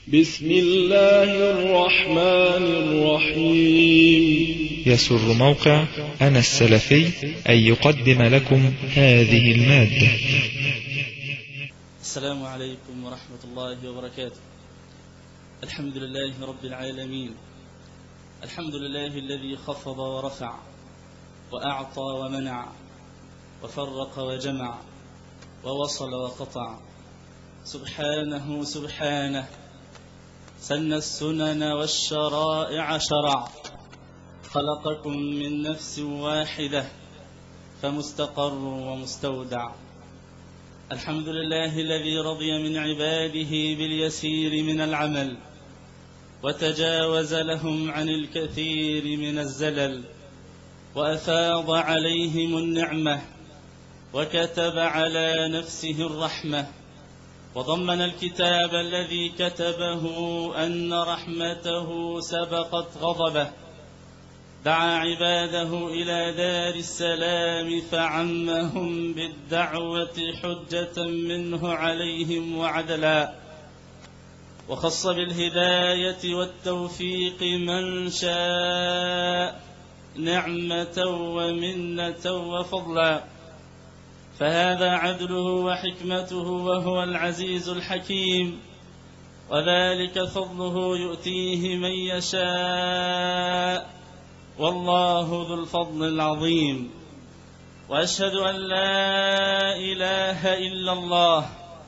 بسم الله الرحمن الرحيم. يسر موقع أنا السلفي أن يقدم لكم هذه المادة. السلام عليكم ورحمة الله وبركاته. الحمد لله رب العالمين، الحمد لله الذي خفض ورفع وأعطى ومنع وفرق وجمع ووصل وقطع، سبحانه سبحانه، سن السنن والشرائع شرع، خلقكم من نفس واحدة فمستقر ومستودع. الحمد لله الذي رضي من عباده باليسير من العمل وتجاوز لهم عن الكثير من الزلل، وأفاض عليهم النعمة وكتب على نفسه الرحمة، وضمن الكتاب الذي كتبه أن رحمته سبقت غضبه، دعا عباده إلى دار السلام فعمهم بالدعوة حجة منه عليهم وعدلا، وخص بالهداية والتوفيق من شاء نعمة ومنة وفضلا، فهذا عدله وحكمته وهو العزيز الحكيم، وذلك فضله يؤتيه من يشاء، والله ذو الفضل العظيم. وأشهد أن لا إله إلا الله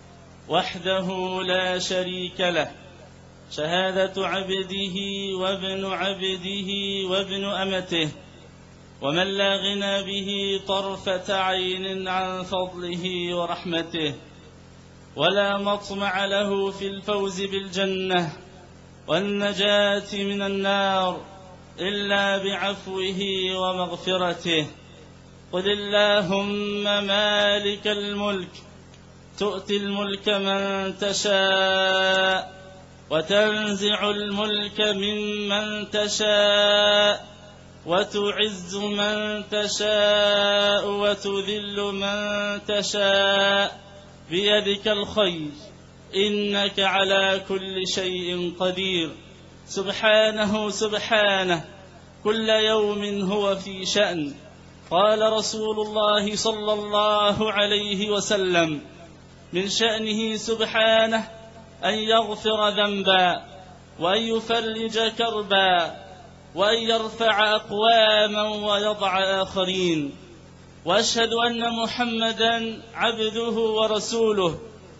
وحده لا شريك له، شهادة عبده وابن عبده وابن أمته، ومن لا غنى به طرفة عين عن فضله ورحمته، ولا مطمع له في الفوز بالجنة والنجاة من النار إلا بعفوه ومغفرته. قل اللهم مالك الملك تؤتي الملك من تشاء وتنزع الملك ممن تشاء وتعز من تشاء وتذل من تشاء، بيدك الخير إنك على كل شيء قدير. سبحانه سبحانه، كل يوم هو في شأن. قال رسول الله صلى الله عليه وسلم: من شأنه سبحانه أن يغفر ذنبا، وأن يفرج كربا، وأن يرفع أقواما ويضع آخرين. وأشهد أن محمدا عبده ورسوله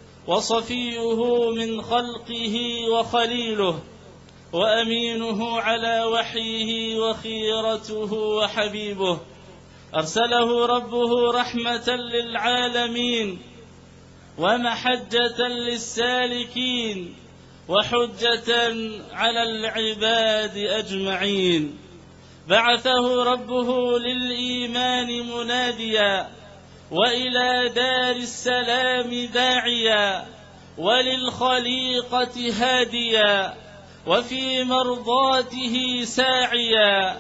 وصفيه من خلقه وخليله، وأمينه على وحيه وخيرته وحبيبه، أرسله ربه رحمة للعالمين ومحجة للسالكين وحجة على العباد أجمعين. بعثه ربه للإيمان مناديا، وإلى دار السلام داعيا، وللخليقة هاديا، وفي مرضاته ساعيا،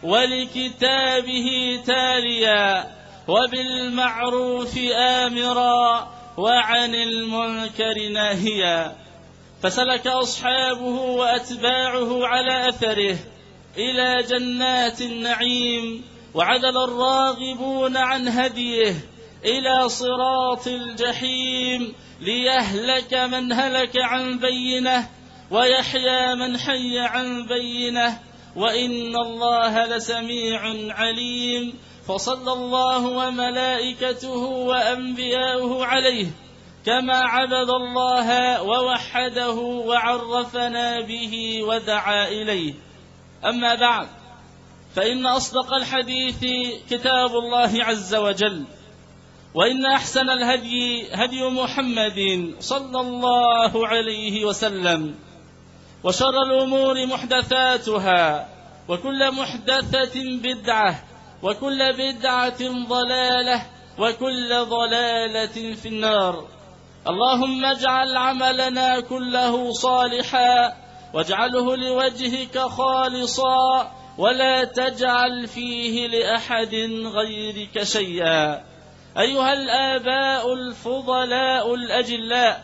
ولكتابه تاليا، وبالمعروف آمرا وعن المنكر ناهيا. فسلك أصحابه وأتباعه على أثره إلى جنات النعيم، وعدل الراغبون عن هديه إلى صراط الجحيم، ليهلك من هلك عن بينه ويحيى من حي عن بينه، وإن الله لسميع عليم. فصلى الله وملائكته وأنبياؤه عليه كما عبد الله ووحده وعرفنا به ودعا إليه. أما بعد، فإن أصدق الحديث كتاب الله عز وجل، وإن أحسن الهدي هدي محمد صلى الله عليه وسلم، وشر الأمور محدثاتها، وكل محدثة بدعة، وكل بدعة ضلالة، وكل ضلالة في النار. اللهم اجعل عملنا كله صالحا، واجعله لوجهك خالصا، ولا تجعل فيه لأحد غيرك شيئا. أيها الآباء الفضلاء الأجلاء،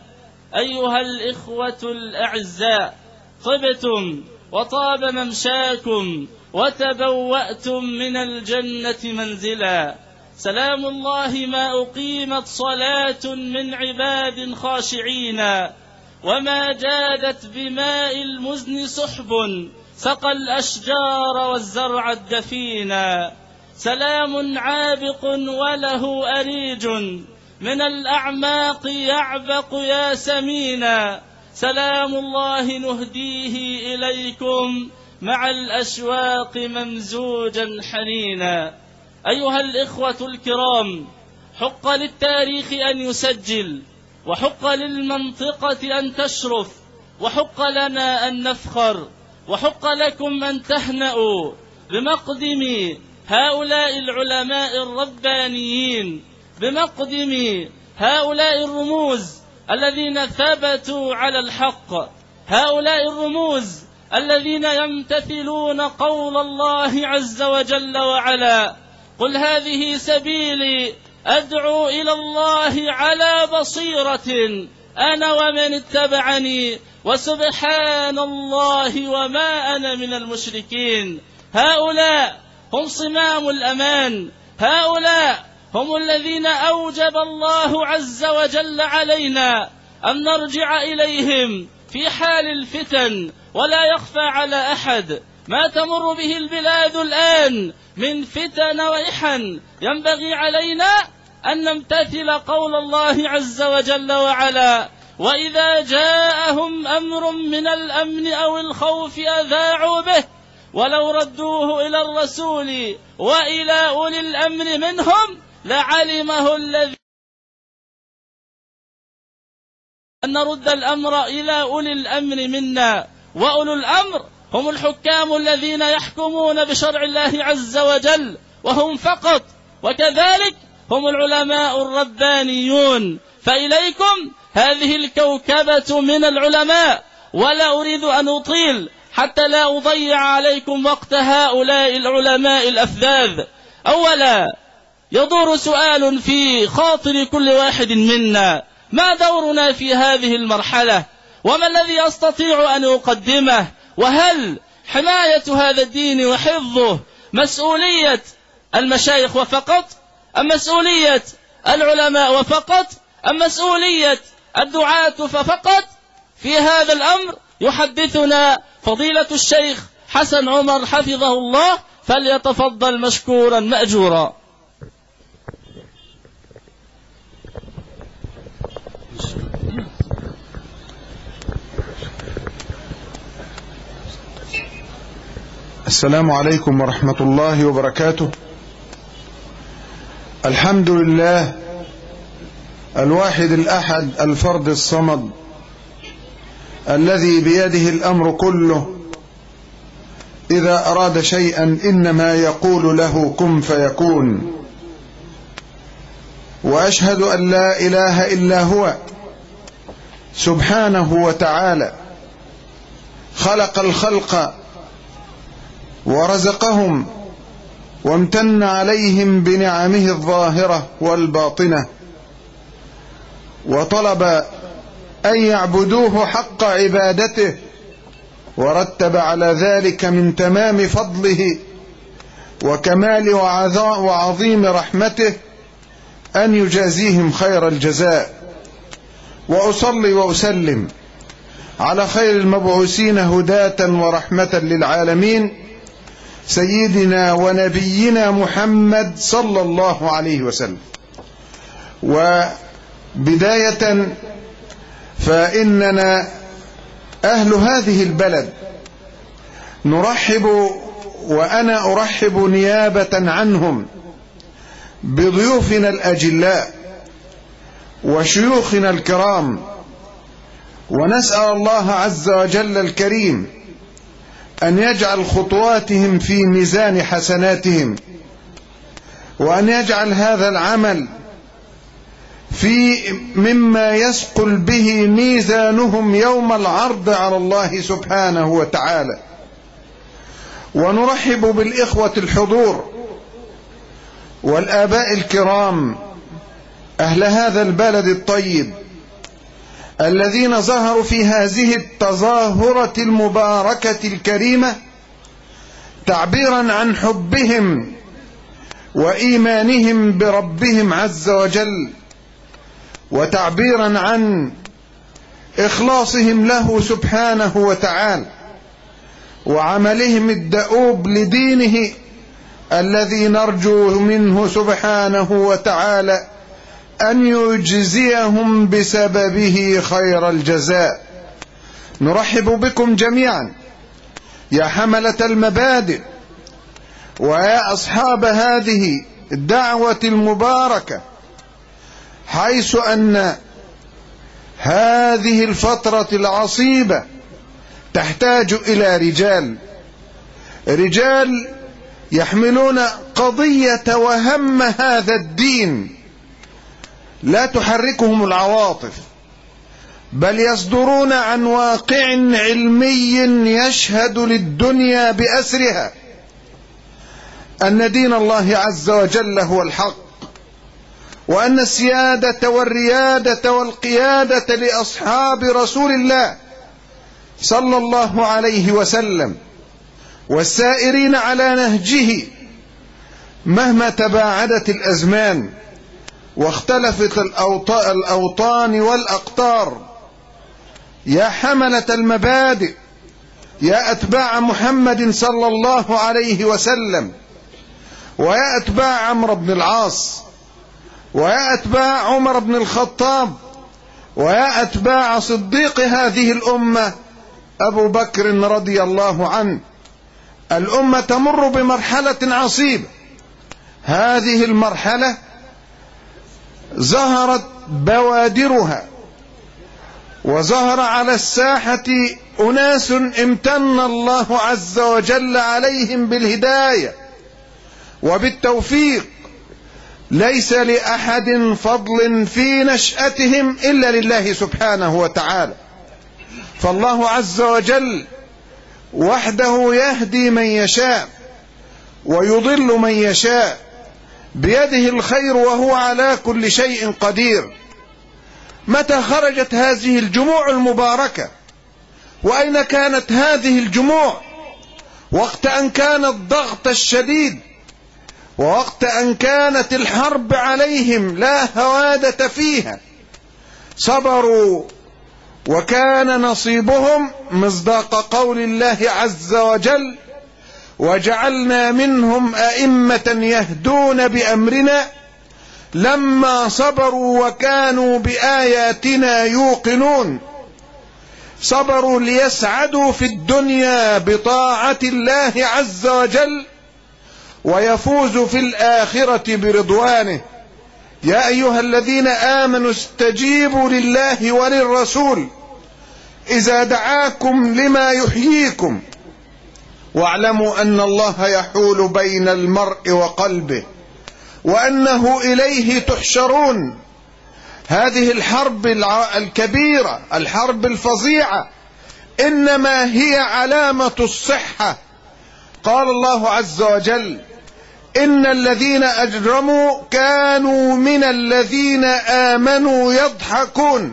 أيها الإخوة الأعزاء، طبتم وطاب ممشاكم وتبوأتم من الجنة منزلا. سلام الله ما أقيمت صلاة من عباد خاشعين، وما جادت بماء المزن سحب سقى الأشجار والزرع الدفينا. سلام عابق وله أريج من الأعماق يعبق يا سمينا. سلام الله نهديه إليكم مع الأشواق ممزوجا حنينا. أيها الإخوة الكرام، حق للتاريخ أن يسجل، وحق للمنطقة أن تشرف، وحق لنا أن نفخر، وحق لكم أن تهنأوا بمقدم هؤلاء العلماء الربانيين، بمقدم هؤلاء الرموز الذين ثبتوا على الحق، هؤلاء الرموز الذين يمتثلون قول الله عز وجل وعلا: قل هذه سبيلي أدعو إلى الله على بصيرة أنا ومن اتبعني وسبحان الله وما أنا من المشركين. هؤلاء هم صمام الأمان، هؤلاء هم الذين أوجب الله عز وجل علينا أن نرجع إليهم في حال الفتن. ولا يخفى على أحد ما تمر به البلاد الآن من فتن وإحن، ينبغي علينا أن نمتثل قول الله عز وجل وعلا: وإذا جاءهم أمر من الأمن أو الخوف أذاعوا به ولو ردوه إلى الرسول وإلى أولي الأمر منهم لعلمه الذي. أن نرد الأمر إلى أولي الأمر منا، وأولو الأمر هم الحكام الذين يحكمون بشرع الله عز وجل، وهم فقط، وكذلك هم العلماء الربانيون. فإليكم هذه الكوكبة من العلماء، ولا أريد أن أطيل حتى لا أضيع عليكم وقت هؤلاء العلماء الأفذاذ. أولا يدور سؤال في خاطر كل واحد منا: ما دورنا في هذه المرحلة؟ وما الذي يستطيع أن يقدمه؟ وهل حماية هذا الدين وحفظه مسؤولية المشايخ وفقط، أم مسؤولية العلماء وفقط، أم مسؤولية الدعاة ففقط؟ في هذا الأمر يحدثنا فضيلة الشيخ حسن عمر حفظه الله، فليتفضل مشكورا مأجورا. السلام عليكم ورحمة الله وبركاته. الحمد لله الواحد الأحد الفرد الصمد الذي بيده الأمر كله، إذا أراد شيئا إنما يقول له كن فيكون. وأشهد أن لا إله إلا هو سبحانه وتعالى، خلق الخلق ورزقهم وامتن عليهم بنعمه الظاهرة والباطنة، وطلب أن يعبدوه حق عبادته، ورتب على ذلك من تمام فضله وكمال وعظيم رحمته أن يجازيهم خير الجزاء. وأصلي وأسلم على خير المبعوثين هداة ورحمة للعالمين، سيدنا ونبينا محمد صلى الله عليه وسلم. وبداية فإننا أهل هذه البلد نرحب، وأنا أرحب نيابة عنهم، بضيوفنا الأجلاء وشيوخنا الكرام، ونسأل الله عز وجل الكريم أن يجعل خطواتهم في ميزان حسناتهم، وأن يجعل هذا العمل مما يثقل به ميزانهم يوم العرض على الله سبحانه وتعالى. ونرحب بالإخوة الحضور والآباء الكرام أهل هذا البلد الطيب الذين ظهروا في هذه التظاهرة المباركة الكريمة تعبيرا عن حبهم وإيمانهم بربهم عز وجل، وتعبيرا عن إخلاصهم له سبحانه وتعالى، وعملهم الدؤوب لدينه الذي نرجو منه سبحانه وتعالى أن يجزيهم بسببه خير الجزاء. نرحب بكم جميعا يا حملة المبادئ ويا أصحاب هذه الدعوة المباركة، حيث أن هذه الفترة العصيبة تحتاج إلى رجال يحملون قضية وهم هذا الدين، لا تحركهم العواطف، بل يصدرون عن واقع علمي يشهد للدنيا بأسرها أن دين الله عز وجل هو الحق، وأن السيادة والريادة والقيادة لأصحاب رسول الله صلى الله عليه وسلم والسائرين على نهجه مهما تباعدت الأزمان واختلفت الأوطان والأقطار. يا حملة المبادئ، يا أتباع محمد صلى الله عليه وسلم، ويا أتباع عمرو بن العاص، ويا أتباع عمر بن الخطاب، ويا أتباع صديق هذه الأمة أبو بكر رضي الله عنه، الأمة تمر بمرحلة عصيبة. هذه المرحلة ظهرت بوادرها، وظهر على الساحة أناس امتن الله عز وجل عليهم بالهداية وبالتوفيق، ليس لأحد فضل في نشأتهم إلا لله سبحانه وتعالى، فالله عز وجل وحده يهدي من يشاء ويضل من يشاء، بيده الخير وهو على كل شيء قدير. متى خرجت هذه الجموع المباركة؟ وأين كانت هذه الجموع؟ وقت أن كان الضغط الشديد، ووقت أن كانت الحرب عليهم لا هوادة فيها، صبروا وكان نصيبهم مصداق قول الله عز وجل: وجعلنا منهم أئمة يهدون بأمرنا لما صبروا وكانوا بآياتنا يوقنون. صبروا ليسعدوا في الدنيا بطاعة الله عز وجل ويفوزوا في الآخرة برضوانه. يا أيها الذين آمنوا استجيبوا لله وللرسول إذا دعاكم لما يحييكم واعلموا أن الله يحول بين المرء وقلبه وأنه إليه تحشرون. هذه الحرب الكبيرة، الحرب الفظيعة، إنما هي علامة الصحة. قال الله عز وجل: إن الذين أجرموا كانوا من الذين آمنوا يضحكون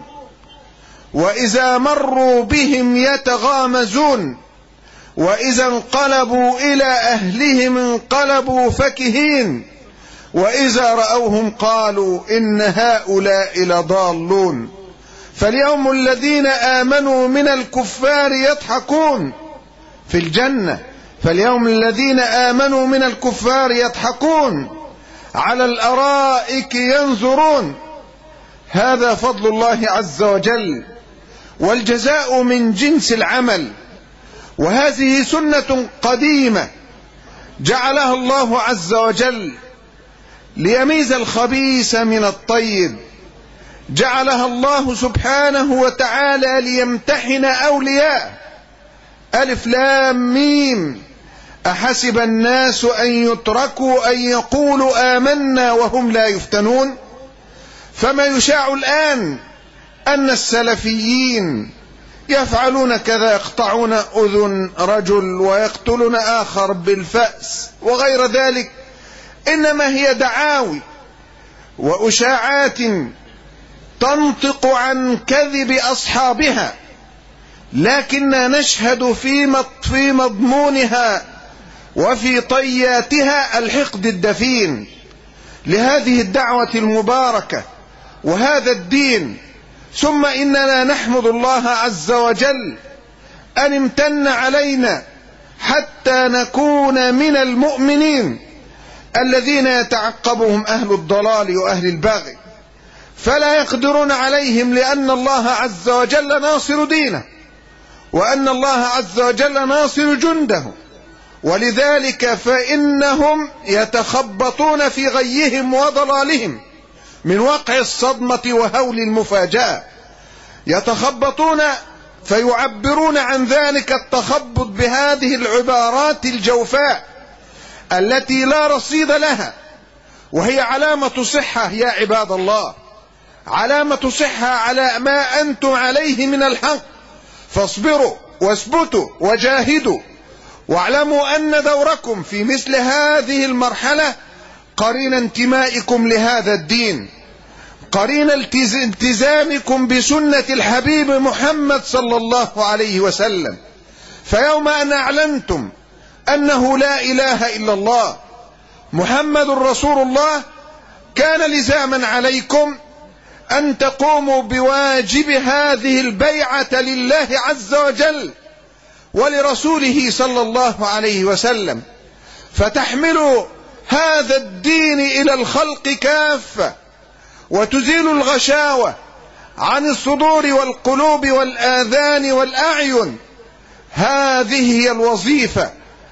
وإذا مروا بهم يتغامزون وإذا انقلبوا إلى أهلهم انقلبوا فكهين وإذا رأوهم قالوا إن هؤلاء لضالون. فاليوم الذين آمنوا من الكفار يضحكون في الجنة، فاليوم الذين آمنوا من الكفار يضحكون على الأرائك ينظرون. هذا فضل الله عز وجل، والجزاء من جنس العمل. وهذه سنة قديمة جعلها الله عز وجل ليميز الخبيث من الطيب، جعلها الله سبحانه وتعالى ليمتحن أولياءه. ألف لام ميم: أحسب الناس أن يتركوا أن يقولوا آمنا وهم لا يفتنون. فما يشاع الآن أن السلفيين يفعلون كذا، يقطعون أذن رجل ويقتلون آخر بالفأس وغير ذلك، إنما هي دعاوي وأشاعات تنطق عن كذب أصحابها، لكننا نشهد في مضمونها وفي طياتها الحقد الدفين لهذه الدعوة المباركة وهذا الدين. ثم إننا نحمد الله عز وجل أن امتن علينا حتى نكون من المؤمنين الذين يتعقبهم أهل الضلال وأهل البغي، فلا يقدرون عليهم، لأن الله عز وجل ناصر دينه، وأن الله عز وجل ناصر جنده، ولذلك فإنهم يتخبطون في غيهم وضلالهم من وقع الصدمة وهول المفاجأة، يتخبطون فيعبرون عن ذلك التخبط بهذه العبارات الجوفاء التي لا رصيد لها، وهي علامة صحة يا عباد الله، علامة صحة على ما أنتم عليه من الحق. فاصبروا واثبتوا وجاهدوا، واعلموا أن دوركم في مثل هذه المرحلة قرين انتمائكم لهذا الدين، قرين التزامكم بسنة الحبيب محمد صلى الله عليه وسلم. فيوم أن أعلنتم أنه لا إله إلا الله محمد رسول الله، كان لزاما عليكم أن تقوموا بواجب هذه البيعة لله عز وجل ولرسوله صلى الله عليه وسلم، فتحملوا هذا الدين إلى الخلق كافة، وتزيل الغشاوة عن الصدور والقلوب والآذان والأعين. هذه هي الوظيفة،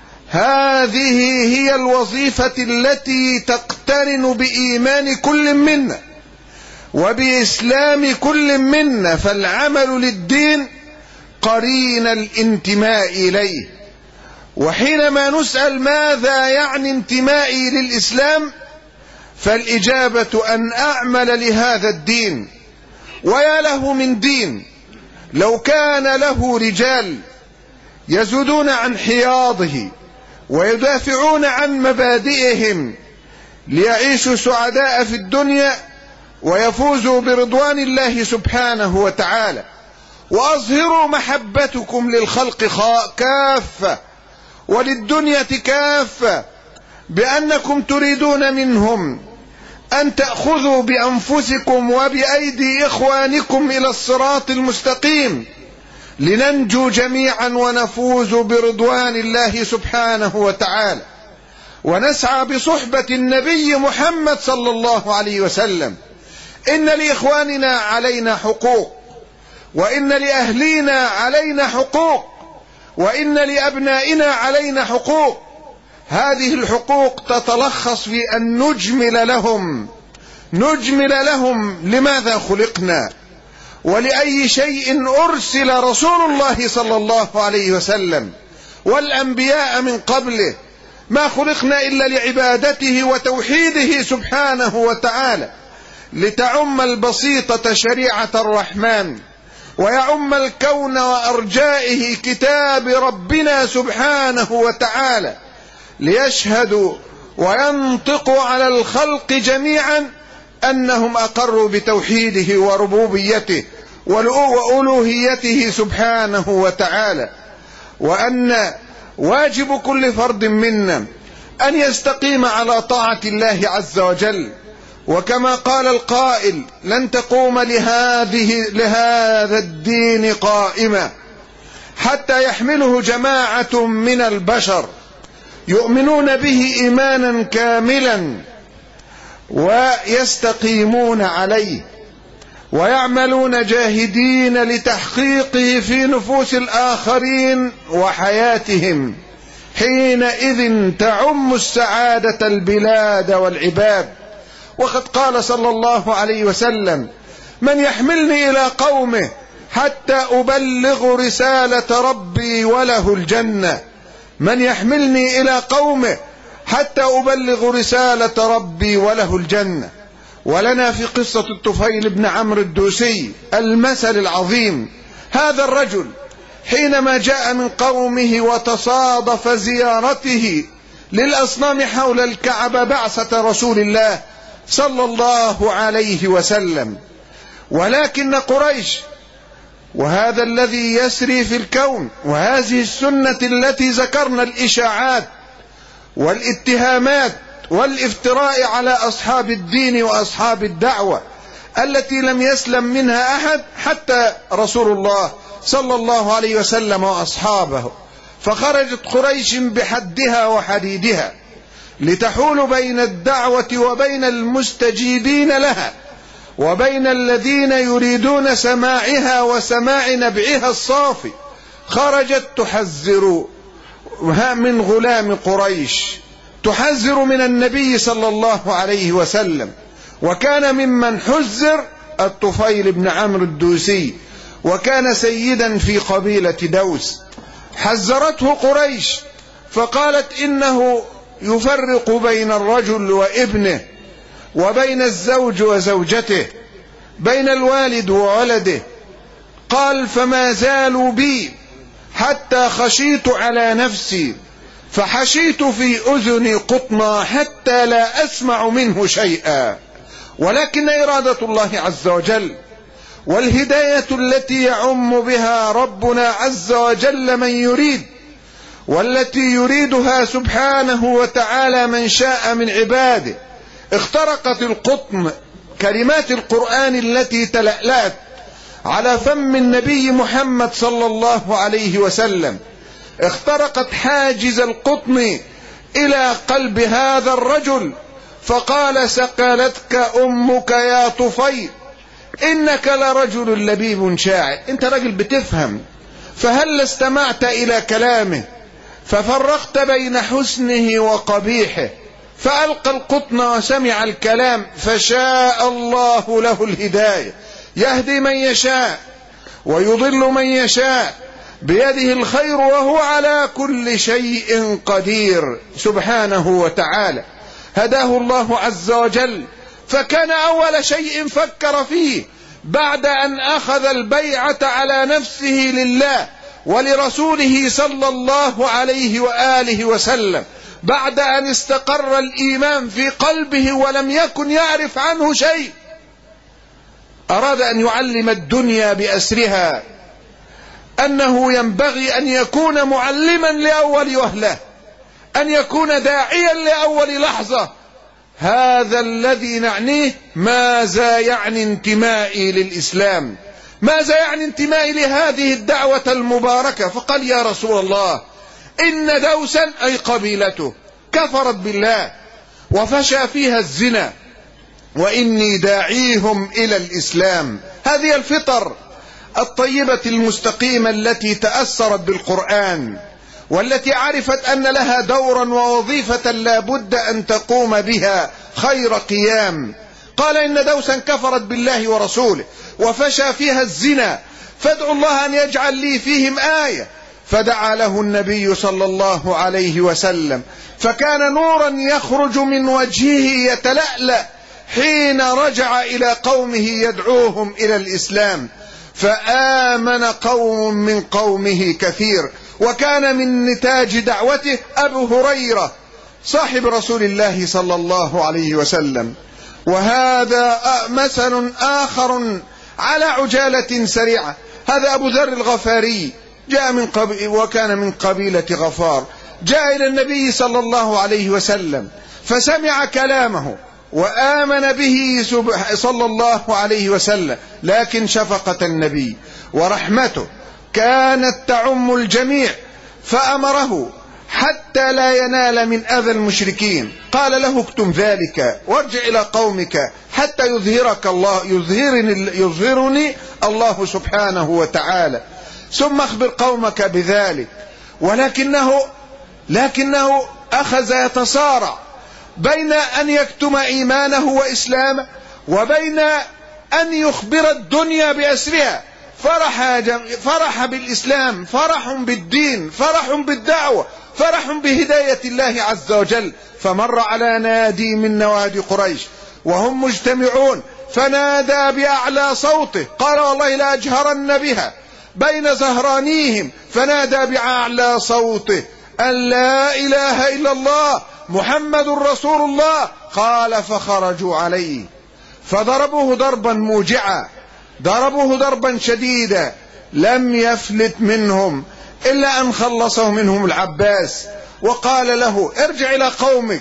هذه هي الوظيفة التي تقترن بإيمان كل منا وبإسلام كل منا، فالعمل للدين قرين الانتماء إليه. وحينما نسأل ماذا يعني انتمائي للإسلام، فالإجابة أن أعمل لهذا الدين. ويا له من دين لو كان له رجال يزودون عن حياضه ويدافعون عن مبادئهم ليعيشوا سعداء في الدنيا ويفوزوا برضوان الله سبحانه وتعالى. وأظهروا محبتكم للخلق كافة وللدنيا كافة، بأنكم تريدون منهم أن تأخذوا بأنفسكم وبأيدي إخوانكم إلى الصراط المستقيم، لننجو جميعا ونفوز برضوان الله سبحانه وتعالى، ونسعى بصحبة النبي محمد صلى الله عليه وسلم. إن لإخواننا علينا حقوق، وإن لأهلينا علينا حقوق، وإن لأبنائنا علينا حقوق. هذه الحقوق تتلخص في أن نجمل لهم لماذا خلقنا، ولأي شيء أرسل رسول الله صلى الله عليه وسلم والأنبياء من قبله. ما خلقنا إلا لعبادته وتوحيده سبحانه وتعالى، لتعم البسيطة شريعة الرحمن، ويعم الكون وأرجائه كتاب ربنا سبحانه وتعالى، ليشهدوا وينطقوا على الخلق جميعا أنهم أقروا بتوحيده وربوبيته وألوهيته سبحانه وتعالى، وأن واجب كل فرد منا أن يستقيم على طاعة الله عز وجل. وكما قال القائل: لن تقوم لهذا الدين قائمة حتى يحمله جماعة من البشر يؤمنون به إيمانا كاملا ويستقيمون عليه ويعملون جاهدين لتحقيقه في نفوس الآخرين وحياتهم. حينئذ تعم السعادة البلاد والعباد. وقد قال صلى الله عليه وسلم: من يحملني إلى قومه حتى أبلغ رسالة ربي وله الجنة. من يحملني إلى قومه حتى أبلغ رسالة ربي وله الجنة. ولنا في قصة الطفيل بن عمرو الدوسي المثل العظيم. هذا الرجل حينما جاء من قومه وتصادف زيارته للأصنام حول الكعبة بعثة رسول الله صلى الله عليه وسلم، ولكن قريش، وهذا الذي يسري في الكون، وهذه السنة التي ذكرنا الإشاعات والاتهامات والافتراء على أصحاب الدين وأصحاب الدعوة التي لم يسلم منها أحد حتى رسول الله صلى الله عليه وسلم وأصحابه. فخرجت قريش بحدها وحديدها لتحول بين الدعوة وبين المستجيبين لها وبين الذين يريدون سماعها وسماع نبعها الصافي. خرجت تحذر من غلام قريش، تحذر من النبي صلى الله عليه وسلم. وكان ممن حذر الطفيل بن عمرو الدوسي، وكان سيدا في قبيلة دوس. حذرته قريش فقالت إنه يفرق بين الرجل وابنه، وبين الزوج وزوجته، بين الوالد وولده. قال فما زالوا بي حتى خشيت على نفسي، فحشيت في أذني قطنا حتى لا أسمع منه شيئا. ولكن إرادة الله عز وجل والهداية التي يعم بها ربنا عز وجل من يريد، والتي يريدها سبحانه وتعالى من شاء من عباده. اخترقت القطن كلمات القرآن التي تلألأت على فم النبي محمد صلى الله عليه وسلم، اخترقت حاجز القطن إلى قلب هذا الرجل، فقال سقلتك أمك يا طفيل إنك لرجل لبيب شاعر. انت رجل بتفهم، فهل استمعت إلى كلامه ففرقت بين حسنه وقبيحه؟ فألقى القطن وسمع الكلام، فشاء الله له الهداية، يهدي من يشاء ويضل من يشاء، بيده الخير وهو على كل شيء قدير سبحانه وتعالى. هداه الله عز وجل، فكان أول شيء فكر فيه بعد أن أخذ البيعة على نفسه لله ولرسوله صلى الله عليه وآله وسلم، بعد أن استقر الإيمان في قلبه ولم يكن يعرف عنه شيء، أراد أن يعلم الدنيا بأسرها أنه ينبغي أن يكون معلما لأول وهلة، أن يكون داعيا لأول لحظة. هذا الذي نعنيه. ماذا يعني انتمائي للإسلام؟ ماذا يعني انتمائي لهذه الدعوة المباركة؟ فقال يا رسول الله إن دوسا أي قبيلته كفرت بالله وفشى فيها الزنا، وإني داعيهم إلى الإسلام. هذه الفطر الطيبة المستقيمة التي تأثرت بالقرآن، والتي عرفت أن لها دورا ووظيفة لا بد أن تقوم بها خير قيام. قال إن دوسا كفرت بالله ورسوله وفشى فيها الزنا، فادعوا الله أن يجعل لي فيهم آية. فدعا له النبي صلى الله عليه وسلم، فكان نورا يخرج من وجهه يتلألأ حين رجع إلى قومه يدعوهم إلى الإسلام، فآمن قوم من قومه كثير. وكان من نتاج دعوته أبو هريرة صاحب رسول الله صلى الله عليه وسلم. وهذا مثل آخر على عجالة سريعة. هذا أبو ذر الغفاري جاء وكان من قبيلة غفار، جاء إلى النبي صلى الله عليه وسلم فسمع كلامه وآمن به صلى الله عليه وسلم، لكن شفقة النبي ورحمته كانت تعم الجميع، فأمره حتى لا ينال من أذى المشركين. قال له اكتم ذلك وارجع إلى قومك حتى يظهرك الله، يظهرني الله سبحانه وتعالى، ثم اخبر قومك بذلك. لكنه أخذ يتصارع بين أن يكتم إيمانه وإسلامه وبين أن يخبر الدنيا بأسرها. فرح بالإسلام، فرح بالدين، فرح بالدعوة، فرح بهداية الله عز وجل. فمر على نادي من نوادي قريش وهم مجتمعون، فنادى بأعلى صوته، قال والله لا أجهرن بها بين زهرانيهم، فنادى بأعلى صوته أن لا إله إلا الله محمد رسول الله. قال فخرجوا عليه فضربوه ضربا موجعا ضربوه ضربا شديدا لم يفلت منهم إلا أن خلصه منهم العباس وقال له ارجع إلى قومك،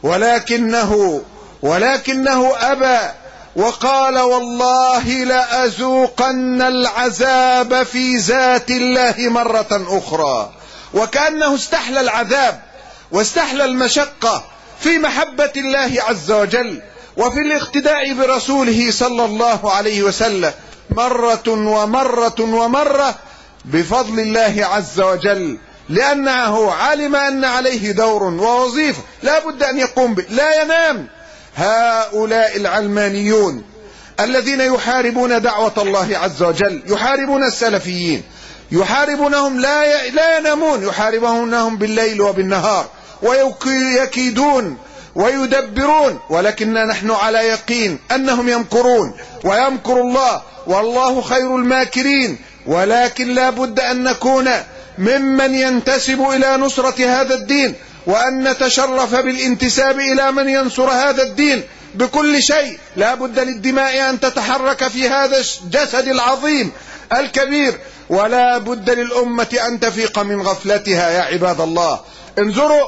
ولكنه أبى وقال والله لأذوقن العذاب في ذات الله مرة أخرى. وكأنه استحلى العذاب واستحلى المشقة في محبة الله عز وجل وفي الاقتداء برسوله صلى الله عليه وسلم مرة ومرة ومرة بفضل الله عز وجل، لأنه علم أن عليه دور ووظيفة لا بد أن يقوم به، لا ينام. هؤلاء العلمانيون الذين يحاربون دعوة الله عز وجل، يحاربون السلفيين، يحاربونهم لا ينامون، يحاربونهم بالليل وبالنهار ويكيدون ويدبرون، ولكننا نحن على يقين أنهم يمكرون ويمكر الله والله خير الماكرين. ولكن لا بد أن نكون ممن ينتسب إلى نصرة هذا الدين، وأن نتشرف بالانتساب إلى من ينصر هذا الدين بكل شيء. لا بد للدماء أن تتحرك في هذا الجسد العظيم الكبير، ولا بد للأمة أن تفيق من غفلتها. يا عباد الله انظروا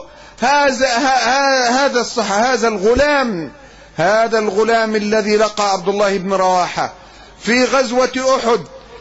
هذا الغلام الذي لقى عبد الله بن رواحة في غزوة أحد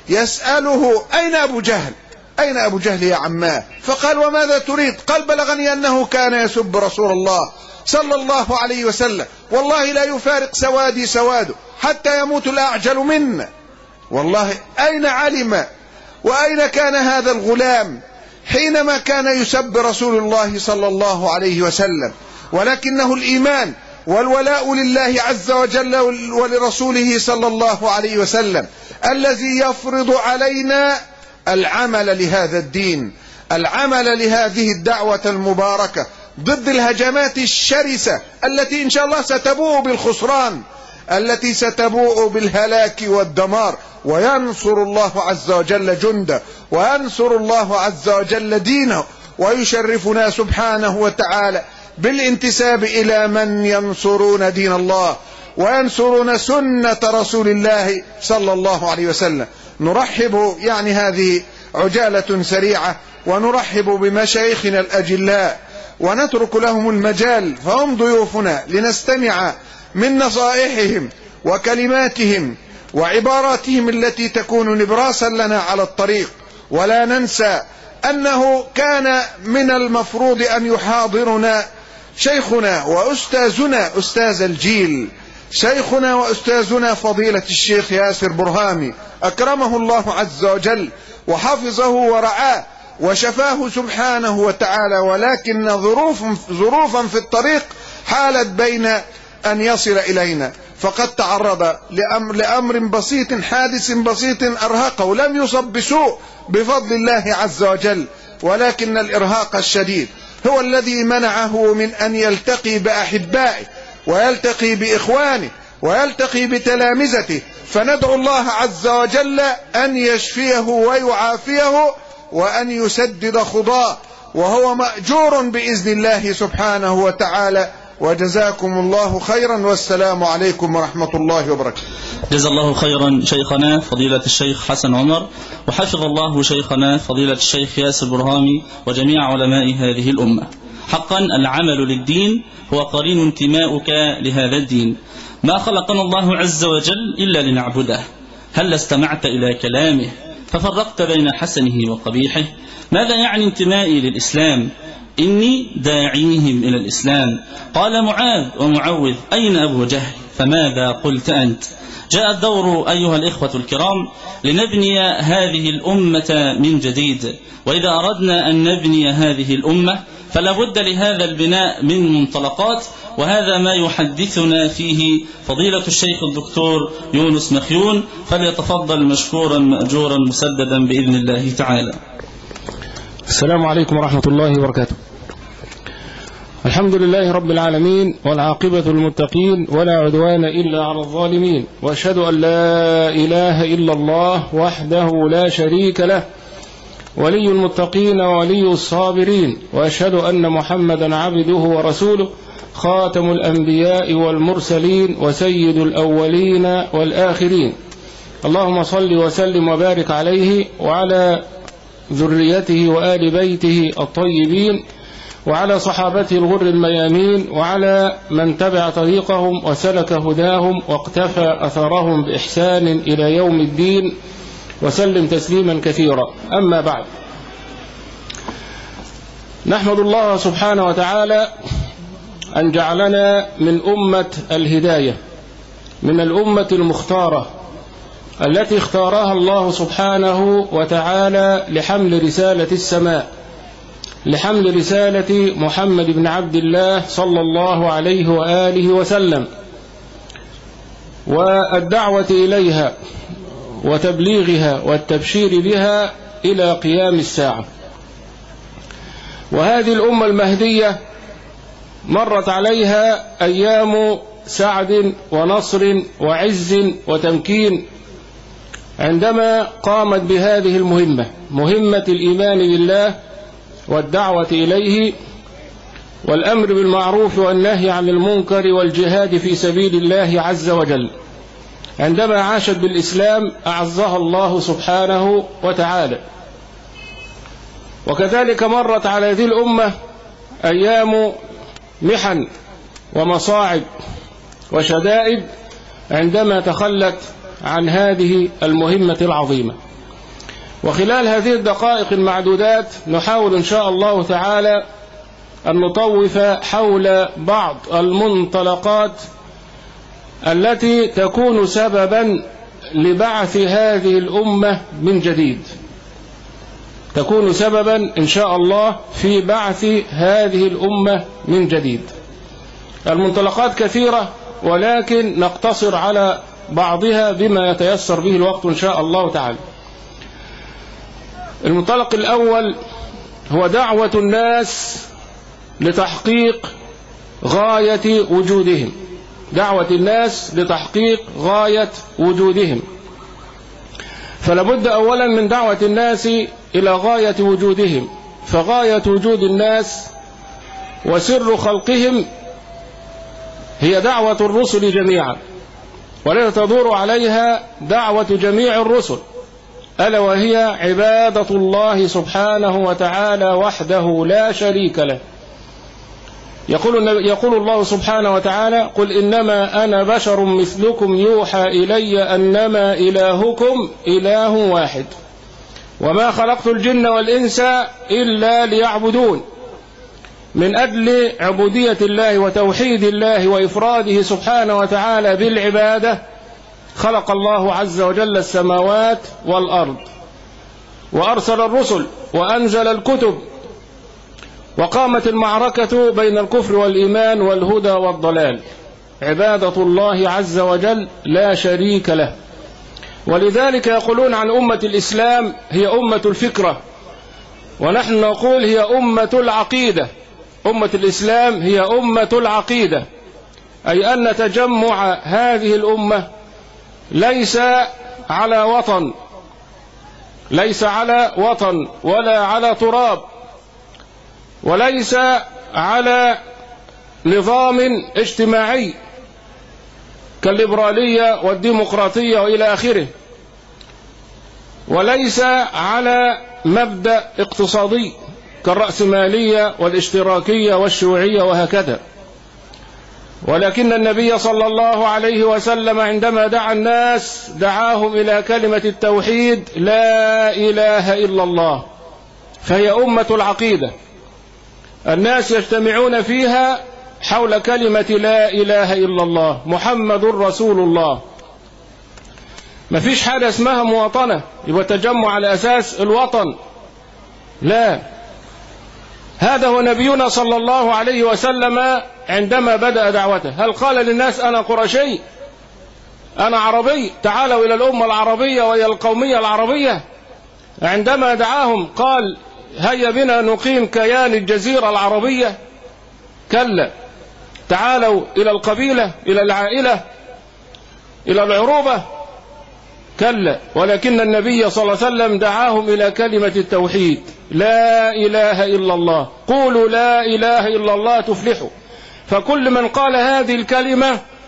يسأله أين أبو جهل؟ أين أبو جهل يا عماه؟ فقال وماذا تريد؟ قال بلغني أنه كان يسب رسول الله صلى الله عليه وسلم، والله لا يفارق سوادي سواده حتى يموت الأعجل منا. والله أين علم وأين كان هذا الغلام حينما كان يسب رسول الله صلى الله عليه وسلم؟ ولكنه الإيمان والولاء لله عز وجل ولرسوله صلى الله عليه وسلم الذي يفرض علينا العمل لهذا الدين، العمل لهذه الدعوة المباركة ضد الهجمات الشرسة التي إن شاء الله ستبوء بالخسران، التي ستبوء بالهلاك والدمار. وينصر الله عز وجل جنده، وينصر الله عز وجل دينه، ويشرفنا سبحانه وتعالى بالانتساب إلى من ينصرون دين الله وينصرون سنة رسول الله صلى الله عليه وسلم. نرحب هذه عجالة سريعة، ونرحب بمشايخنا الأجلاء ونترك لهم المجال، فهم ضيوفنا لنستمع من نصائحهم وكلماتهم وعباراتهم التي تكون نبراسا لنا على الطريق. ولا ننسى أنه كان من المفروض أن يحاضرنا شيخنا وأستاذنا أستاذ الجيل، شيخنا وأستاذنا فضيلة الشيخ ياسر برهامي أكرمه الله عز وجل وحفظه ورعاه وشفاه سبحانه وتعالى، ولكن ظروفا في الطريق حالت بين أن يصل إلينا، فقد تعرض لأمر بسيط، حادث بسيط أرهقه، لم يصب بسوء بفضل الله عز وجل، ولكن الإرهاق الشديد هو الذي منعه من أن يلتقي بأحبائه ويلتقي بإخوانه ويلتقي بتلامذته. فندعو الله عز وجل أن يشفيه ويعافيه وأن يسدد خضاه، وهو مأجور بإذن الله سبحانه وتعالى. وجزاكم الله خيرا، والسلام عليكم ورحمة الله وبركاته. جزا الله خيرا شيخنا فضيلة الشيخ حسن عمر، وحفظ الله شيخنا فضيلة الشيخ ياسر برهامي وجميع علماء هذه الأمة. حقا العمل للدين هو قرين انتماؤك لهذا الدين. ما خلقنا الله عز وجل إلا لنعبده. هل استمعت إلى كلامه ففرقت بين حسنه وقبيحه؟ ماذا يعني انتمائي للإسلام؟ إني داعيهم إلى الإسلام. قال معاذ ومعوذ أين أبو جهل؟ فماذا قلت أنت؟ جاء الدور أيها الإخوة الكرام لنبني هذه الأمة من جديد، وإذا أردنا أن نبني هذه الأمة فلا بد لهذا البناء من منطلقات، وهذا ما يحدثنا فيه فضيلة الشيخ الدكتور يونس مخيون، فليتفضل مشكورا مأجورا مسددا بإذن الله تعالى. السلام عليكم ورحمة الله وبركاته. الحمد لله رب العالمين، والعاقبة للمتقين، ولا عدوان إلا على الظالمين، وأشهد أن لا إله إلا الله وحده لا شريك له، ولي المتقين وولي الصابرين، وأشهد أن محمدا عبده ورسوله، خاتم الأنبياء والمرسلين، وسيد الأولين والآخرين. اللهم صل وسلم وبارك عليه وعلى ذريته وآل بيته الطيبين وعلى صحابته الغر الميامين وعلى من تبع طريقهم وسلك هداهم واقتفى أثرهم بإحسان إلى يوم الدين وسلم تسليما كثيرا. أما بعد، نحمد الله سبحانه وتعالى أن جعلنا من أمة الهداية، من الأمة المختارة التي اختارها الله سبحانه وتعالى لحمل رسالة السماء، لحمل رسالة محمد بن عبد الله صلى الله عليه وآله وسلم، والدعوة إليها وتبليغها والتبشير بها إلى قيام الساعة. وهذه الأمة المهدية مرت عليها أيام سعد ونصر وعز وتمكين عندما قامت بهذه المهمة، مهمة الإيمان بالله والدعوة إليه والأمر بالمعروف والنهي عن المنكر والجهاد في سبيل الله عز وجل. عندما عاشت بالإسلام أعزها الله سبحانه وتعالى. وكذلك مرت على هذه الأمة أيام محن ومصاعب وشدائد عندما تخلت عن هذه المهمة العظيمة. وخلال هذه الدقائق المعدودات نحاول إن شاء الله تعالى أن نطوف حول بعض المنطلقات التي تكون سببا لبعث هذه الأمة من جديد، تكون سببا إن شاء الله في بعث هذه الأمة من جديد. المنطلقات كثيرة ولكن نقتصر على بعضها بما يتيسر به الوقت إن شاء الله تعالى. المنطلق الأول هو دعوة الناس لتحقيق غاية وجودهم، دعوة الناس لتحقيق غاية وجودهم. فلابد أولا من دعوة الناس إلى غاية وجودهم، فغاية وجود الناس وسر خلقهم هي دعوة الرسل جميعا، ولا تدور عليها دعوة جميع الرسل، ألا وهي عبادة الله وتعالى وحده لا شريك له. يقول الله سبحانه وتعالى: قل إنما أنا بشر مثلكم يوحى إلي أنما إلهكم إله واحد وما خلقت الجن والإنس إلا ليعبدون. من أجل عبودية الله وتوحيد الله وإفراده سبحانه وتعالى بالعبادة خلق الله عز وجل السماوات والأرض، وأرسل الرسل وأنزل الكتب، وقامت المعركة بين الكفر والإيمان والهدى والضلال. عبادة الله عز وجل لا شريك له. ولذلك يقولون عن أمة الإسلام هي أمة الفكرة، ونحن نقول هي أمة العقيدة. أمة الإسلام هي أمة العقيدة، أي أن تجمع هذه الأمة ليس على وطن، ليس على وطن ولا على تراب، وليس على نظام اجتماعي كالليبرالية والديمقراطية وإلى آخره، وليس على مبدأ اقتصادي كالرأسمالية والاشتراكية والشيوعية وهكذا. ولكن النبي صلى الله عليه وسلم عندما دعا الناس دعاهم إلى كلمة التوحيد لا إله إلا الله، فهي أمة العقيدة. الناس يجتمعون فيها حول كلمة لا إله إلا الله محمد رسول الله. ما فيش حاجة اسمها مواطنة يبقى تجمع على أساس الوطن، لا. هذا هو نبينا صلى الله عليه وسلم عندما بدأ دعوته. هل قال للناس أنا قرشي، أنا عربي، تعالوا إلى الأمة العربية وإلى القومية العربية؟ عندما دعاهم قال هيا بنا نقيم كيان الجزيرة العربية؟ كلا، تعالوا إلى القبيلة، إلى العائلة، إلى العروبة؟ كلا. ولكن النبي صلى الله عليه وسلم دعاهم إلى كلمة التوحيد لا إله إلا الله. قولوا لا إله إلا الله تفلحوا. فكل من قال هذه الكلمة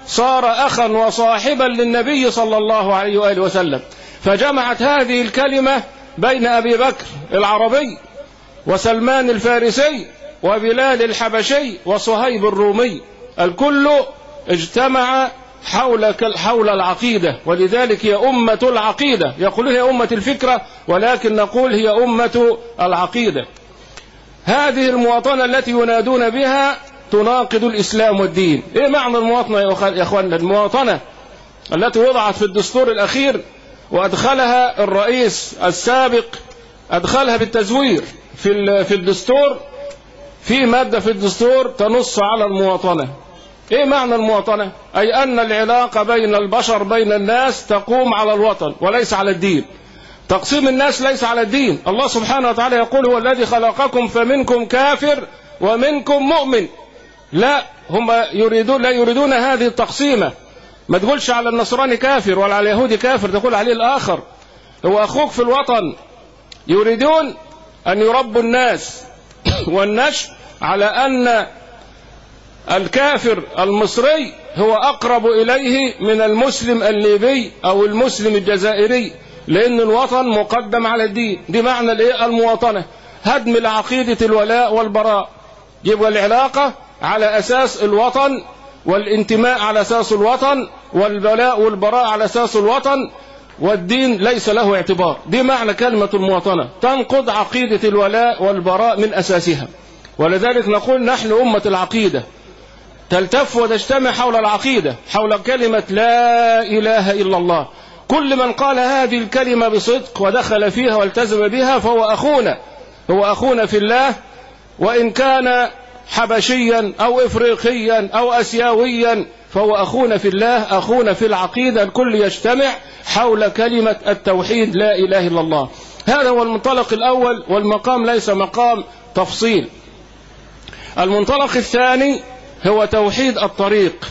صار أخا وصاحبا للنبي صلى الله عليه وآله وسلم. فجمعت هذه الكلمة بين أبي بكر العربي وسلمان الفارسي وبلال الحبشي وصهيب الرومي، الكل اجتمع حول العقيدة، ولذلك هي أمة العقيدة. يقولون هي أمة الفكرة، ولكن نقول هي أمة العقيدة. هذه المواطنة التي ينادون بها تناقض الإسلام والدين. إيه معنى المواطنة يا أخوانا؟ المواطنة التي وضعت في الدستور الأخير وأدخلها الرئيس السابق، أدخلها بالتزوير في الدستور، في مادة في الدستور تنص على المواطنة. ايه معنى المواطنة؟ اي ان العلاقة بين البشر بين الناس تقوم على الوطن وليس على الدين. تقسيم الناس ليس على الدين. الله سبحانه وتعالى يقول هو الذي خلقكم فمنكم كافر ومنكم مؤمن. لا، هم لا يريدون هذه التقسيمة. ما تقولش على النصراني كافر ولا على اليهودي كافر، تقول عليه الآخر هو أخوك في الوطن. يريدون أن يربوا الناس والنشء على أن الكافر المصري هو أقرب إليه من المسلم الليبي أو المسلم الجزائري، لأن الوطن مقدم على الدين. دي معنى المواطنة، هدم العقيدة الولاء والبراء. يبقى العلاقة على أساس الوطن، والانتماء على أساس الوطن، والولاء والبراء على أساس الوطن، والدين ليس له اعتبار. دي معنى كلمة المواطنة، تنقض عقيدة الولاء والبراء من أساسها. ولذلك نقول نحن أمة العقيدة، تلتف وتجتمع حول العقيدة، حول كلمة لا إله إلا الله. كل من قال هذه الكلمة بصدق ودخل فيها والتزم بها فهو أخونا، هو أخونا في الله، وإن كان حبشيا أو إفريقيا أو أسيويا فهو أخونا في الله، أخونا في العقيدة. الكل يجتمع حول كلمة التوحيد لا إله إلا الله. هذا هو المنطلق الأول، والمقام ليس مقام تفصيل. المنطلق الثاني هو توحيد الطريق.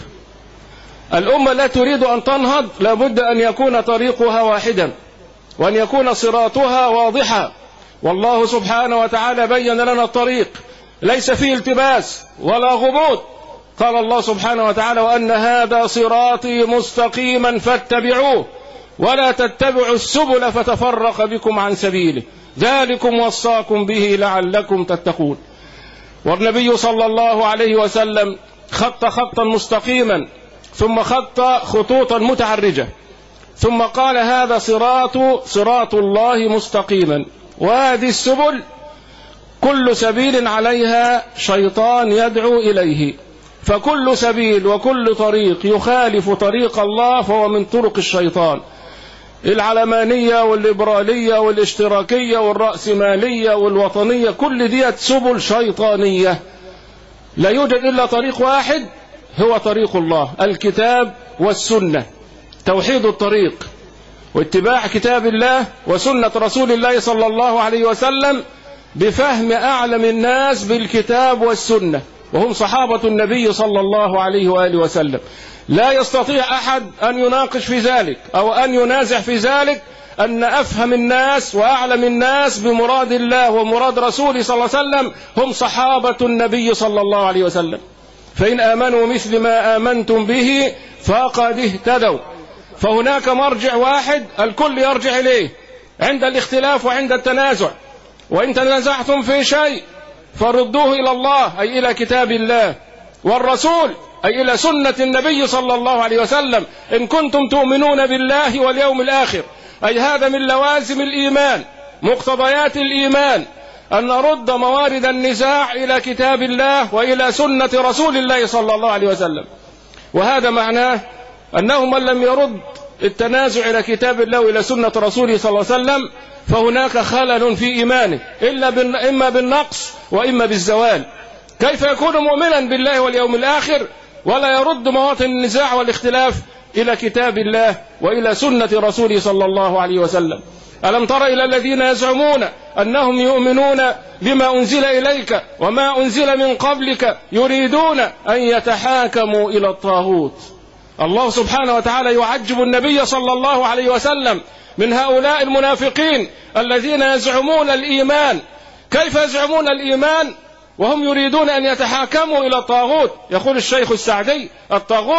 الأمة التي تريد أن تنهض لابد أن يكون طريقها واحدا، وأن يكون صراطها واضحا. والله سبحانه وتعالى بين لنا الطريق، ليس فيه التباس ولا غموض. قال الله سبحانه وتعالى وأن هذا صراطي مستقيما فاتبعوه ولا تتبعوا السبل فتفرق بكم عن سبيله ذلكم وصاكم به لعلكم تتقون. والنبي صلى الله عليه وسلم خط خطا مستقيما، ثم خط خطوطا متعرجة، ثم قال هذا صراط الله مستقيما، وهذه السبل كل سبيل عليها شيطان يدعو إليه، فكل سبيل وكل طريق يخالف طريق الله فهو من طرق الشيطان. العلمانية والليبرالية والاشتراكية والرأسمالية والوطنية، كل ديت سبل شيطانية. لا يوجد إلا طريق واحد هو طريق الله، الكتاب والسنة. توحيد الطريق واتباع كتاب الله وسنة رسول الله صلى الله عليه وسلم بفهم أعلم الناس بالكتاب والسنة، وهم صحابة النبي صلى الله عليه وآله وسلم. لا يستطيع أحد أن يناقش في ذلك أو أن ينازع في ذلك أن أفهم الناس وأعلم الناس بمراد الله ومراد رسوله صلى الله عليه وسلم هم صحابة النبي صلى الله عليه وسلم. فإن آمنوا مثل ما آمنتم به فقد اهتدوا. فهناك مرجع واحد الكل يرجع إليه عند الاختلاف وعند التنازع. وإن تنازعتم في شيء فردوه إلى الله، أي إلى كتاب الله والرسول، أي إلى سنة النبي صلى الله عليه وسلم، إن كنتم تؤمنون بالله واليوم الآخر. أي هذا من لوازم الإيمان، مقتضيات الإيمان، أن نرد موارد النزاع إلى كتاب الله وإلى سنة رسول الله صلى الله عليه وسلم. وهذا معناه أنه من لم يرد التنازع إلى كتاب الله وإلى سنة رسوله صلى الله عليه وسلم فهناك خلل في إيمانه، إما بالنقص وإما بالزوال. كيف يكون مؤمنا بالله واليوم الآخر ولا يرد مواطن النزاع والاختلاف إلى كتاب الله وإلى سنة رسوله صلى الله عليه وسلم؟ ألم تر إلى الذين يزعمون أنهم يؤمنون بما أنزل إليك وما أنزل من قبلك يريدون أن يتحاكموا إلى الطاغوت. الله سبحانه وتعالى يعجب النبي صلى الله عليه وسلم من هؤلاء المنافقين الذين يزعمون الإيمان. كيف يزعمون الإيمان وهم يريدون أن يتحاكموا إلى الطاغوت؟ يقول الشيخ السعدي الطاغوت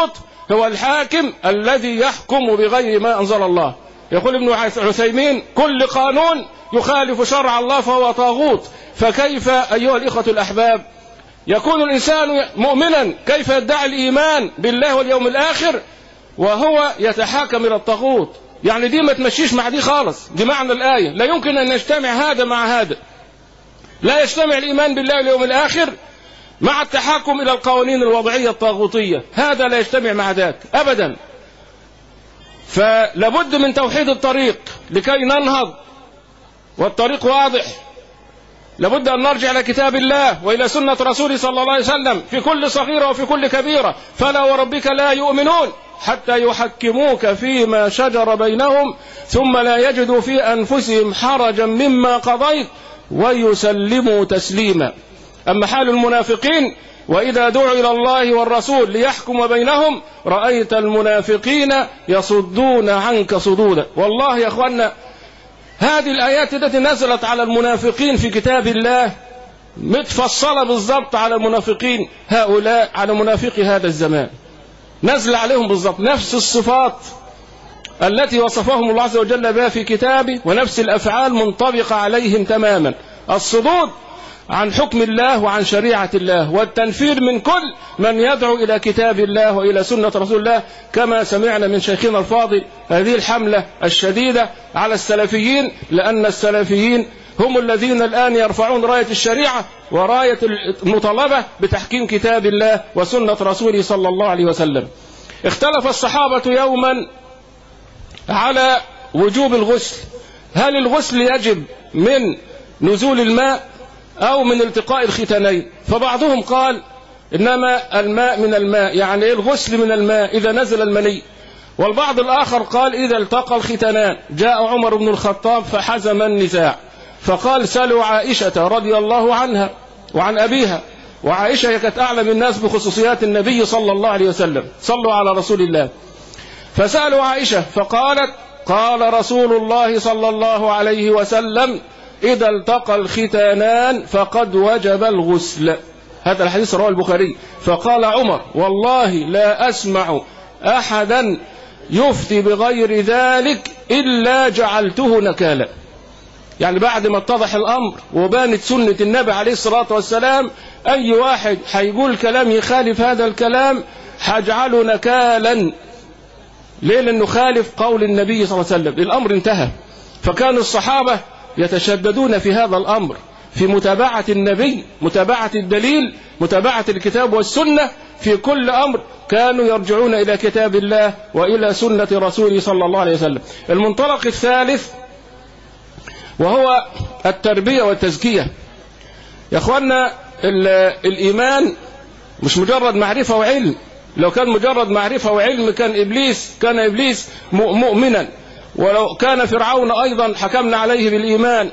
هو الحاكم الذي يحكم بغير ما أنزل الله. يقول ابن عثيمين: كل قانون يخالف شرع الله فهو طاغوت. فكيف أيها الإخوة الأحباب يكون الإنسان مؤمنا، كيف يدعي الإيمان بالله واليوم الآخر وهو يتحاكم إلى الطاغوت؟ يعني دي ما تمشيش مع دي خالص، دي معنى الآية. لا يمكن أن يجتمع هذا مع هذا. لا يجتمع الإيمان بالله واليوم الآخر مع التحاكم إلى القوانين الوضعية الطاغوتية، هذا لا يجتمع مع ذاك أبدا. فلابد من توحيد الطريق لكي ننهض، والطريق واضح. لابد أن نرجع إلى كتاب الله وإلى سنة رسوله صلى الله عليه وسلم في كل صغيرة وفي كل كبيرة. فلا وربك لا يؤمنون حتى يحكموك فيما شجر بينهم ثم لا يجدوا في أنفسهم حرجا مما قضيت ويسلموا تسليما. أما حال المنافقين: وإذا دعوا إلى الله والرسول ليحكم بينهم رأيت المنافقين يصدون عنك صدودا. والله يا أخوانا هذه الآيات التي نزلت على المنافقين في كتاب الله متفصلة بالضبط على المنافقين هؤلاء، على منافقي هذا الزمان، نزل عليهم بالضبط نفس الصفات التي وصفهم الله عز وجل بها في كتابه، ونفس الأفعال منطبقة عليهم تماما: الصدود عن حكم الله وعن شريعة الله، والتنفير من كل من يدعو إلى كتاب الله وإلى سنة رسول الله، كما سمعنا من شيخنا الفاضل هذه الحملة الشديدة على السلفيين، لأن السلفيين هم الذين الآن يرفعون راية الشريعة وراية المطالبة بتحكيم كتاب الله وسنة رسوله صلى الله عليه وسلم. اختلف الصحابة يوما على وجوب الغسل، هل الغسل يجب من نزول الماء أو من التقاء الختانين؟ فبعضهم قال إنما الماء من الماء، يعني الغسل من الماء إذا نزل المني. والبعض الآخر قال إذا التقى الختانان. جاء عمر بن الخطاب فحزم النزاع فقال: سألوا عائشة رضي الله عنها وعن أبيها، وعائشة هي كانت أعلم الناس بخصوصيات النبي صلى الله عليه وسلم، صلوا على رسول الله. فسألوا عائشة فقالت: قال رسول الله صلى الله عليه وسلم: إذا التقى الختانان فقد وجب الغسل. هذا الحديث رواه البخاري. فقال عمر: والله لا أسمع أحدا يفتي بغير ذلك إلا جعلته نكالا. يعني بعد ما اتضح الأمر وبانت سنة النبي عليه الصلاة والسلام، أي واحد هيقول كلام يخالف هذا الكلام هجعله نكالا. ليه؟ لأنه خالف قول النبي صلى الله عليه وسلم. الأمر انتهى. فكان الصحابة يتشددون في هذا الأمر، في متابعة النبي، متابعة الدليل، متابعة الكتاب والسنة في كل أمر. كانوا يرجعون إلى كتاب الله وإلى سنة رسوله صلى الله عليه وسلم. المنطلق الثالث وهو التربية والتزكية. يا أخوانا الإيمان مش مجرد معرفة وعلم. لو كان مجرد معرفة وعلم كان إبليس مؤمنا، ولو كان فرعون أيضا حكمنا عليه بالإيمان.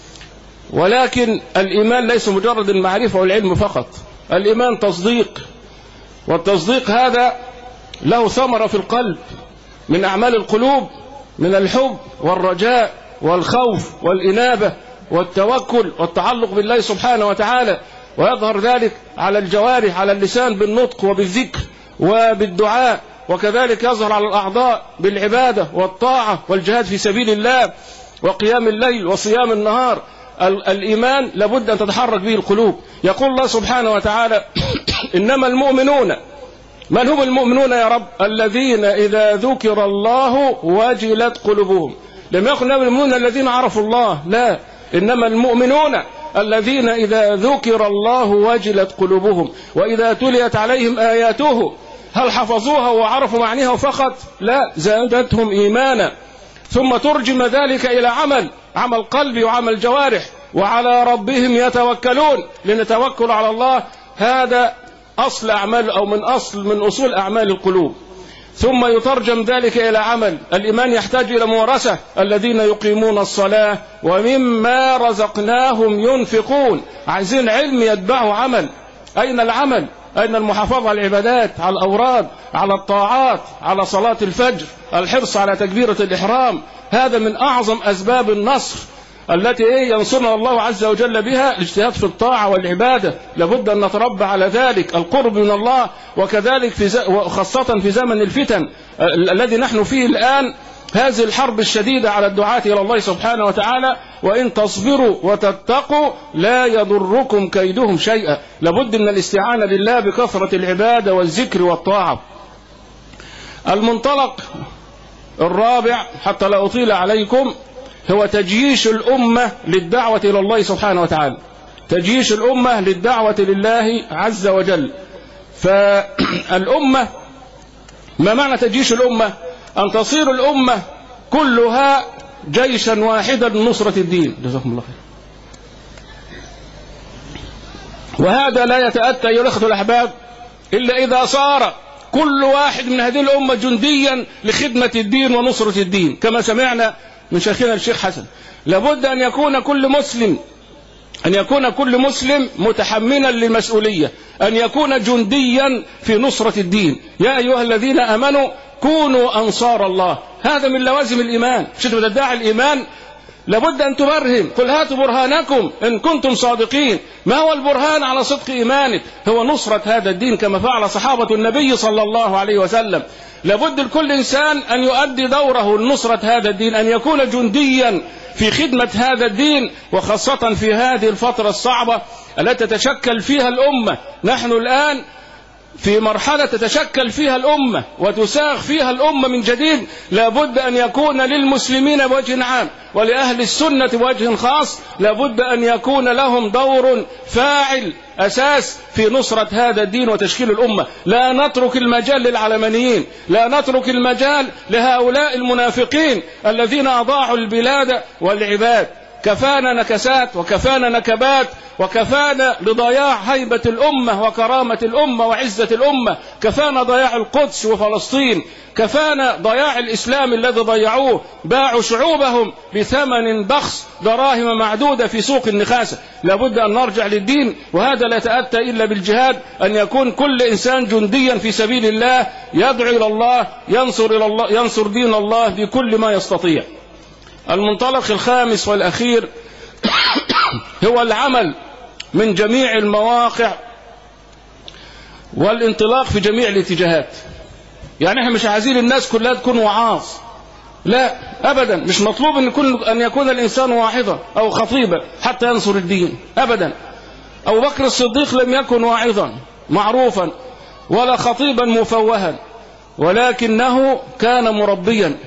ولكن الإيمان ليس مجرد المعرفة والعلم فقط، الإيمان تصديق، والتصديق هذا له ثمرة في القلب من أعمال القلوب، من الحب والرجاء والخوف والإنابة والتوكل والتعلق بالله سبحانه وتعالى، ويظهر ذلك على الجوارح، على اللسان بالنطق وبالذكر وبالدعاء، وكذلك يظهر على الأعضاء بالعبادة والطاعة والجهاد في سبيل الله وقيام الليل وصيام النهار. الإيمان لابد أن تتحرك به القلوب. يقول الله سبحانه وتعالى: إنما المؤمنون. من هم المؤمنون يا رب؟ الذين إذا ذكر الله وجلت قلوبهم. لم يقل المؤمنون الذين عرفوا الله، لا، إنما المؤمنون الذين إذا ذكر الله وجلت قلوبهم وإذا تليت عليهم آياته. هل حفظوها وعرفوا معنيها فقط؟ لا، زادتهم إيمانا. ثم ترجم ذلك إلى عمل قلبي وعمل جوارح، وعلى ربهم يتوكلون، لأن التوكل على الله هذا أصل أعمال أو من أصول أعمال القلوب. ثم يترجم ذلك إلى عمل. الإيمان يحتاج إلى ممارسة. الذين يقيمون الصلاة ومما رزقناهم ينفقون. عايزين علم يتبعه عمل. أين العمل؟ أين المحافظة على العبادات، على الأوراد، على الطاعات، على صلاة الفجر، الحرص على تكبيرة الإحرام. هذا من أعظم أسباب النصر التي ينصرنا الله عز وجل بها الاجتهاد في الطاعة والعبادة. لابد أن نتربى على ذلك القرب من الله، وكذلك خاصة في زمن الفتن الذي نحن فيه الآن، هذه الحرب الشديدة على الدعاة إلى الله سبحانه وتعالى. وإن تصبروا وتتقوا لا يضركم كيدهم شيئا. لابد من الاستعانة بالله بكثرة العبادة والذكر والطاعة. المنطلق الرابع حتى لا أطيل عليكم هو تجييش الأمة للدعوة إلى الله سبحانه وتعالى، تجييش الأمة للدعوة لله عز وجل. فالأمة، ما معنى تجييش الأمة؟ أن تصير الأمة كلها جيشا واحدا لنصرة الدين. جزاكم الله خير. وهذا لا يتأتى أيها الأخوة الأحباب إلا إذا صار كل واحد من هذه الأمة جنديا لخدمة الدين ونصرة الدين، كما سمعنا من شيخنا الشيخ حسن. لابد أن يكون كل مسلم متحملا للمسؤولية، أن يكون جنديا في نصرة الدين. يا أيها الذين آمنوا كونوا أنصار الله. هذا من لوازم الإيمان. شئت تدعي الإيمان لابد أن تبرهن. قل هاتوا برهانكم إن كنتم صادقين. ما هو البرهان على صدق إيمانك؟ هو نصرة هذا الدين كما فعل صحابة النبي صلى الله عليه وسلم. لابد لكل إنسان أن يؤدي دوره لنصرة هذا الدين، أن يكون جنديا في خدمة هذا الدين، وخاصة في هذه الفترة الصعبة التي تتشكل فيها الأمة. نحن الآن في مرحلة تتشكل فيها الأمة وتساغ فيها الأمة من جديد. لابد أن يكون للمسلمين بوجه عام ولأهل السنة بوجه خاص، لابد أن يكون لهم دور فاعل أساس في نصرة هذا الدين وتشكيل الأمة. لا نترك المجال للعلمانيين، لا نترك المجال لهؤلاء المنافقين الذين أضاعوا البلاد والعباد. كفانا نكسات وكفانا نكبات وكفانا لضياع هيبة الأمة وكرامة الأمة وعزة الأمة. كفانا ضياع القدس وفلسطين، كفانا ضياع الإسلام الذي ضيعوه، باعوا شعوبهم بثمن بخس دراهم معدودة في سوق النخاسة. لابد أن نرجع للدين، وهذا لا يتأتى إلا بالجهاد. أن يكون كل إنسان جنديا في سبيل الله، يدعو إلى الله، ينصر دين الله بكل ما يستطيع. المنطلق الخامس والأخير هو العمل من جميع المواقع والانطلاق في جميع الاتجاهات. يعني احنا مش عايزين الناس كلها تكون وعاظ، لا أبدا. مش مطلوب أن يكون الإنسان واعظا أو خطيبا حتى ينصر الدين أبدا. أبو بكر الصديق لم يكن واعظا معروفا ولا خطيبا مفوها، ولكنه كان مربيا.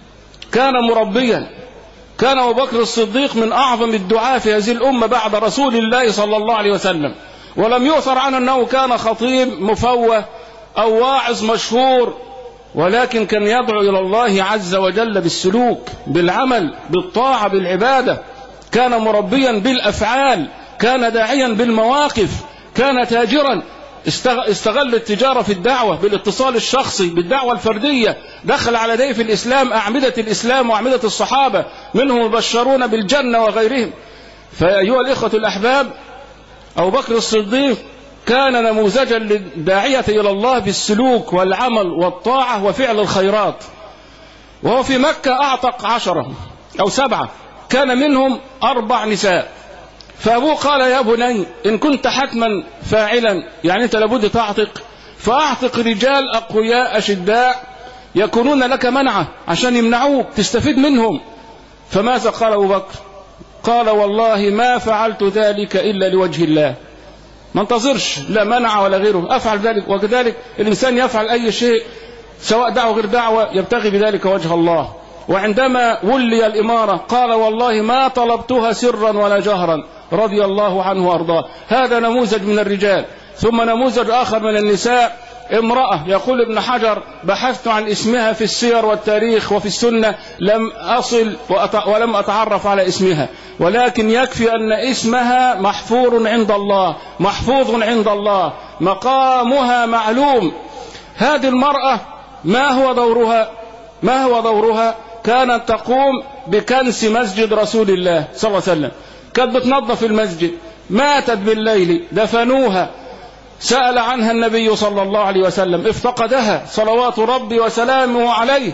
كان أبو بكر الصديق من أعظم الدعاة في هذه الأمة بعد رسول الله صلى الله عليه وسلم، ولم يؤثر عنه أنه كان خطيب مفوه أو واعظ مشهور، ولكن كان يدعو إلى الله عز وجل بالسلوك، بالعمل، بالطاعة، بالعبادة. كان مربيا بالأفعال، كان داعيا بالمواقف، كان تاجرا. استغل التجارة في الدعوة بالاتصال الشخصي، بالدعوة الفردية. دخل على ضيف الإسلام أعمدة الإسلام وأعمدة الصحابة، منهم مبشرون بالجنة وغيرهم. فأيها الإخوة الأحباب، أبو بكر الصديق كان نموذجا للداعية إلى الله بالسلوك والعمل والطاعة وفعل الخيرات. وهو في مكة أعتق 10 أو 7، كان منهم 4 نساء. فأبوه قال: يا بني إن كنت حتما فاعلا، يعني أنت لابد تعتق، فأعتق رجال أقوياء أشداء يكونون لك منعة عشان يمنعوك تستفيد منهم. فماذا قال أبو بكر؟ قال: والله ما فعلت ذلك إلا لوجه الله. ما انتظرش لا منع ولا غيره، أفعل ذلك. وكذلك الإنسان يفعل أي شيء سواء دعوة غير دعوة يبتغي بذلك وجه الله. وعندما ولي الإمارة قال: والله ما طلبتها سرا ولا جهرا، رضي الله عنه وأرضاه. هذا نموذج من الرجال. ثم نموذج آخر من النساء، امرأة يقول ابن حجر: بحثت عن اسمها في السير والتاريخ وفي السنة، لم أصل ولم أتعرف على اسمها، ولكن يكفي أن اسمها محفور عند الله، محفوظ عند الله، مقامها معلوم. هذه المرأة ما هو دورها؟ كانت تقوم بكنس مسجد رسول الله صلى الله عليه وسلم، كانت بتنظف المسجد. ماتت بالليل، دفنوها. سأل عنها النبي صلى الله عليه وسلم، افتقدها صلوات ربي وسلامه عليه،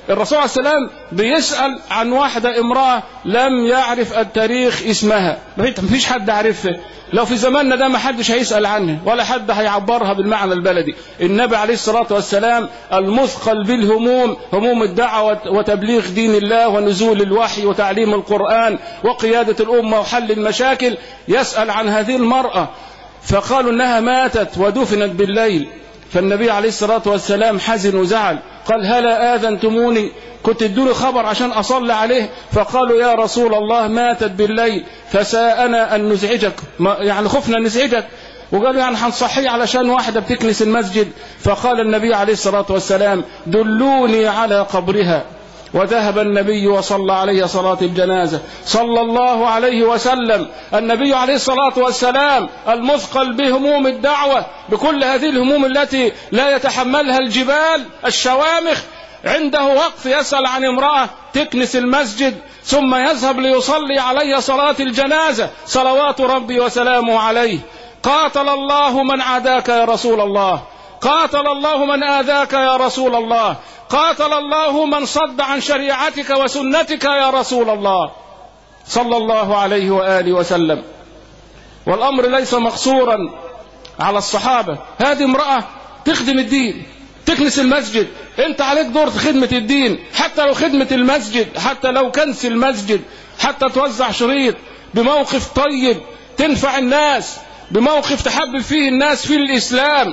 الرسول عليه السلام بيسأل عن واحدة امرأة لم يعرف التاريخ اسمها، مفيش حد عارفها. لو في زماننا ده ما حدش هيسأل عنها ولا حد هيعبرها بالمعنى البلدي. النبي عليه الصلاة والسلام المثقل بالهموم، هموم الدعوة وتبليغ دين الله ونزول الوحي وتعليم القرآن وقيادة الأمة وحل المشاكل، يسأل عن هذه المرأة، فقالوا انها ماتت ودفنت بالليل. فالنبي عليه الصلاة والسلام حزن وزعل، قال هلا آذنتموني، كنت ادوني خبر عشان أصلي عليه. فقالوا يا رسول الله ماتت بالليل فساءنا أن نزعجك، يعني خفنا نزعجك، وقالوا يعني هنصحيه علشان واحدة بتكنس المسجد. فقال النبي عليه الصلاة والسلام دلوني على قبرها. وذهب النبي وصلى عليه صلاة الجنازة صلى الله عليه وسلم. النبي عليه الصلاة والسلام المثقل بهموم الدعوة، بكل هذه الهموم التي لا يتحملها الجبال الشوامخ، عنده وقت يسأل عن امرأة تكنس المسجد ثم يذهب ليصلي عليه صلاة الجنازة صلوات ربي وسلامه عليه. قاتل الله من عاداك يا رسول الله، قاتل الله من آذاك يا رسول الله، قاتل الله من صد عن شريعتك وسنتك يا رسول الله صلى الله عليه وآله وسلم. والأمر ليس مقصورا على الصحابة، هذه امرأة تخدم الدين، تكنس المسجد، انت عليك دور خدمة الدين، حتى لو خدمة المسجد، حتى لو كنس المسجد، حتى توزع شريط بموقف طيب تنفع الناس، بموقف تحبب فيه الناس في الإسلام.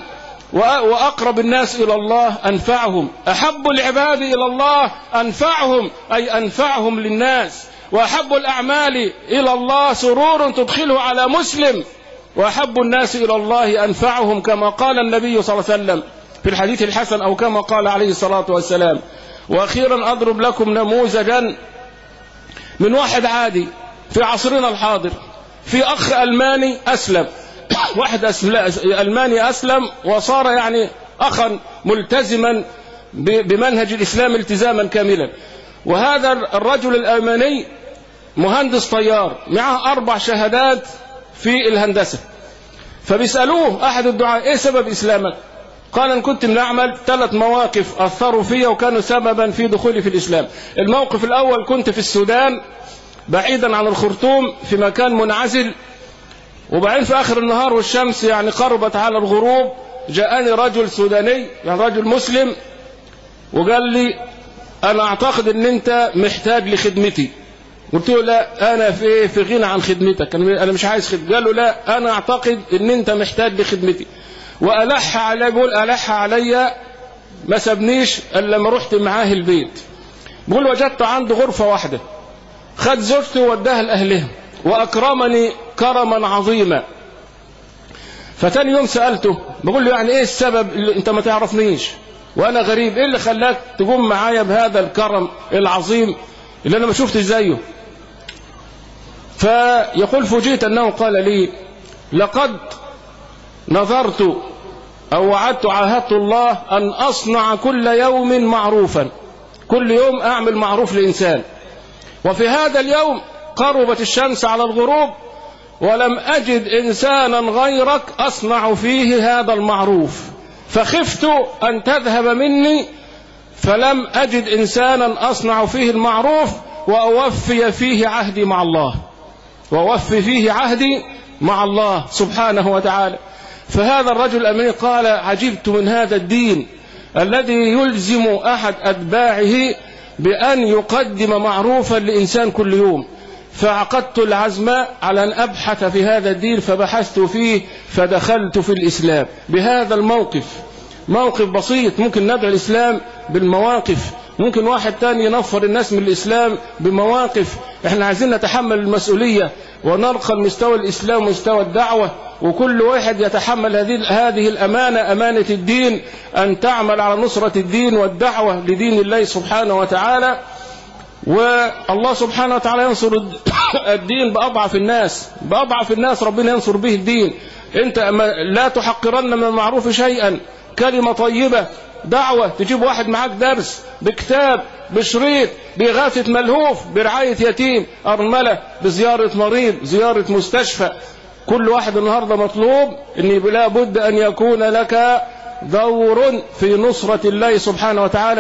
وأقرب الناس إلى الله أنفعهم، أحب العباد إلى الله أنفعهم، أي أنفعهم للناس. وأحب الأعمال إلى الله سرور تدخله على مسلم، وأحب الناس إلى الله أنفعهم، كما قال النبي صلى الله عليه وسلم في الحديث الحسن، أو كما قال عليه الصلاة والسلام. وأخيرا أضرب لكم نموذجا من واحد عادي في عصرنا الحاضر. في أخ ألماني أسلم، واحد ألماني أسلم وصار يعني أخا ملتزما بمنهج الإسلام التزاما كاملا. وهذا الرجل الألماني مهندس طيار، معه 4 شهادات في الهندسة. فبيسألوه أحد الدعاء إيه سبب إسلامك؟ قال أن كنت نعمل 3 مواقف أثروا فيا وكانوا سببا في دخولي في الإسلام. الموقف الأول كنت في السودان بعيدا عن الخرطوم في مكان منعزل، وبعدين في آخر النهار والشمس يعني قربت على الغروب جاءني رجل سوداني، يعني رجل مسلم، وقال لي أنا أعتقد أن أنت محتاج لخدمتي. قلت له لا، أنا في غنى عن خدمتك، أنا مش عايز خدمة. قال له لا، أنا أعتقد أن أنت محتاج لخدمتي. وألح علي، يقول ألح علي ما سبنيش إلا لما رحت معاه البيت. بقول وجدت عنده غرفة واحدة، خد زوجته ووداها لأهلها وأكرمني كرما عظيما. فتاني يوم سألته، بقول له يعني إيه السبب اللي أنت ما تعرفنيش وأنا غريب، إيه اللي خلاك تقوم معايا بهذا الكرم العظيم اللي أنا ما شفتش زيه؟ فيقول فوجئت أنه قال لي لقد نظرت أو عاهدت الله أن أصنع كل يوم معروفا، كل يوم أعمل معروف لإنسان، وفي هذا اليوم قربت الشمس على الغروب ولم أجد إنسانا غيرك أصنع فيه هذا المعروف، فخفت أن تذهب مني فلم أجد إنسانا أصنع فيه المعروف وأوفي فيه عهدي مع الله، وأوفي فيه عهدي مع الله سبحانه وتعالى. فهذا الرجل الأمين قال عجبت من هذا الدين الذي يلزم أحد أتباعه بأن يقدم معروفا لإنسان كل يوم. فعقدت العزم على أن أبحث في هذا الدين، فبحثت فيه فدخلت في الإسلام بهذا الموقف. موقف بسيط، ممكن ندعو الإسلام بالمواقف، ممكن واحد تاني ينفر الناس من الإسلام بمواقف. احنا عايزين نتحمل المسؤولية ونرقى مستوى الإسلام ومستوى الدعوة، وكل واحد يتحمل هذه الأمانة، أمانة الدين، أن تعمل على نصرة الدين والدعوة لدين الله سبحانه وتعالى. والله سبحانه وتعالى ينصر الدين بأضعف الناس، بأضعف الناس ربنا ينصر به الدين. انت لا تحقرن من المعروف شيئا، كلمة طيبة، دعوة، تجيب واحد معاك درس بكتاب بشريط بإغاثة ملهوف، برعاية يتيم، أرملة، بزيارة مريض، زيارة مستشفى. كل واحد النهاردة مطلوب أن لا بد أن يكون لك دور في نصرة الله سبحانه وتعالى.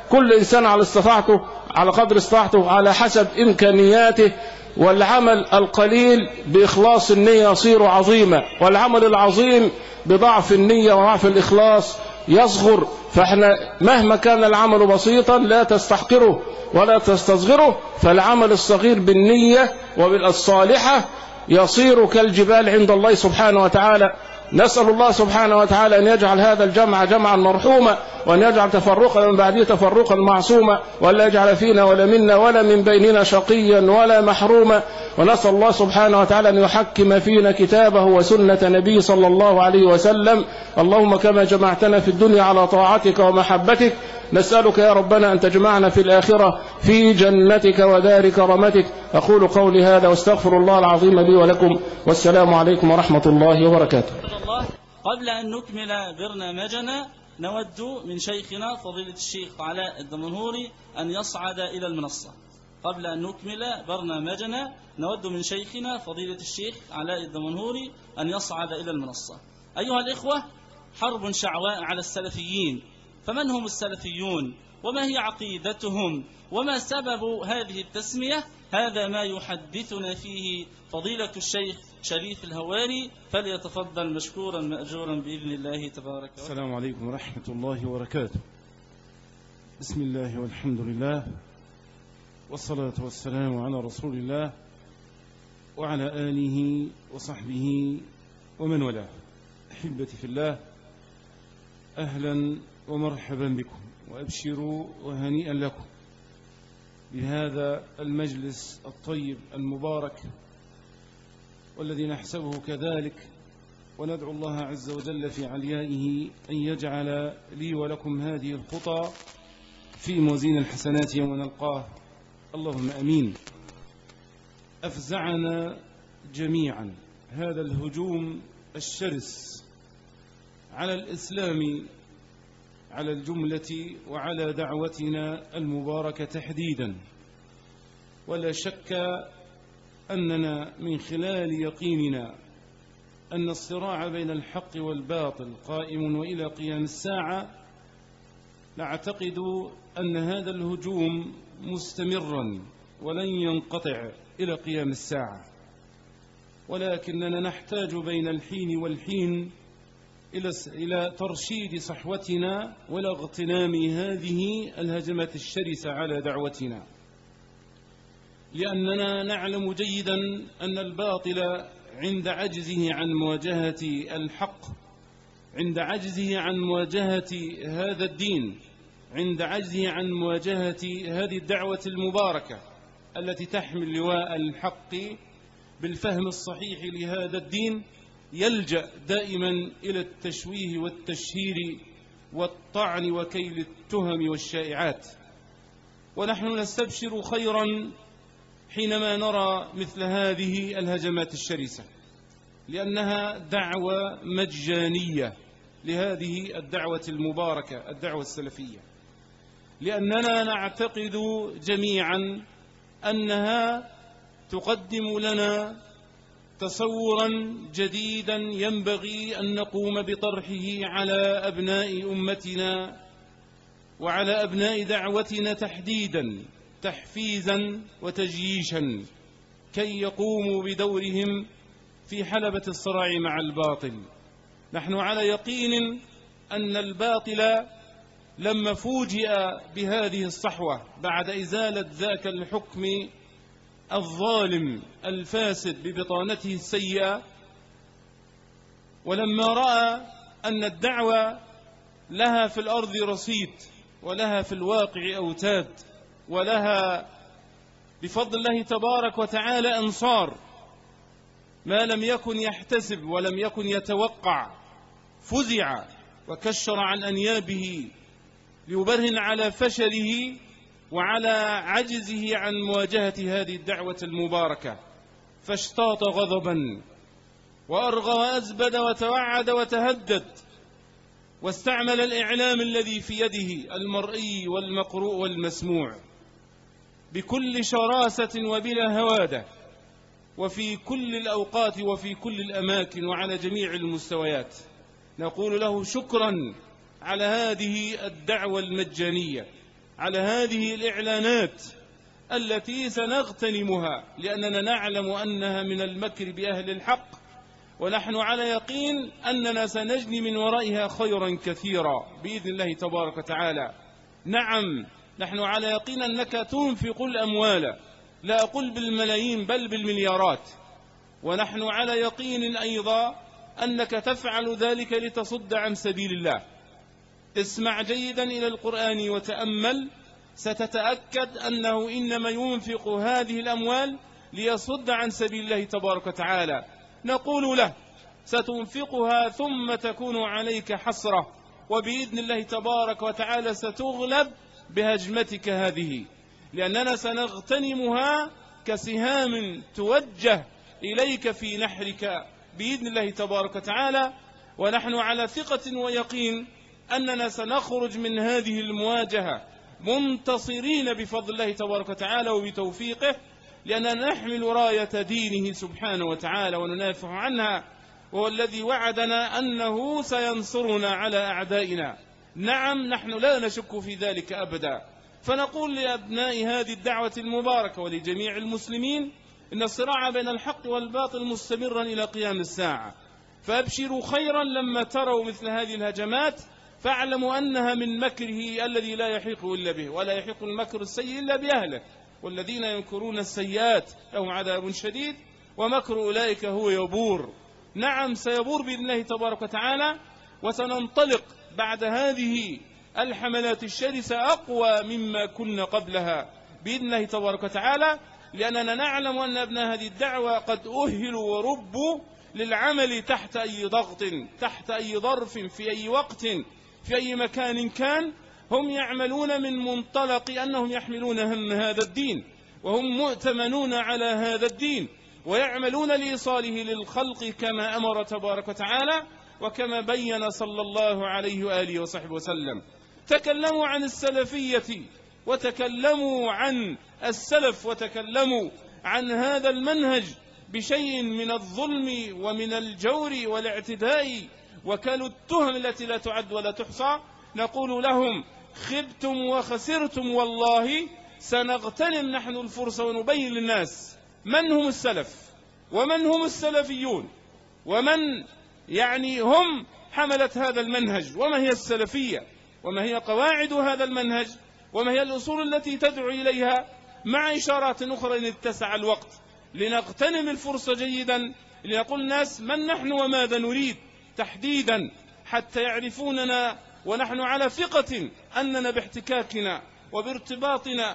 كل إنسان على استطاعته، على قدر استطاعته، على حسب إمكانياته. والعمل القليل بإخلاص النية يصير عظيما، والعمل العظيم بضعف النية وضعف الإخلاص يصغر. فإحنا مهما كان العمل بسيطا لا تستحقره ولا تستصغره، فالعمل الصغير بالنية وبالصالحة يصير كالجبال عند الله سبحانه وتعالى. نسأل الله سبحانه وتعالى أن يجعل هذا الجمع جمعا مرحوما، وأن يجعل تفرقا من بعده تفرقا معصوما، ولا يجعل فينا ولا منا ولا من بيننا شقيا ولا محروما. ونسأل الله سبحانه وتعالى أن يحكم فينا كتابه وسنة نبي صلى الله عليه وسلم. اللهم كما جمعتنا في الدنيا على طاعتك ومحبتك، نسألك يا ربنا أن تجمعنا في الآخرة في جنتك ودار كرامتك. أقول قولي هذا واستغفر الله العظيم لي ولكم، والسلام عليكم ورحمة الله وبركاته. قبل أن نكمل برنامجنا نود من شيخنا فضيلة الشيخ علاء الدمنهوري أن يصعد إلى المنصة. قبل أن نكمل برنامجنا نود من شيخنا فضيلة الشيخ علاء الدمنهوري أن يصعد إلى المنصة. أيها الإخوة، حرب شعواء على السلفيين، فمن هم السلفيون وما هي عقيدتهم وما سبب هذه التسمية؟ هذا ما يحدثنا فيه فضيلة الشيخ شريف الهواري، فليتفضل مشكورا مأجورا بإذن الله تبارك وتعالى. السلام عليكم ورحمة الله وبركاته. بسم الله والحمد لله والصلاة والسلام على رسول الله وعلى آله وصحبه ومن والاه. أحبتي في الله، أهلا ومرحبا بكم، وأبشروا وهنيئا لكم بهذا المجلس الطيب المبارك، والذي نحسبه كذلك، وندعو الله عز وجل في عليائه أن يجعل لي ولكم هذه الخطى في موازين الحسنات يوم نلقاه، اللهم أمين. أفزعنا جميعا هذا الهجوم الشرس على الإسلام على الجملة وعلى دعوتنا المباركة تحديدا. ولا شك أننا من خلال يقيننا أن الصراع بين الحق والباطل قائم وإلى قيام الساعة، نعتقد أن هذا الهجوم مستمرا ولن ينقطع إلى قيام الساعة، ولكننا نحتاج بين الحين والحين إلى ترشيد صحوتنا ولا اغتنام هذه الهجمات الشرسة على دعوتنا، لأننا نعلم جيدا أن الباطل عند عجزه عن مواجهة الحق، عند عجزه عن مواجهة هذا الدين، عند عجزه عن مواجهة هذه الدعوة المباركة التي تحمل لواء الحق بالفهم الصحيح لهذا الدين، يلجأ دائما إلى التشويه والتشهير والطعن وكيل التهم والشائعات. ونحن نستبشر خيرا حينما نرى مثل هذه الهجمات الشرسة، لأنها دعوة مجانية لهذه الدعوة المباركة، الدعوة السلفية، لأننا نعتقد جميعا أنها تقدم لنا تصورا جديدا ينبغي أن نقوم بطرحه على أبناء أمتنا وعلى أبناء دعوتنا تحديدا، تحفيزا وتجييشا كي يقوموا بدورهم في حلبة الصراع مع الباطل. نحن على يقين أن الباطل لما فوجئ بهذه الصحوة بعد إزالة ذاك الحكم الظالم الفاسد ببطانته السيئة، ولما رأى أن الدعوة لها في الأرض رصيد ولها في الواقع أوتاد ولها بفضل الله تبارك وتعالى أنصار، ما لم يكن يحتسب ولم يكن يتوقع، فزع وكشر عن أنيابه ليبرهن على فشله وعلى عجزه عن مواجهة هذه الدعوة المباركة، فاشتاط غضبا وأرغى وأزبد وتوعد وتهدد، واستعمل الإعلام الذي في يده المرئي والمقروء والمسموع بكل شراسة وبلا هوادة، وفي كل الأوقات وفي كل الأماكن وعلى جميع المستويات. نقول له شكرا على هذه الدعوة المجانية، على هذه الإعلانات التي سنغتنمها، لأننا نعلم أنها من المكر بأهل الحق، ونحن على يقين أننا سنجني من ورائها خيرا كثيرا بإذن الله تبارك وتعالى. نعم، نحن على يقين أنك تنفق الأموال، لا أقول بالملايين بل بالمليارات، ونحن على يقين أيضا أنك تفعل ذلك لتصد عن سبيل الله. اسمع جيدا إلى القرآن وتأمل، ستتأكد أنه إنما ينفق هذه الأموال ليصد عن سبيل الله تبارك وتعالى. نقول له ستنفقها ثم تكون عليك حسرة، وبإذن الله تبارك وتعالى ستغلب بهجمتك هذه، لأننا سنغتنمها كسهام توجه إليك في نحرك بإذن الله تبارك وتعالى. ونحن على ثقة ويقين أننا سنخرج من هذه المواجهة منتصرين بفضل الله تبارك وتعالى وبتوفيقه، لأننا نحمل راية دينه سبحانه وتعالى وندافع عنها، وهو الذي وعدنا أنه سينصرنا على أعدائنا. نعم، نحن لا نشك في ذلك أبدا. فنقول لأبناء هذه الدعوة المباركة ولجميع المسلمين إن الصراع بين الحق والباطل مستمرا إلى قيام الساعة، فأبشروا خيرا لما تروا مثل هذه الهجمات، فاعلموا أنها من مكره الذي لا يحيق إلا به، ولا يحيق المكر السيء إلا بأهله، والذين ينكرون السيئات لهم عذاب شديد ومكر أولئك هو يبور. نعم، سيبور بإذن الله تبارك وتعالى، وسننطلق بعد هذه الحملات الشرسة أقوى مما كنا قبلها بإذن الله تبارك وتعالى، لأننا نعلم أن أبناء هذه الدعوة قد أهلوا وربوا للعمل تحت أي ضغط، تحت أي ظرف، في أي وقت، في أي مكان كان. هم يعملون من منطلق أنهم يحملون هم هذا الدين، وهم مؤتمنون على هذا الدين، ويعملون لإيصاله للخلق كما أمر تبارك وتعالى وكما بين صلى الله عليه وآله وصحبه وسلم. تكلموا عن السلفية وتكلموا عن السلف وتكلموا عن هذا المنهج بشيء من الظلم ومن الجور والاعتداء وكالوا التهم التي لا تعد ولا تحصى. نقول لهم خبتم وخسرتم، والله سنغتنم نحن الفرصة ونبين للناس من هم السلف ومن هم السلفيون، ومن هم حملة هذا المنهج، وما هي السلفية، وما هي قواعد هذا المنهج، وما هي الأصول التي تدعو إليها، مع إشارات أخرى إن اتسع الوقت لنغتنم الفرصة جيدا لنقول الناس من نحن وماذا نريد تحديدا، حتى يعرفوننا، ونحن على ثقة أننا باحتكاكنا وبارتباطنا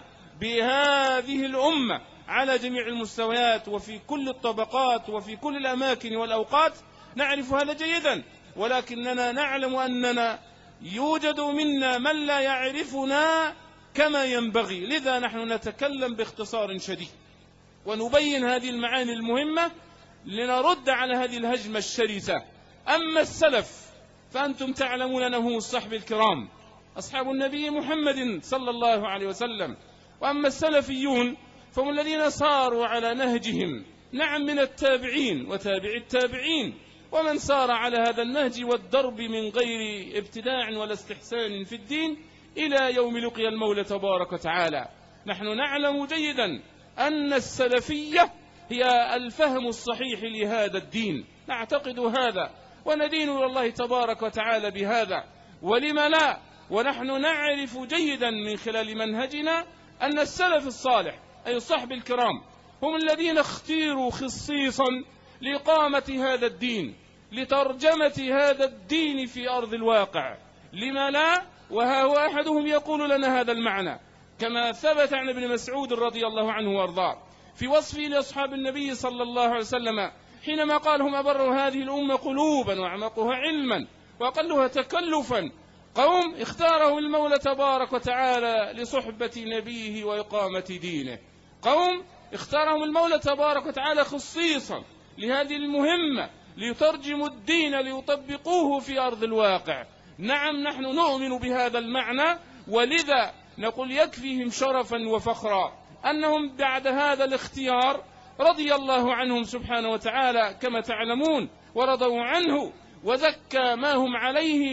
بهذه الأمة على جميع المستويات وفي كل الطبقات وفي كل الأماكن والأوقات نعرف هذا جيدا، ولكننا نعلم أننا يوجد منا من لا يعرفنا كما ينبغي، لذا نحن نتكلم باختصار شديد ونبين هذه المعاني المهمة لنرد على هذه الهجمة الشرسة. أما السلف فأنتم تعلمون أنهم الصحب الكرام أصحاب النبي محمد صلى الله عليه وسلم، وأما السلفيون فهم الذين صاروا على نهجهم، نعم، من التابعين وتابع التابعين ومن سار على هذا النهج والدرب من غير ابتداع ولا استحسان في الدين إلى يوم لقي المولى تبارك وتعالى. نحن نعلم جيدا أن السلفية هي الفهم الصحيح لهذا الدين، نعتقد هذا وندين الله تبارك وتعالى بهذا، ولما لا، ونحن نعرف جيدا من خلال منهجنا أن السلف الصالح أي الصحب الكرام هم الذين اختيروا خصيصا لإقامة هذا الدين، لترجمة هذا الدين في أرض الواقع. لما لا، وها هو أحدهم يقول لنا هذا المعنى كما ثبت عن ابن مسعود رضي الله عنه وارضاه في وصفه لأصحاب النبي صلى الله عليه وسلم حينما قال هم أبر هذه الأمة قلوبا وأعمقها علما وأقلها تكلفا، قوم اختارهم المولى تبارك وتعالى لصحبة نبيه وإقامة دينه، قوم اختارهم المولى تبارك وتعالى خصيصا لهذه المهمة ليترجموا الدين ليطبقوه في أرض الواقع. نعم، نحن نؤمن بهذا المعنى، ولذا نقول يكفيهم شرفا وفخرا أنهم بعد هذا الاختيار رضي الله عنهم سبحانه وتعالى كما تعلمون ورضوا عنه، وزكى ما هم عليه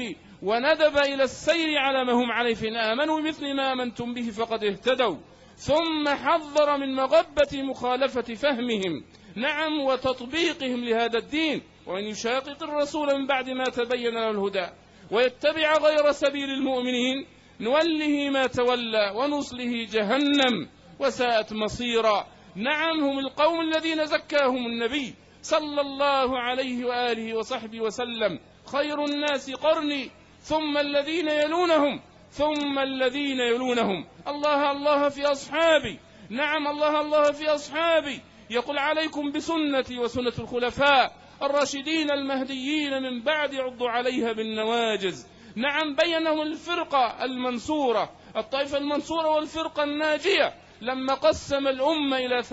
وندب إلى السير على ما هم عليه، فإن آمنوا بمثل ما آمنتم به فقد اهتدوا. ثم حذر من مغبة مخالفة فهمهم نعم وتطبيقهم لهذا الدين، وأن يشاقق الرسول من بعد ما تبين له الهدى ويتبع غير سبيل المؤمنين نوله ما تولى ونصله جهنم وساءت مصيرا. نعم هم القوم الذين زكاهم النبي صلى الله عليه وآله وصحبه وسلم: خير الناس قرني ثم الذين يلونهم ثم الذين يلونهم. الله الله في أصحابي، نعم الله الله في أصحابي. يقول: عليكم بسنتي وسنة الخلفاء الراشدين المهديين من بعد عضوا عليها بالنواجز. نعم بينهم الفرقة المنصورة، الطائفة المنصورة والفرقة الناجية، لما قسم الأمة إلى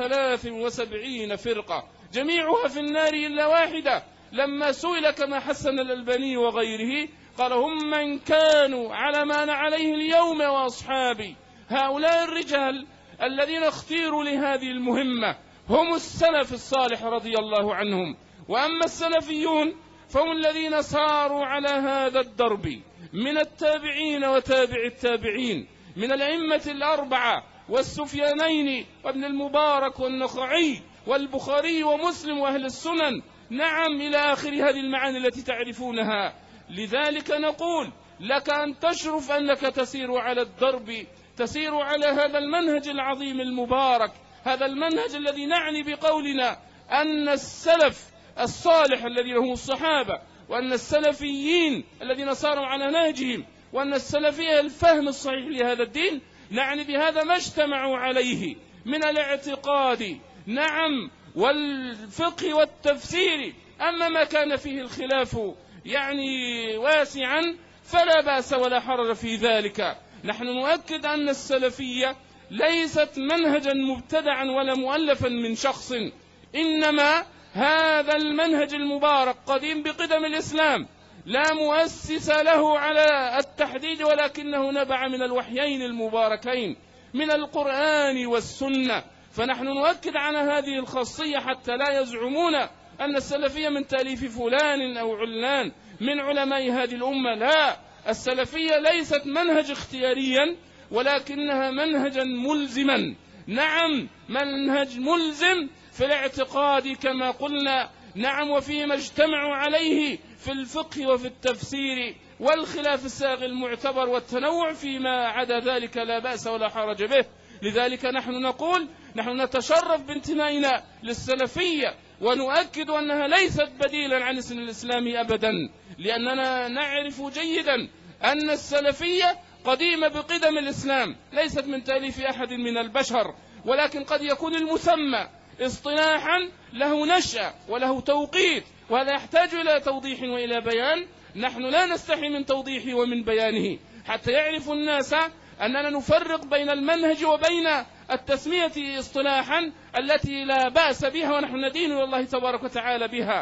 73 فرقة جميعها في النار إلا واحدة. لما سئل كما حسن الألباني وغيره قال: هم من كانوا على ما أنا عليه اليوم وأصحابي. هؤلاء الرجال الذين اختيروا لهذه المهمة هم السلف الصالح رضي الله عنهم. وأما السلفيون فهم الذين ساروا على هذا الدرب من التابعين وتابع التابعين، من الأئمة الأربعة والسفيانين وابن المبارك والنخعي والبخاري ومسلم وأهل السنن، نعم إلى آخر هذه المعاني التي تعرفونها. لذلك نقول لك أن تشرف أنك تسير على الدرب، تسير على هذا المنهج العظيم المبارك، هذا المنهج الذي نعني بقولنا أن السلف الصالح الذين هم الصحابة، وأن السلفيين الذين صاروا على نهجهم، وأن السلفية الفهم الصحيح لهذا الدين، نعني بهذا ما اجتمعوا عليه من الاعتقاد نعم والفقه والتفسير. أما ما كان فيه الخلاف يعني واسعا فلا بأس ولا حرج في ذلك. نحن نؤكد أن السلفية ليست منهجا مبتدعا ولا مؤلفا من شخص، إنما هذا المنهج المبارك قديم بقدم الإسلام، لا مؤسس له على التحديد، ولكنه نبع من الوحيين المباركين من القرآن والسنة. فنحن نؤكد على هذه الخاصية حتى لا يزعمون أن السلفية من تأليف فلان أو علان من علماء هذه الأمة. لا، السلفية ليست منهج اختياريا ولكنها منهجا ملزما، نعم منهج ملزم في الاعتقاد كما قلنا، نعم وفيما اجتمعوا عليه في الفقه وفي التفسير، والخلاف الساغ المعتبر والتنوع فيما عدا ذلك لا بأس ولا حرج به. لذلك نحن نقول نحن نتشرف بانتمائنا للسلفية، ونؤكد أنها ليست بديلا عن اسم الإسلام أبدا، لأننا نعرف جيدا أن السلفية قديمة بقدم الإسلام، ليست من تأليف أحد من البشر، ولكن قد يكون المسمى اصطلاحا له نشأة وله توقيت، وهذا يحتاج إلى توضيح وإلى بيان. نحن لا نستحي من توضيحه ومن بيانه حتى يعرف الناس أننا نفرق بين المنهج وبين التسمية اصطلاحا التي لا بأس بها، ونحن ندين الله تبارك وتعالى بها،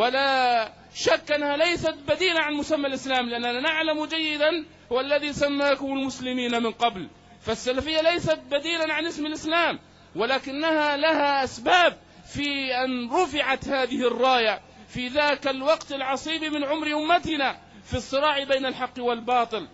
ولا شك أنها ليست بديلة عن مسمى الإسلام، لأننا نعلم جيدا هو الذي سماكم المسلمين من قبل. فالسلفية ليست بديلا عن اسم الإسلام، ولكنها لها أسباب في أن رفعت هذه الراية في ذاك الوقت العصيب من عمر أمتنا في الصراع بين الحق والباطل.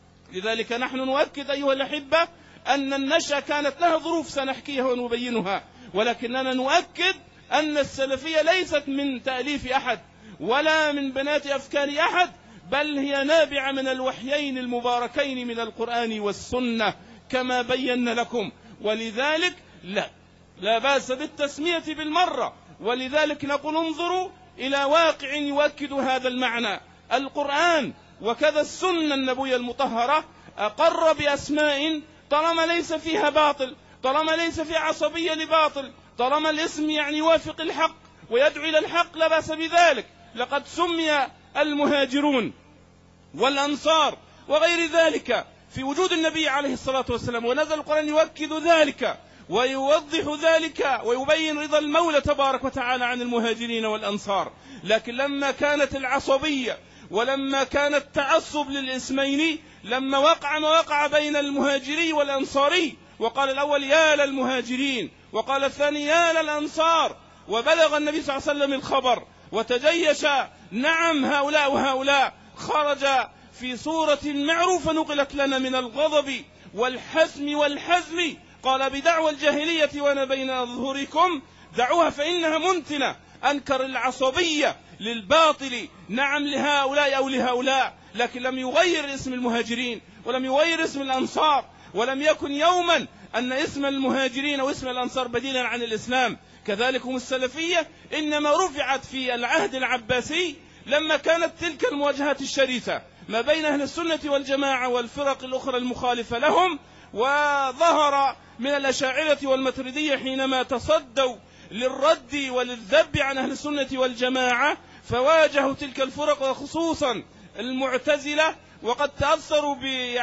لذلك نحن نؤكد أيها الأحبة أن النشأة كانت لها ظروف سنحكيها ونبينها، ولكننا نؤكد أن السلفية ليست من تأليف أحد ولا من بنات أفكار أحد، بل هي نابعة من الوحيين المباركين من القرآن والسنة كما بينا لكم. ولذلك لا بأس بالتسمية بالمرة، ولذلك نقول انظروا إلى واقع يؤكد هذا المعنى. القرآن وكذا السنة النبوية المطهرة أقر بأسماء طالما ليس فيها باطل، طالما ليس فيها عصبية لباطل، طالما الاسم يعني يوافق الحق ويدعو إلى الحق لا بأس بذلك. لقد سمي المهاجرون والأنصار وغير ذلك في وجود النبي عليه الصلاة والسلام، ونزل القرآن يؤكد ذلك ويوضح ذلك ويبين رضا المولى تبارك وتعالى عن المهاجرين والأنصار. لكن لما كانت العصبية ولما كان التعصب للاسمين، لما وقع ما وقع بين المهاجري والأنصاري، وقال الأول يا للمهاجرين وقال الثاني يا للأنصار، وبلغ النبي صلى الله عليه وسلم الخبر وتجيش نعم هؤلاء وهؤلاء، خرج في صورة معروفة نقلت لنا من الغضب والحسم والحزم، قال بدعوى الجاهلية وأنا بين أظهركم دعوها فإنها منتنة. أنكر العصبية للباطل، نعم لهؤلاء أو لهؤلاء، لكن لم يغير اسم المهاجرين ولم يغير اسم الأنصار، ولم يكن يوما أن اسم المهاجرين واسم الأنصار بديلا عن الإسلام. كذلك هم السلفية إنما رفعت في العهد العباسي لما كانت تلك المواجهات الشريفة ما بين أهل السنة والجماعة والفرق الأخرى المخالفة لهم، وظهر من الأشاعرة والماتريدية حينما تصدوا للرد وللذب عن أهل السنة والجماعة فواجهوا تلك الفرق وخصوصا المعتزلة، وقد تأثروا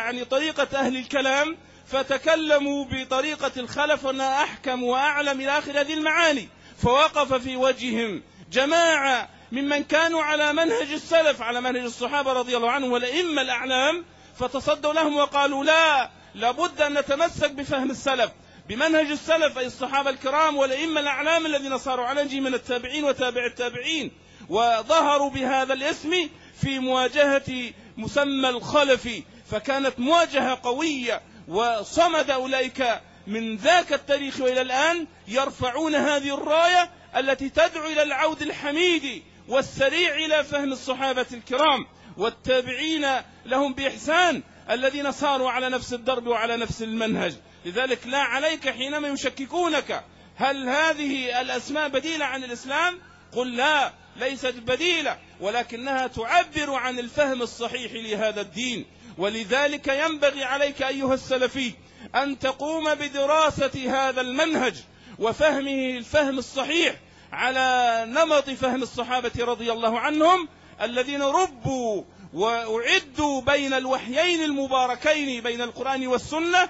طريقة أهل الكلام فتكلموا بطريقة الخلف وأنها أحكم وأعلم إلى آخر هذه المعاني، فوقف في وجههم جماعة ممن كانوا على منهج السلف، على منهج الصحابة رضي الله عنهم والأئمة الأعلام، فتصدوا لهم وقالوا لا، لابد أن نتمسك بفهم السلف، بمنهج السلف أي الصحابة الكرام والأئمة الأعلام الذين صاروا على نهج من التابعين وتابع التابعين، وظهروا بهذا الاسم في مواجهة مسمى الخلف، فكانت مواجهة قوية، وصمد أولئك من ذاك التاريخ وإلى الآن يرفعون هذه الراية التي تدعو إلى العود الحميد والسريع إلى فهم الصحابة الكرام والتابعين لهم بإحسان الذين صاروا على نفس الدرب وعلى نفس المنهج. لذلك لا عليك حينما يشككونك هل هذه الأسماء بديلة عن الإسلام؟ قل لا، ليست بديلة، ولكنها تعبر عن الفهم الصحيح لهذا الدين. ولذلك ينبغي عليك أيها السلفي أن تقوم بدراسة هذا المنهج وفهمه الفهم الصحيح على نمط فهم الصحابة رضي الله عنهم الذين ربوا وأعدوا بين الوحيين المباركين بين القرآن والسنة،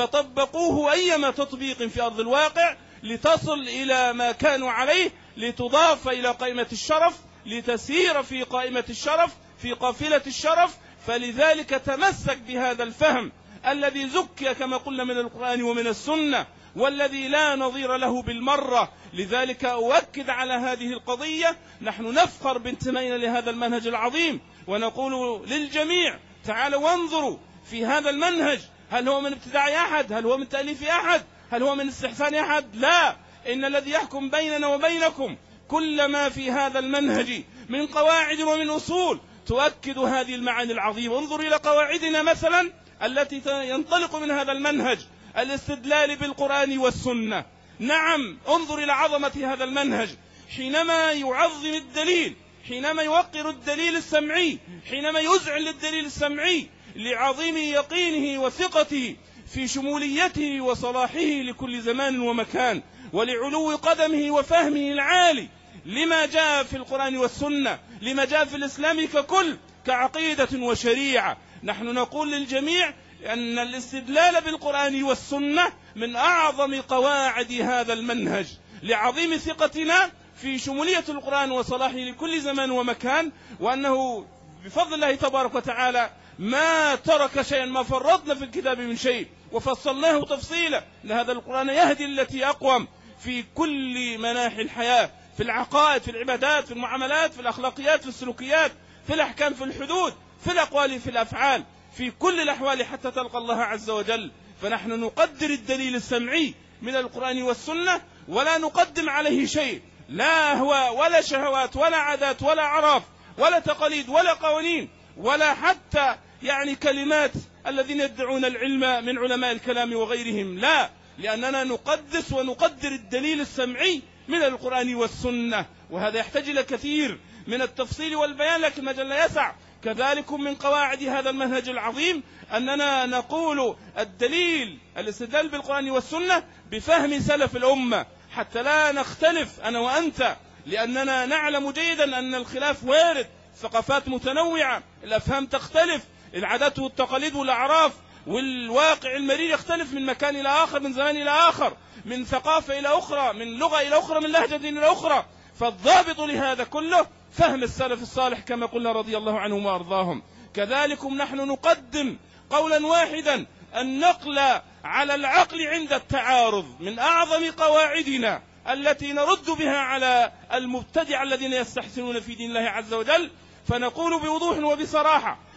فطبقوه أيما تطبيق في أرض الواقع لتصل إلى ما كانوا عليه، لتضاف إلى قائمة الشرف، لتسير في قائمة الشرف في قافلة الشرف. فلذلك تمسك بهذا الفهم الذي زكي كما قلنا من القرآن ومن السنة والذي لا نظير له بالمرة. لذلك أؤكد على هذه القضية، نحن نفخر بانتمائنا لهذا المنهج العظيم، ونقول للجميع تعالوا وانظروا في هذا المنهج، هل هو من ابتداع أحد؟ هل هو من تأليف أحد؟ هل هو من استحسان أحد؟ لا، إن الذي يحكم بيننا وبينكم كل ما في هذا المنهج من قواعد ومن أصول تؤكد هذه المعاني العظيمة. انظر إلى قواعدنا مثلا التي ينطلق من هذا المنهج، الاستدلال بالقرآن والسنة. نعم، انظر إلى عظمة هذا المنهج حينما يعظم الدليل، حينما يوقر الدليل السمعي، حينما يزعل للدليل السمعي لعظيم يقينه وثقته في شموليته وصلاحه لكل زمان ومكان، ولعلو قدمه وفهمه العالي لما جاء في القرآن والسنة، لما جاء في الإسلام ككل كعقيدة وشريعة. نحن نقول للجميع أن الاستدلال بالقرآن والسنة من أعظم قواعد هذا المنهج، لعظيم ثقتنا في شمولية القرآن وصلاحه لكل زمان ومكان، وأنه بفضل الله تبارك وتعالى ما ترك شيئا، ما فرطنا في الكتاب من شيء، وفصلناه تفصيلا. هذا القرآن يهدي التي أقوم في كل مناحي الحياة، في العقائد، في العبادات، في المعاملات، في الأخلاقيات، في السلوكيات، في الأحكام، في الحدود، في الأقوال، في الأفعال، في كل الأحوال حتى تلقى الله عز وجل. فنحن نقدر الدليل السمعي من القرآن والسنة ولا نقدم عليه شيء، لا أهواء ولا شهوات ولا عادات ولا أعراف ولا تقاليد ولا قوانين ولا حتى كلمات الذين يدعون العلم من علماء الكلام وغيرهم، لا، لأننا نقدس ونقدر الدليل السمعي من القرآن والسنة، وهذا يحتاج إلى كثير من التفصيل والبيان، لكن المجال لا يسع. كذلك من قواعد هذا المنهج العظيم أننا نقول الدليل الاستدلال بالقرآن والسنة بفهم سلف الأمة، حتى لا نختلف أنا وأنت، لأننا نعلم جيدا أن الخلاف وارد، ثقافات متنوعة، الأفهام تختلف، العادات والتقاليد والأعراف والواقع المرير يختلف من مكان إلى آخر، من زمان إلى آخر، من ثقافة إلى أخرى، من لغة إلى أخرى، من لهجة إلى أخرى. فالضابط لهذا كله فهم السلف الصالح كما قلنا رضي الله عنهم وأرضاهم. كذلك نحن نقدم قولا واحدا النقل على العقل عند التعارض، من أعظم قواعدنا التي نرد بها على المبتدع الذين يستحسنون في دين الله عز وجل. فنقول بوضوح وبصراحة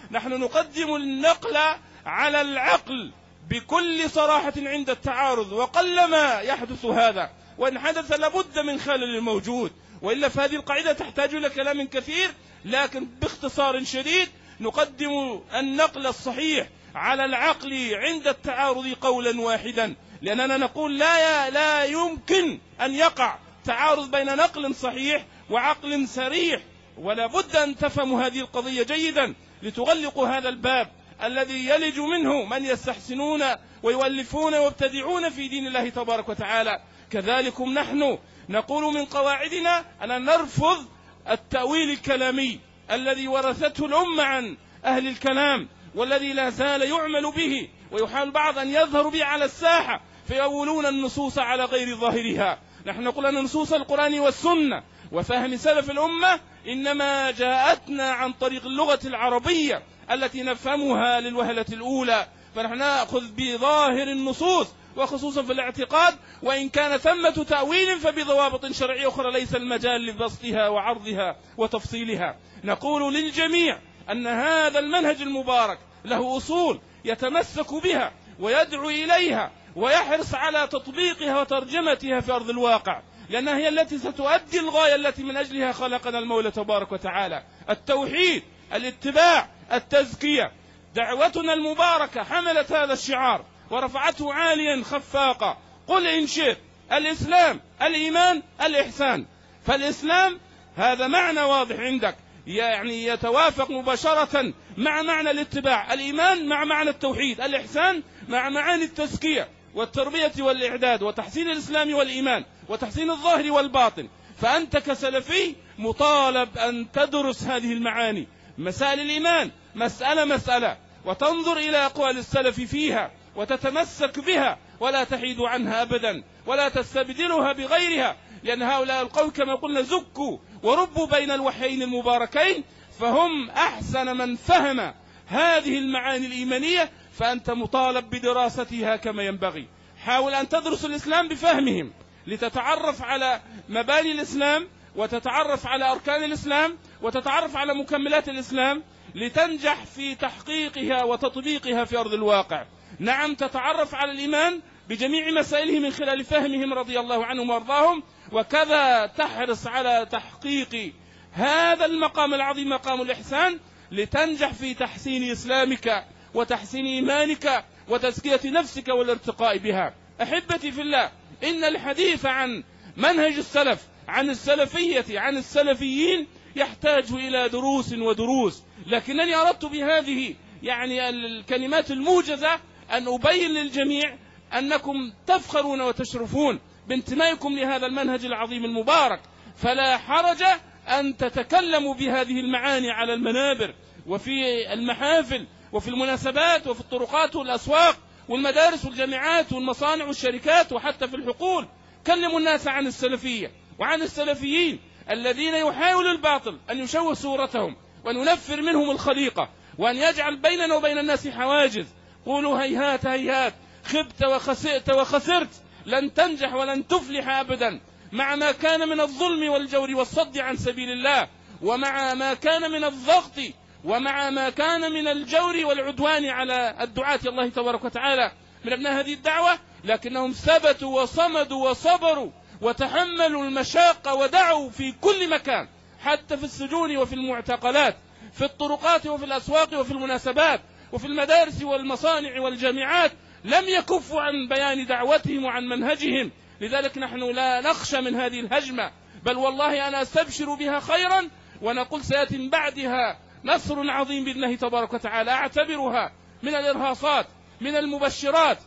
نحن نقدم النقل على العقل بكل صراحة عند التعارض، وقلما يحدث هذا، وإن حدث لابد من خلل موجود، وإلا فهذه القاعدة تحتاج إلى كلام كثير، لكن باختصار شديد نقدم النقل الصحيح على العقل عند التعارض قولا واحدا، لأننا نقول لا يمكن أن يقع تعارض بين نقل صحيح وعقل سريح، ولا بد أن تفهموا هذه القضية جيدا لتغلقوا هذا الباب الذي يلج منه من يستحسنون ويولفون ويبتدعون في دين الله تبارك وتعالى. كذلكم نحن نقول من قواعدنا أن نرفض التأويل الكلامي الذي ورثته الأمة عن أهل الكلام، والذي لا زال يعمل به، ويحاول بعض أن يظهر به على الساحة فيأولون النصوص على غير ظاهرها. نحن نقول أن نصوص القرآن والسنة وفهم سلف الأمة إنما جاءتنا عن طريق اللغة العربية التي نفهمها للوهلة الأولى، فنحن نأخذ بظاهر النصوص وخصوصا في الاعتقاد، وإن كان ثمة تأويل فبضوابط شرعية أخرى ليس المجال لبسطها وعرضها وتفصيلها. نقول للجميع أن هذا المنهج المبارك له أصول يتمسك بها ويدعو إليها ويحرص على تطبيقها وترجمتها في أرض الواقع، لأنها هي التي ستؤدي الغاية التي من أجلها خلقنا المولى تبارك وتعالى: التوحيد، الاتباع، التزكية. دعوتنا المباركة حملت هذا الشعار ورفعته عاليا خفاقا: قل إن شئت الإسلام، الإيمان، الإحسان. فالإسلام هذا معنى واضح عندك، يعني يتوافق مباشرة مع معنى الاتباع، الإيمان مع معنى التوحيد، الإحسان مع معاني التزكية والتربية والإعداد وتحسين الإسلام والإيمان وتحسين الظاهر والباطن. فأنت كسلفي مطالب أن تدرس هذه المعاني، مسائل الإيمان مسألة، وتنظر إلى أقوال السلف فيها وتتمسك بها ولا تحيد عنها أبدا ولا تستبدلها بغيرها، لأن هؤلاء القوم كما قلنا زكوا وربوا بين الوحيين المباركين، فهم أحسن من فهم هذه المعاني الإيمانية، فأنت مطالب بدراستها كما ينبغي. حاول أن تدرس الإسلام بفهمهم لتتعرف على مباني الإسلام وتتعرف على أركان الإسلام وتتعرف على مكملات الإسلام لتنجح في تحقيقها وتطبيقها في أرض الواقع. نعم، تتعرف على الإيمان بجميع مسائله من خلال فهمهم رضي الله عنهم وارضاهم، وكذا تحرص على تحقيق هذا المقام العظيم مقام الإحسان لتنجح في تحسين إسلامك وتحسين إيمانك وتزكية نفسك والارتقاء بها. أحبتي في الله، إن الحديث عن منهج السلف، عن السلفية، عن السلفيين يحتاج إلى دروس ودروس، لكنني أردت بهذه يعني الكلمات الموجزة أن أبين للجميع أنكم تفخرون وتشرفون بانتمائكم لهذا المنهج العظيم المبارك، فلا حرج أن تتكلموا بهذه المعاني على المنابر وفي المحافل وفي المناسبات وفي الطرقات والأسواق والمدارس والجامعات والمصانع والشركات وحتى في الحقول. كلموا الناس عن السلفية وعن السلفيين الذين يحاول الباطل أن يشوه صورتهم وأن ينفر منهم الخليقة وأن يجعل بيننا وبين الناس حواجز. قولوا هيهات هيهات، خبت وخسئت وخسرت، لن تنجح ولن تفلح أبدا، مع ما كان من الظلم والجور والصد عن سبيل الله، ومع ما كان من الضغط، ومع ما كان من الجور والعدوان على الدعاة الله تبارك وتعالى من أبناء هذه الدعوة، لكنهم ثبتوا وصمدوا وصبروا وتحملوا المشاق ودعوا في كل مكان، حتى في السجون وفي المعتقلات، في الطرقات وفي الأسواق وفي المناسبات وفي المدارس والمصانع والجامعات، لم يكفوا عن بيان دعوتهم وعن منهجهم. لذلك نحن لا نخشى من هذه الهجمة، بل والله أنا أستبشر بها خيرا، ونقول سيأتي من بعدها نصر عظيم بإذن الله تبارك وتعالى. أعتبرها من الإرهاصات، من المبشرات،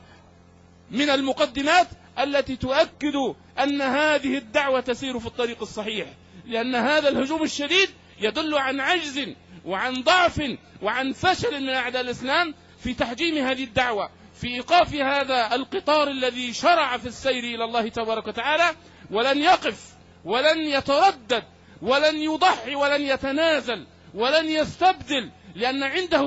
من المقدمات التي تؤكد أن هذه الدعوة تسير في الطريق الصحيح، لأن هذا الهجوم الشديد يدل عن عجز وعن ضعف وعن فشل من أعداء الإسلام في تحجيم هذه الدعوة، في إيقاف هذا القطار الذي شرع في السير إلى الله تبارك وتعالى، ولن يقف ولن يتردد ولن يضحي ولن يتنازل ولن يستبدل، لأن عنده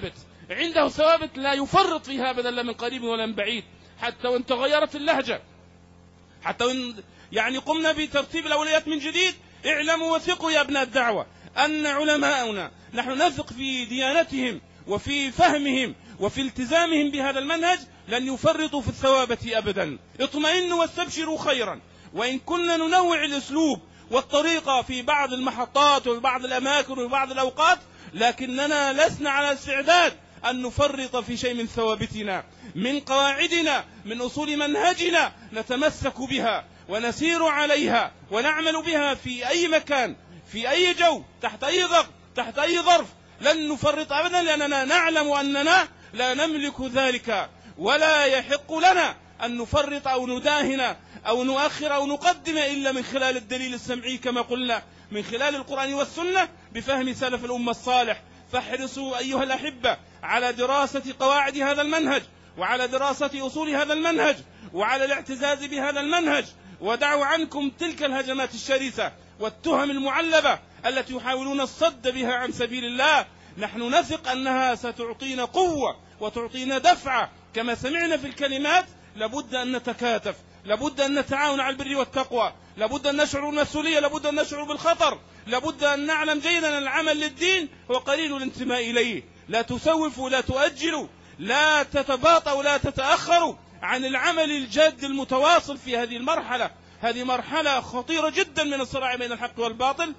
ثوابت لا يفرط فيها أبدا لا من قريب ولا من بعيد. حتى وإن تغيرت اللهجة، حتى وإن يعني قمنا بترتيب الأولويات من جديد، اعلموا وثقوا يا ابناء الدعوة أن علماءنا نحن نثق في ديانتهم وفي فهمهم وفي التزامهم بهذا المنهج، لن يفرطوا في الثوابت أبدا. اطمئنوا واستبشروا خيرا، وإن كنا ننوع الأسلوب والطريقة في بعض المحطات وبعض الأماكن وبعض الأوقات، لكننا لسنا على استعداد أن نفرط في شيء من ثوابتنا، من قواعدنا، من أصول منهجنا، نتمسك بها ونسير عليها ونعمل بها في أي مكان، في أي جو، تحت أي ضغط، تحت أي ظرف. لن نفرط أبدا، لأننا نعلم أننا لا نملك ذلك، ولا يحق لنا أن نفرط أو نداهن أو نؤخر أو نقدم إلا من خلال الدليل السمعي كما قلنا، من خلال القرآن والسنة بفهم سلف الأمة الصالح. فاحرصوا أيها الأحبة على دراسة قواعد هذا المنهج، وعلى دراسة أصول هذا المنهج، وعلى الاعتزاز بهذا المنهج، ودعوا عنكم تلك الهجمات الشرسة والتهم المعلبة التي يحاولون الصد بها عن سبيل الله. نحن نثق أنها ستعطينا قوة وتعطينا دفعة. كما سمعنا في الكلمات، لابد أن نتكاتف، لابد أن نتعاون على البر والتقوى، لابد أن نشعر بالمسؤولية، لابد أن نشعر بالخطر، لابد أن نعلم جيدا أن العمل للدين هو قليل الانتماء إليه. لا تسوفوا، لا تؤجلوا، لا تتباطؤوا، لا تتأخروا عن العمل الجاد المتواصل في هذه المرحلة. هذه مرحلة خطيرة جدا من الصراع بين الحق والباطل.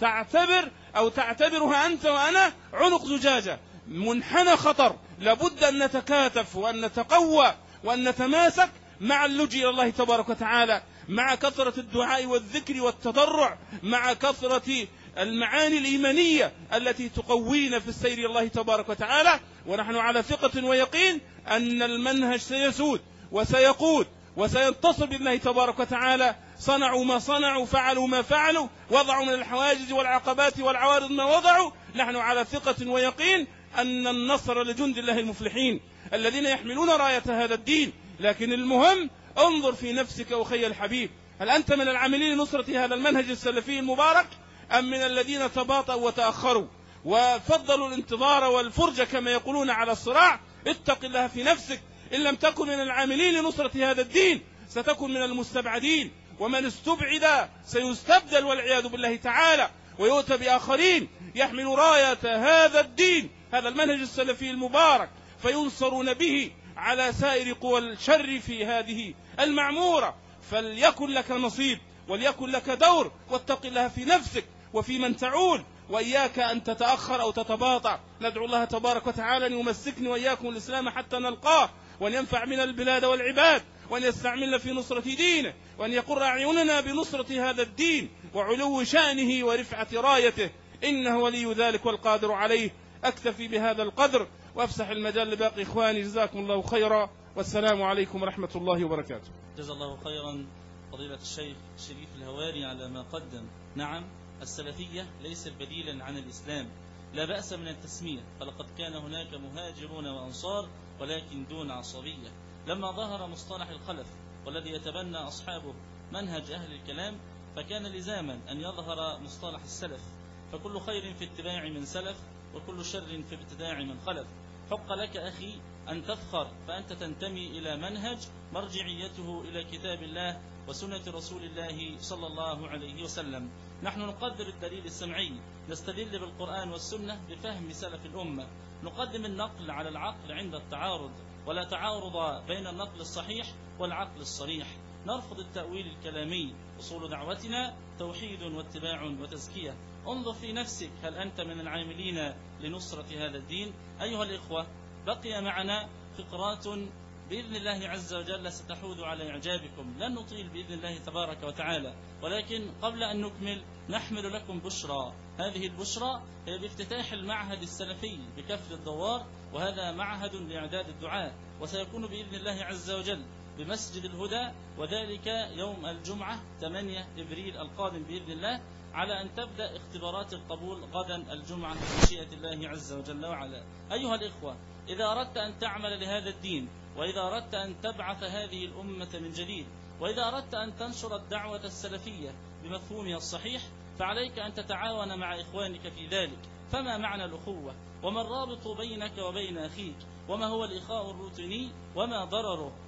تعتبرها أنت وأنا عنق زجاجة، منحنى خطر. لابد أن نتكاتف وأن نتقوى وأن نتماسك مع اللجوء إلى الله تبارك وتعالى، مع كثرة الدعاء والذكر والتضرع، مع كثرة المعاني الإيمانية التي تقوينا في السير إلى الله تبارك وتعالى. ونحن على ثقة ويقين أن المنهج سيسود وسيقود وسينتصر بالله تبارك وتعالى. صنعوا ما صنعوا، فعلوا ما فعلوا، وضعوا من الحواجز والعقبات والعوارض ما وضعوا. نحن على ثقة ويقين أن النصر لجند الله المفلحين الذين يحملون راية هذا الدين. لكن المهم انظر في نفسك أخي الحبيب، هل أنت من العاملين لنصرة هذا المنهج السلفي المبارك، أم من الذين تباطؤوا وتأخروا وفضلوا الانتظار والفرجة كما يقولون على الصراع؟ اتق الله في نفسك. إن لم تكن من العاملين لنصرة هذا الدين ستكن من المستبعدين، ومن استبعد سيستبدل والعياذ بالله تعالى، ويؤتى بآخرين يحمل راية هذا الدين، هذا المنهج السلفي المبارك، فينصرون به على سائر قوى الشر في هذه المعمورة. فليكن لك نصيب وليكن لك دور، واتق الله في نفسك وفي من تعول، وإياك أن تتأخر أو تتباطأ. ندعو الله تبارك وتعالى أن يمسكني وإياكم الإسلام حتى نلقاه، وأن ينفع من البلاد والعباد، وأن يستعملنا في نصرة دينه، وأن يقر أعيننا بنصرة هذا الدين وعلو شأنه ورفعة رايته، إنه ولي ذلك والقادر عليه. أكتفي بهذا القدر وأفسح المجال لباقي إخواني. جزاكم الله خيرا، والسلام عليكم ورحمة الله وبركاته. جزا الله خيرا فضيلة الشيخ شريف الهواري على ما قدم. نعم، السلفية ليست بديلا عن الإسلام، لا بأس من التسمية، فلقد كان هناك مهاجرون وأنصار ولكن دون عصبية. لما ظهر مصطلح الخلف والذي يتبنى أصحابه منهج أهل الكلام، فكان لزاما أن يظهر مصطلح السلف، فكل خير في اتباع من سلف، وكل شر في ابتداع من خلف. حق لك أخي أن تفخر، فأنت تنتمي إلى منهج مرجعيته إلى كتاب الله وسنة رسول الله صلى الله عليه وسلم. نحن نقدر الدليل السمعي، نستدل بالقرآن والسنة بفهم سلف الأمة، نقدم النقل على العقل عند التعارض، ولا تعارض بين النقل الصحيح والعقل الصريح. نرفض التأويل الكلامي، أصول دعوتنا توحيد واتباع وتزكية. انظر في نفسك، هل أنت من العاملين لنصرة هذا الدين؟ أيها الإخوة، بقي معنا فقرات بإذن الله عز وجل ستحوذ على إعجابكم، لن نطيل بإذن الله تبارك وتعالى، ولكن قبل أن نكمل نحمل لكم بشرى. هذه البشرى هي بافتتاح المعهد السلفي بكفر الدوار، وهذا معهد لإعداد الدعاء، وسيكون بإذن الله عز وجل بمسجد الهدى، وذلك يوم الجمعة 8 إبريل القادم بإذن الله، على أن تبدأ اختبارات القبول غدا الجمعة بمشيئة الله عز وجل وعلا. أيها الإخوة، إذا أردت أن تعمل لهذا الدين، وإذا أردت أن تبعث هذه الأمة من جديد، وإذا أردت أن تنشر الدعوة السلفية بمفهومها الصحيح، فعليك أن تتعاون مع إخوانك في ذلك. فما معنى الأخوة؟ وما الرابط بينك وبين أخيك؟ وما هو الإخاء الروتيني؟ وما ضرره؟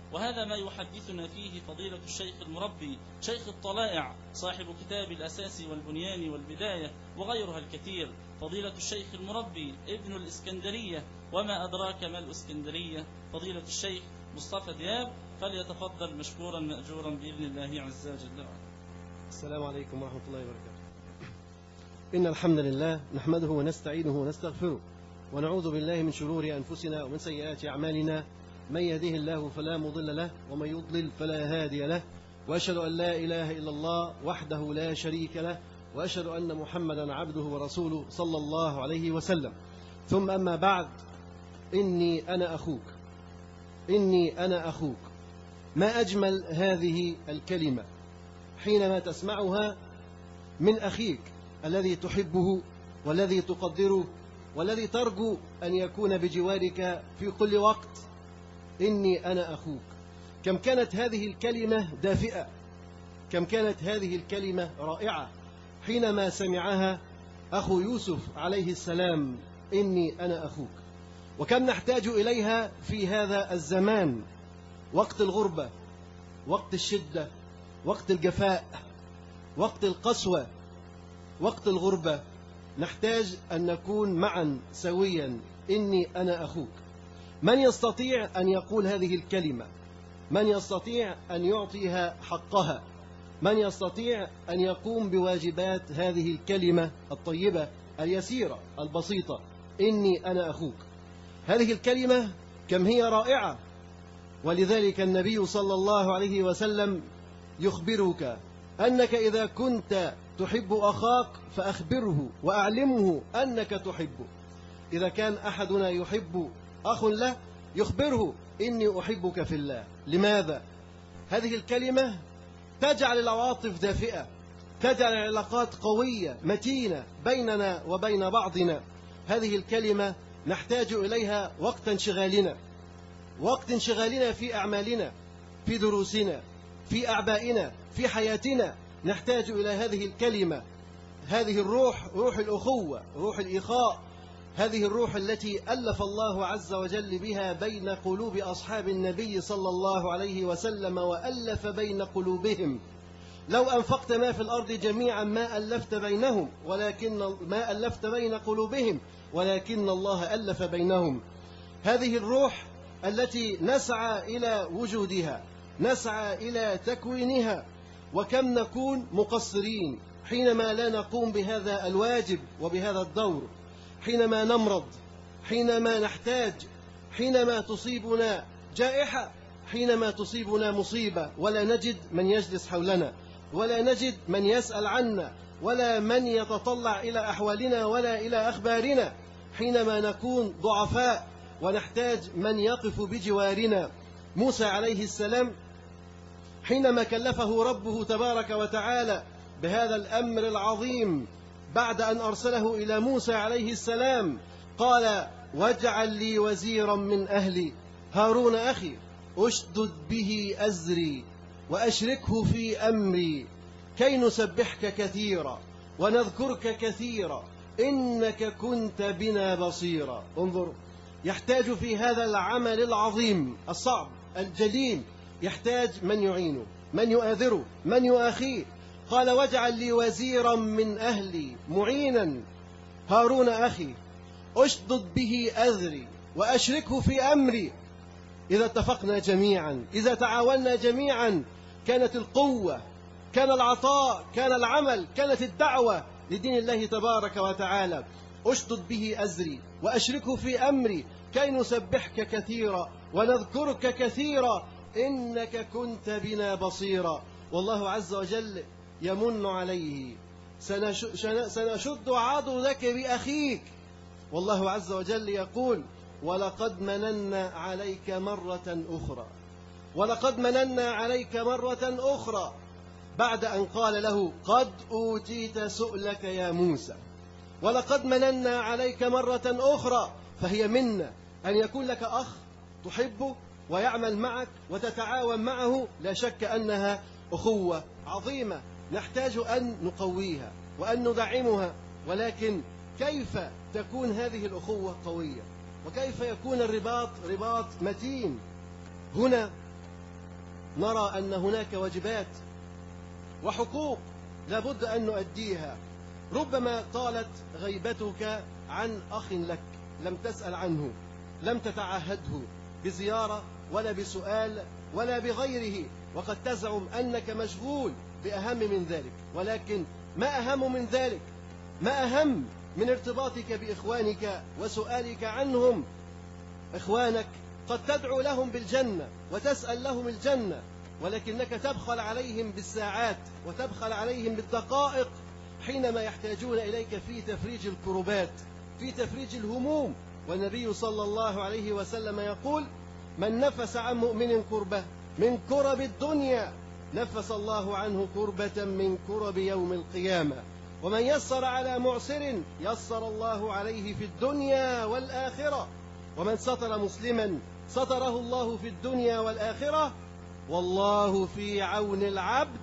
وهذا ما يحدثنا فيه فضيلة الشيخ المربي شيخ الطلائع صاحب كتاب الأساس والبنيان والبداية وغيرها الكثير، فضيلة الشيخ المربي ابن الإسكندرية وما أدراك ما الإسكندرية فضيلة الشيخ مصطفى دياب، فليتفضل مشكورا مأجورا بإذن الله عز وجل. السلام عليكم ورحمة الله وبركاته. إن الحمد لله نحمده ونستعينه ونستغفره ونعوذ بالله من شرور أنفسنا ومن سيئات أعمالنا، من يهده الله فلا مضل له ومن يضلل فلا هادي له، وأشهد أن لا إله إلا الله وحده لا شريك له، وأشهد أن محمدا عبده ورسوله صلى الله عليه وسلم. ثم أما بعد، إني أنا أخوك. ما أجمل هذه الكلمة حينما تسمعها من أخيك الذي تحبه والذي تقدره والذي ترجو أن يكون بجوارك في كل وقت. إني أنا أخوك. كم كانت هذه الكلمة دافئة، كم كانت هذه الكلمة رائعة حينما سمعها أخو يوسف عليه السلام، إني أنا أخوك. وكم نحتاج إليها في هذا الزمان، وقت الغربة، وقت الشدة، وقت الجفاء، وقت القسوة، وقت الغربة، نحتاج أن نكون معا سويا. إني أنا أخوك. من يستطيع أن يقول هذه الكلمة؟ من يستطيع أن يعطيها حقها؟ من يستطيع أن يقوم بواجبات هذه الكلمة الطيبة اليسيرة البسيطة؟ إني أنا أخوك. هذه الكلمة كم هي رائعة، ولذلك النبي صلى الله عليه وسلم يخبرك أنك إذا كنت تحب أخاك فأخبره وأعلمه أنك تحبه. إذا كان أحدنا يحب أخ له يخبره إني أحبك في الله. لماذا؟ هذه الكلمة تجعل العواطف دافئة، تجعل العلاقات قوية متينة بيننا وبين بعضنا. هذه الكلمة نحتاج إليها وقت انشغالنا، وقت انشغالنا في أعمالنا، في دروسنا، في أعبائنا، في حياتنا. نحتاج إلى هذه الكلمة، هذه الروح، روح الأخوة، روح الإخاء، هذه الروح التي ألف الله عز وجل بها بين قلوب أصحاب النبي صلى الله عليه وسلم وألف بين قلوبهم. لو أنفقت ما في الأرض جميعا ما ألفت بينهم، ما ألفت بين قلوبهم، ولكن الله ألف بينهم. هذه الروح التي نسعى إلى وجودها، نسعى إلى تكوينها. وكم نكون مقصرين حينما لا نقوم بهذا الواجب وبهذا الدور، حينما نمرض، حينما نحتاج، حينما تصيبنا جائحة، حينما تصيبنا مصيبة ولا نجد من يجلس حولنا، ولا نجد من يسأل عنا، ولا من يتطلع إلى أحوالنا ولا إلى أخبارنا، حينما نكون ضعفاء ونحتاج من يقف بجوارنا. موسى عليه السلام حينما كلفه ربه تبارك وتعالى بهذا الأمر العظيم، بعد أن أرسله إلى موسى عليه السلام، قال: واجعل لي وزيرا من أهلي هارون أخي أشدد به أزري وأشركه في أمري كي نسبحك كثيرا ونذكرك كثيرا إنك كنت بنا بصيرا. انظر، يحتاج في هذا العمل العظيم الصعب الجليل، يحتاج من يعينه، من يؤازره، من يؤاخيه. قال: واجعل لي وزيرا من أهلي معينا هارون أخي أشدد به أزري وأشركه في أمري. إذا اتفقنا جميعا، إذا تعاوننا جميعا، كانت القوة، كان العطاء، كان العمل، كانت الدعوة لدين الله تبارك وتعالى. أشدد به أزري وأشركه في أمري كي نسبحك كثيرا ونذكرك كثيرا إنك كنت بنا بصيرا. والله عز وجل يمن عليه: سنشد عضدك بأخيك. والله عز وجل يقول: ولقد مننا عليك مرة أخرى، ولقد مننا عليك مرة أخرى، بعد أن قال له: قد أوتيت سؤلك يا موسى. ولقد مننا عليك مرة أخرى، فهي منا أن يكون لك أخ تحبه ويعمل معك وتتعاون معه. لا شك أنها أخوة عظيمة نحتاج أن نقويها وأن ندعمها، ولكن كيف تكون هذه الأخوة قوية؟ وكيف يكون الرباط رباط متين؟ هنا نرى أن هناك واجبات وحقوق لابد أن نؤديها. ربما طالت غيبتك عن أخ لك، لم تسأل عنه، لم تتعهده بزيارة ولا بسؤال ولا بغيره، وقد تزعم أنك مشغول بأهم من ذلك. ولكن ما أهم من ذلك؟ ما أهم من ارتباطك بإخوانك وسؤالك عنهم؟ إخوانك قد تدعو لهم بالجنة وتسأل لهم الجنة، ولكنك تبخل عليهم بالساعات وتبخل عليهم بالدقائق حينما يحتاجون إليك في تفريج الكربات، في تفريج الهموم. والنبي صلى الله عليه وسلم يقول: من نفس عن مؤمن كربة من كرب الدنيا نفس الله عنه كربة من كرب يوم القيامة. ومن يسر على معسر يسر الله عليه في الدنيا والآخرة. ومن ستر مسلما ستره الله في الدنيا والآخرة. والله في عون العبد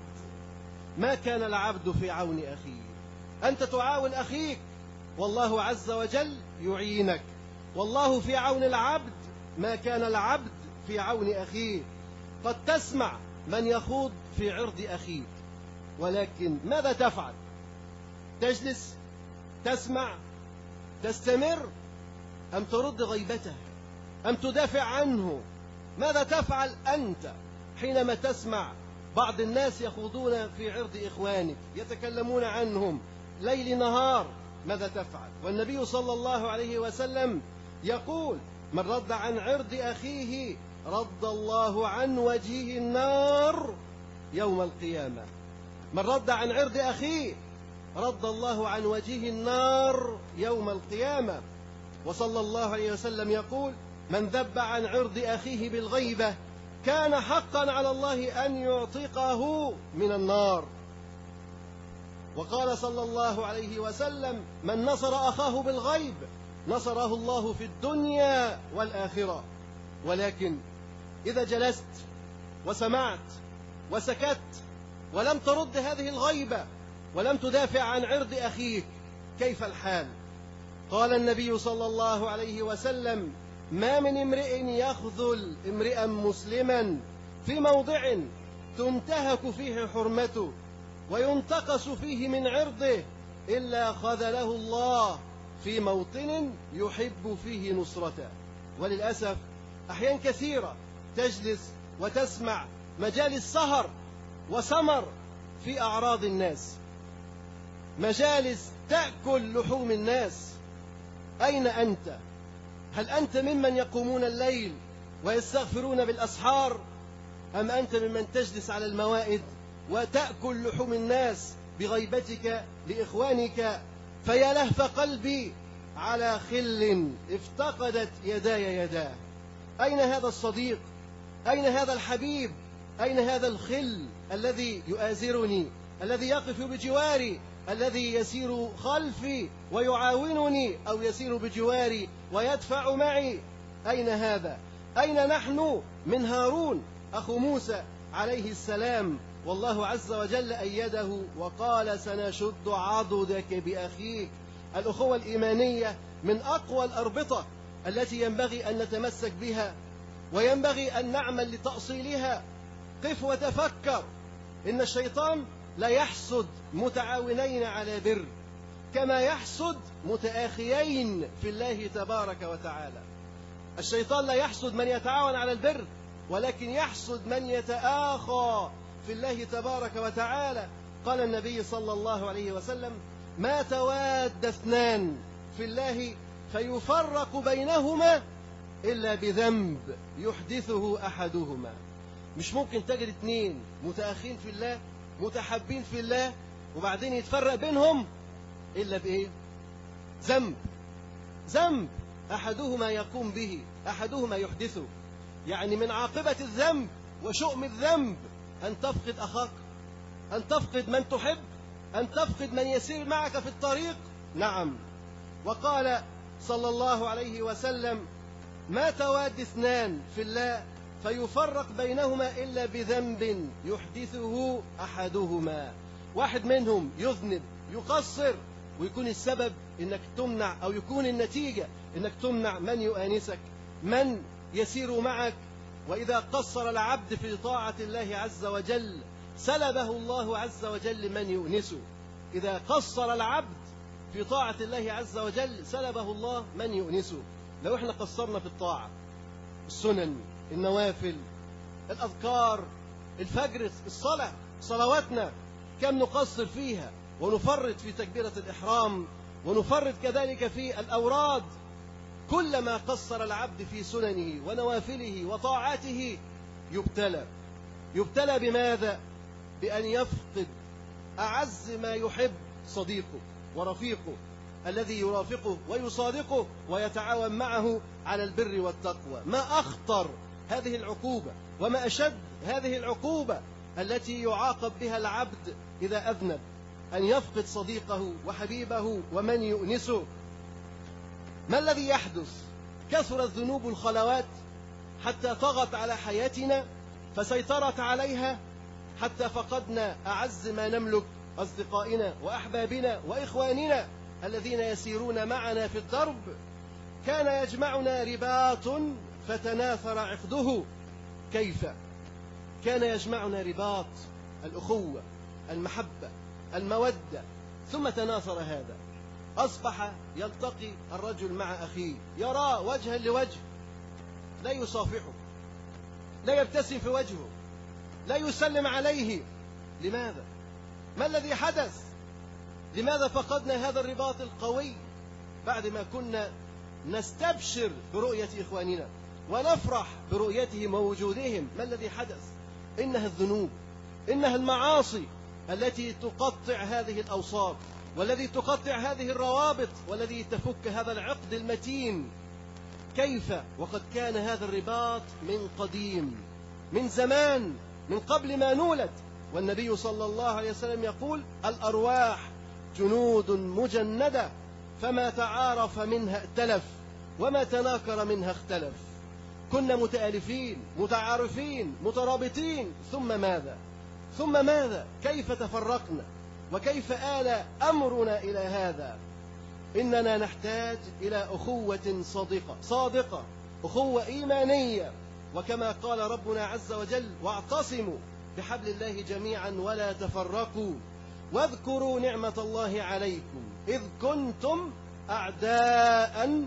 ما كان العبد في عون أخيه. أنت تعاون أخيك والله عز وجل يعينك. والله في عون العبد ما كان العبد في عون أخيه. قد تسمع من يخوض في عرض أخيك، ولكن ماذا تفعل؟ تجلس تسمع تستمر أم ترد غيبته أم تدافع عنه؟ ماذا تفعل أنت حينما تسمع بعض الناس يخوضون في عرض إخوانك يتكلمون عنهم ليل نهار؟ ماذا تفعل؟ والنبي صلى الله عليه وسلم يقول: من رد عن عرض أخيه رد الله عن وجهه النار يوم القيامة. من رد عن عرض أخيه رد الله عن وجهه النار يوم القيامة. وصلى الله عليه وسلم يقول: من ذب عن عرض أخيه بالغيبة كان حقا على الله أن يعتقه من النار. وقال صلى الله عليه وسلم: من نصر أخاه بالغيب نصره الله في الدنيا والآخرة. ولكن إذا جلست وسمعت وسكت ولم ترد هذه الغيبة ولم تدافع عن عرض أخيك، كيف الحال؟ قال النبي صلى الله عليه وسلم: ما من امرئ يخذل امرئا مسلما في موضع تنتهك فيه حرمته وينتقص فيه من عرضه إلا خذله الله في موطن يحب فيه نصرته. وللأسف أحيان كثيرة تجلس وتسمع مجالس سهر وسمر في أعراض الناس، مجالس تأكل لحوم الناس. أين أنت؟ هل أنت ممن يقومون الليل ويستغفرون بالأسحار، أم أنت ممن تجلس على الموائد وتأكل لحوم الناس بغيبتك لإخوانك؟ فيا لهف قلبي على خل افتقدت يداي يداه. أين هذا الصديق؟ أين هذا الحبيب؟ أين هذا الخل الذي يؤازرني، الذي يقف بجواري، الذي يسير خلفي ويعاونني أو يسير بجواري ويدفع معي؟ أين هذا؟ أين نحن من هارون أخو موسى عليه السلام؟ والله عز وجل أيده وقال: سنشد عضدك بأخيك. الأخوة الإيمانية من أقوى الأربطة التي ينبغي أن نتمسك بها وينبغي أن نعمل لتأصيلها. قف وتفكر، إن الشيطان لا يحسد متعاونين على بر كما يحسد متآخيين في الله تبارك وتعالى. الشيطان لا يحسد من يتعاون على البر، ولكن يحسد من يتآخى في الله تبارك وتعالى. قال النبي صلى الله عليه وسلم: ما تواد اثنان في الله فيفرق بينهما إلا بذنب يحدثه أحدهما. مش ممكن تجد اثنين متآخين في الله متحبين في الله وبعدين يتفرق بينهم إلا بإيه؟ ذنب أحدهما يقوم به، أحدهما يحدثه. يعني من عاقبة الذنب وشؤم الذنب أن تفقد أخاك، أن تفقد من تحب، أن تفقد من يسير معك في الطريق. نعم. وقال صلى الله عليه وسلم: ما تواد اثنان في الله فيفرق بينهما إلا بذنب يحدثه أحدهما. واحد منهم يذنب يقصر ويكون السبب إنك تمنع، أو يكون النتيجة إنك تمنع من يؤانسك، من يسير معك وإذا قصر العبد في طاعة الله عز وجل سلبه الله عز وجل من يؤنسه. إذا قصر العبد في طاعة الله عز وجل سلبه الله من يؤنسه. لو احنا قصرنا في الطاعة، السنن، النوافل، الأذكار، الفجر، الصلاة، صلواتنا كم نقصر فيها ونفرط في تكبيرة الإحرام، ونفرط كذلك في الأوراد. كلما قصر العبد في سننه ونوافله وطاعاته يبتلى بماذا؟ بأن يفقد أعز ما يحب صديقه ورفيقه الذي يرافقه ويصادقه ويتعاون معه على البر والتقوى. ما أخطر هذه العقوبة وما أشد هذه العقوبة التي يعاقب بها العبد إذا أذنب، أن يفقد صديقه وحبيبه ومن يؤنسه. ما الذي يحدث؟ كثرت ذنوب الخلوات حتى طغت على حياتنا فسيطرت عليها حتى فقدنا أعز ما نملك، أصدقائنا وأحبابنا وإخواننا الذين يسيرون معنا في الدرب. كان يجمعنا رباط فتناثر عقده. كيف؟ كان يجمعنا رباط الأخوة، المحبة، المودة، ثم تناثر هذا. أصبح يلتقي الرجل مع أخيه، يراه وجها لوجه، لا يصافحه، لا يبتسم في وجهه، لا يسلم عليه. لماذا؟ ما الذي حدث؟ لماذا فقدنا هذا الرباط القوي بعد ما كنا نستبشر برؤية إخواننا ونفرح برؤيتهم ووجودهم؟ ما الذي حدث؟ إنها الذنوب، إنها المعاصي التي تقطع هذه الأوصاب، والذي تقطع هذه الروابط، والذي تفك هذا العقد المتين. كيف وقد كان هذا الرباط من قديم، من زمان، من قبل ما نولد. والنبي صلى الله عليه وسلم يقول: الأرواح جنود مجندة، فما تعارف منها ائتلف، وما تناكر منها اختلف. كنا متآلفين، متعارفين، مترابطين، ثم ماذا؟ ثم ماذا؟ كيف تفرقنا؟ وكيف آل أمرنا إلى هذا؟ إننا نحتاج إلى أخوة صادقة، أخوة إيمانية. وكما قال ربنا عز وجل: واعتصموا بحبل الله جميعا ولا تفرقوا واذكروا نعمة الله عليكم إذ كنتم أعداء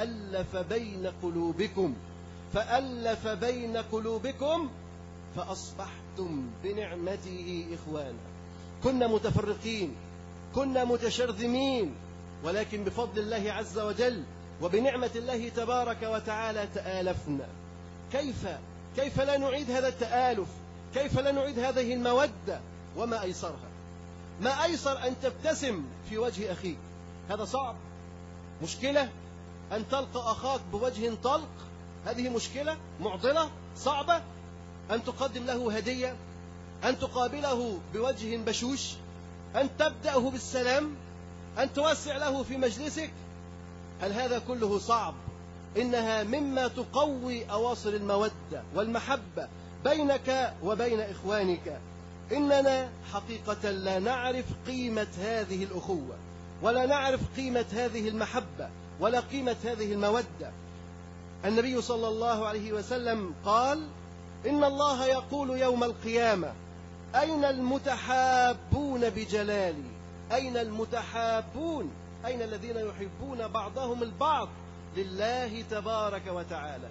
فألف بين قلوبكم فأصبحتم بنعمته إخوانا. كنا متفرقين، كنا متشرذمين، ولكن بفضل الله عز وجل وبنعمة الله تبارك وتعالى تآلفنا. كيف لا نعيد هذا التآلف؟ كيف لا نعيد هذه المودة؟ وما أيسرها؟ ما أيسر أن تبتسم في وجه أخيك؟ هذا صعب، مشكلة. أن تلقى أخاك بوجه طلق، هذه مشكلة معضلة صعبة. أن تقدم له هدية، أن تقابله بوجه بشوش، أن تبدأه بالسلام، أن توسع له في مجلسك. هل هذا كله صعب؟ إنها مما تقوي أواصر المودة والمحبة بينك وبين إخوانك. إننا حقيقة لا نعرف قيمة هذه الأخوة، ولا نعرف قيمة هذه المحبة، ولا قيمة هذه المودة. النبي صلى الله عليه وسلم قال: إن الله يقول يوم القيامة: أين المتحابون بجلالي؟ أين المتحابون؟ أين الذين يحبون بعضهم البعض لله تبارك وتعالى،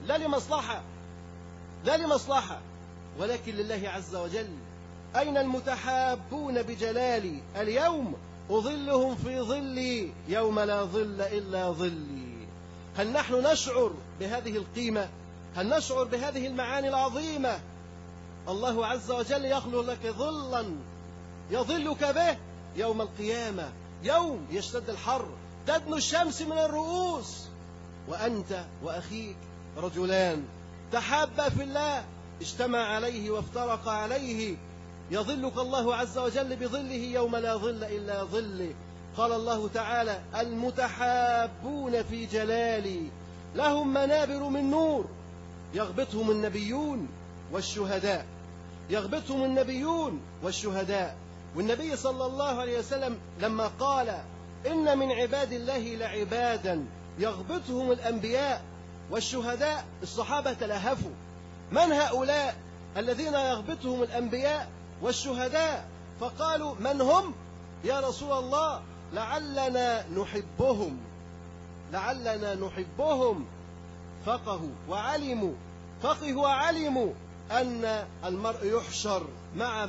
لا لمصلحة ولكن لله عز وجل. أين المتحابون بجلالي؟ اليوم أظلهم في ظلي يوم لا ظل إلا ظلي. هل نحن نشعر بهذه القيمة؟ هل نشعر بهذه المعاني العظيمة؟ الله عز وجل يخلق لك ظلا يظلك به يوم القيامة، يوم يشتد الحر، تدنو الشمس من الرؤوس، وأنت وأخيك رجلان تحابا في الله، اجتمع عليه وافترق عليه، يظلك الله عز وجل بظله يوم لا ظل إلا ظله. قال الله تعالى: المتحابون في جلالي لهم منابر من نور يغبطهم النبيون والشهداء. والنبي صلى الله عليه وسلم لما قال: إن من عباد الله لعبادا يغبطهم الأنبياء والشهداء، الصحابة تلهفوا، من هؤلاء الذين يغبطهم الأنبياء والشهداء؟ فقالوا من هم يا رسول الله؟ لعلنا نحبهم. فقهوا وعلموا أن المرء يحشر مع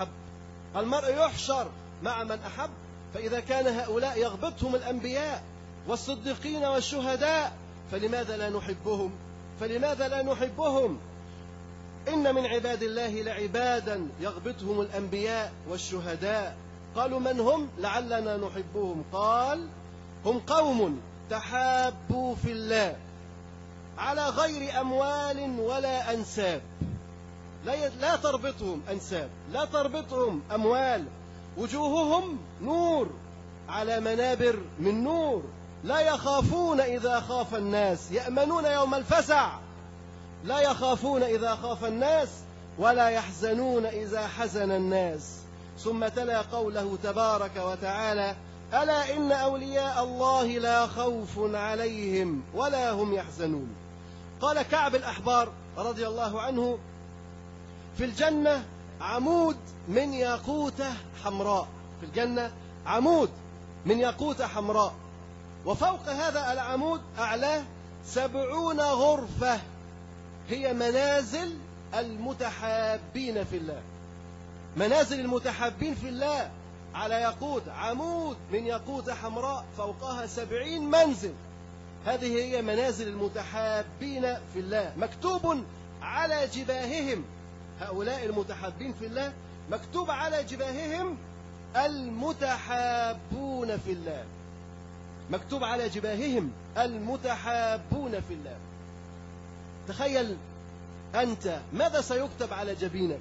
من أحب. فإذا كان هؤلاء يغبطهم الأنبياء والصديقين والشهداء فلماذا لا نحبهم؟ إن من عباد الله لعبادا يغبطهم الأنبياء والشهداء. قالوا من هم؟ لعلنا نحبهم. قال هم قوم تحابوا في الله على غير أموال ولا أنساب. لا تربطهم أنساب، لا تربطهم أموال. وجوههم نور على منابر من نور، لا يخافون إذا خاف الناس، يأمنون يوم الفزع، لا يخافون إذا خاف الناس ولا يحزنون إذا حزن الناس. ثم تلا قوله تبارك وتعالى: ألا إن أولياء الله لا خوف عليهم ولا هم يحزنون. قال كعب الأحبار رضي الله عنه: في الجنة عمود من ياقوتة حمراء، في الجنة عمود من ياقوتة حمراء، وفوق هذا العمود أعلاه 70 غرفة هي منازل المتحابين في الله. منازل المتحابين في الله على ياقوت، عمود من ياقوتة حمراء فوقها 70 منزل. هذه هي منازل المتحابين في الله، مكتوب على جباههم. هؤلاء المتحابين في الله مكتوب على جباههم المتحابون في الله، مكتوب على جباههم المتحابون في الله. تخيل أنت ماذا سيكتب على جبينك؟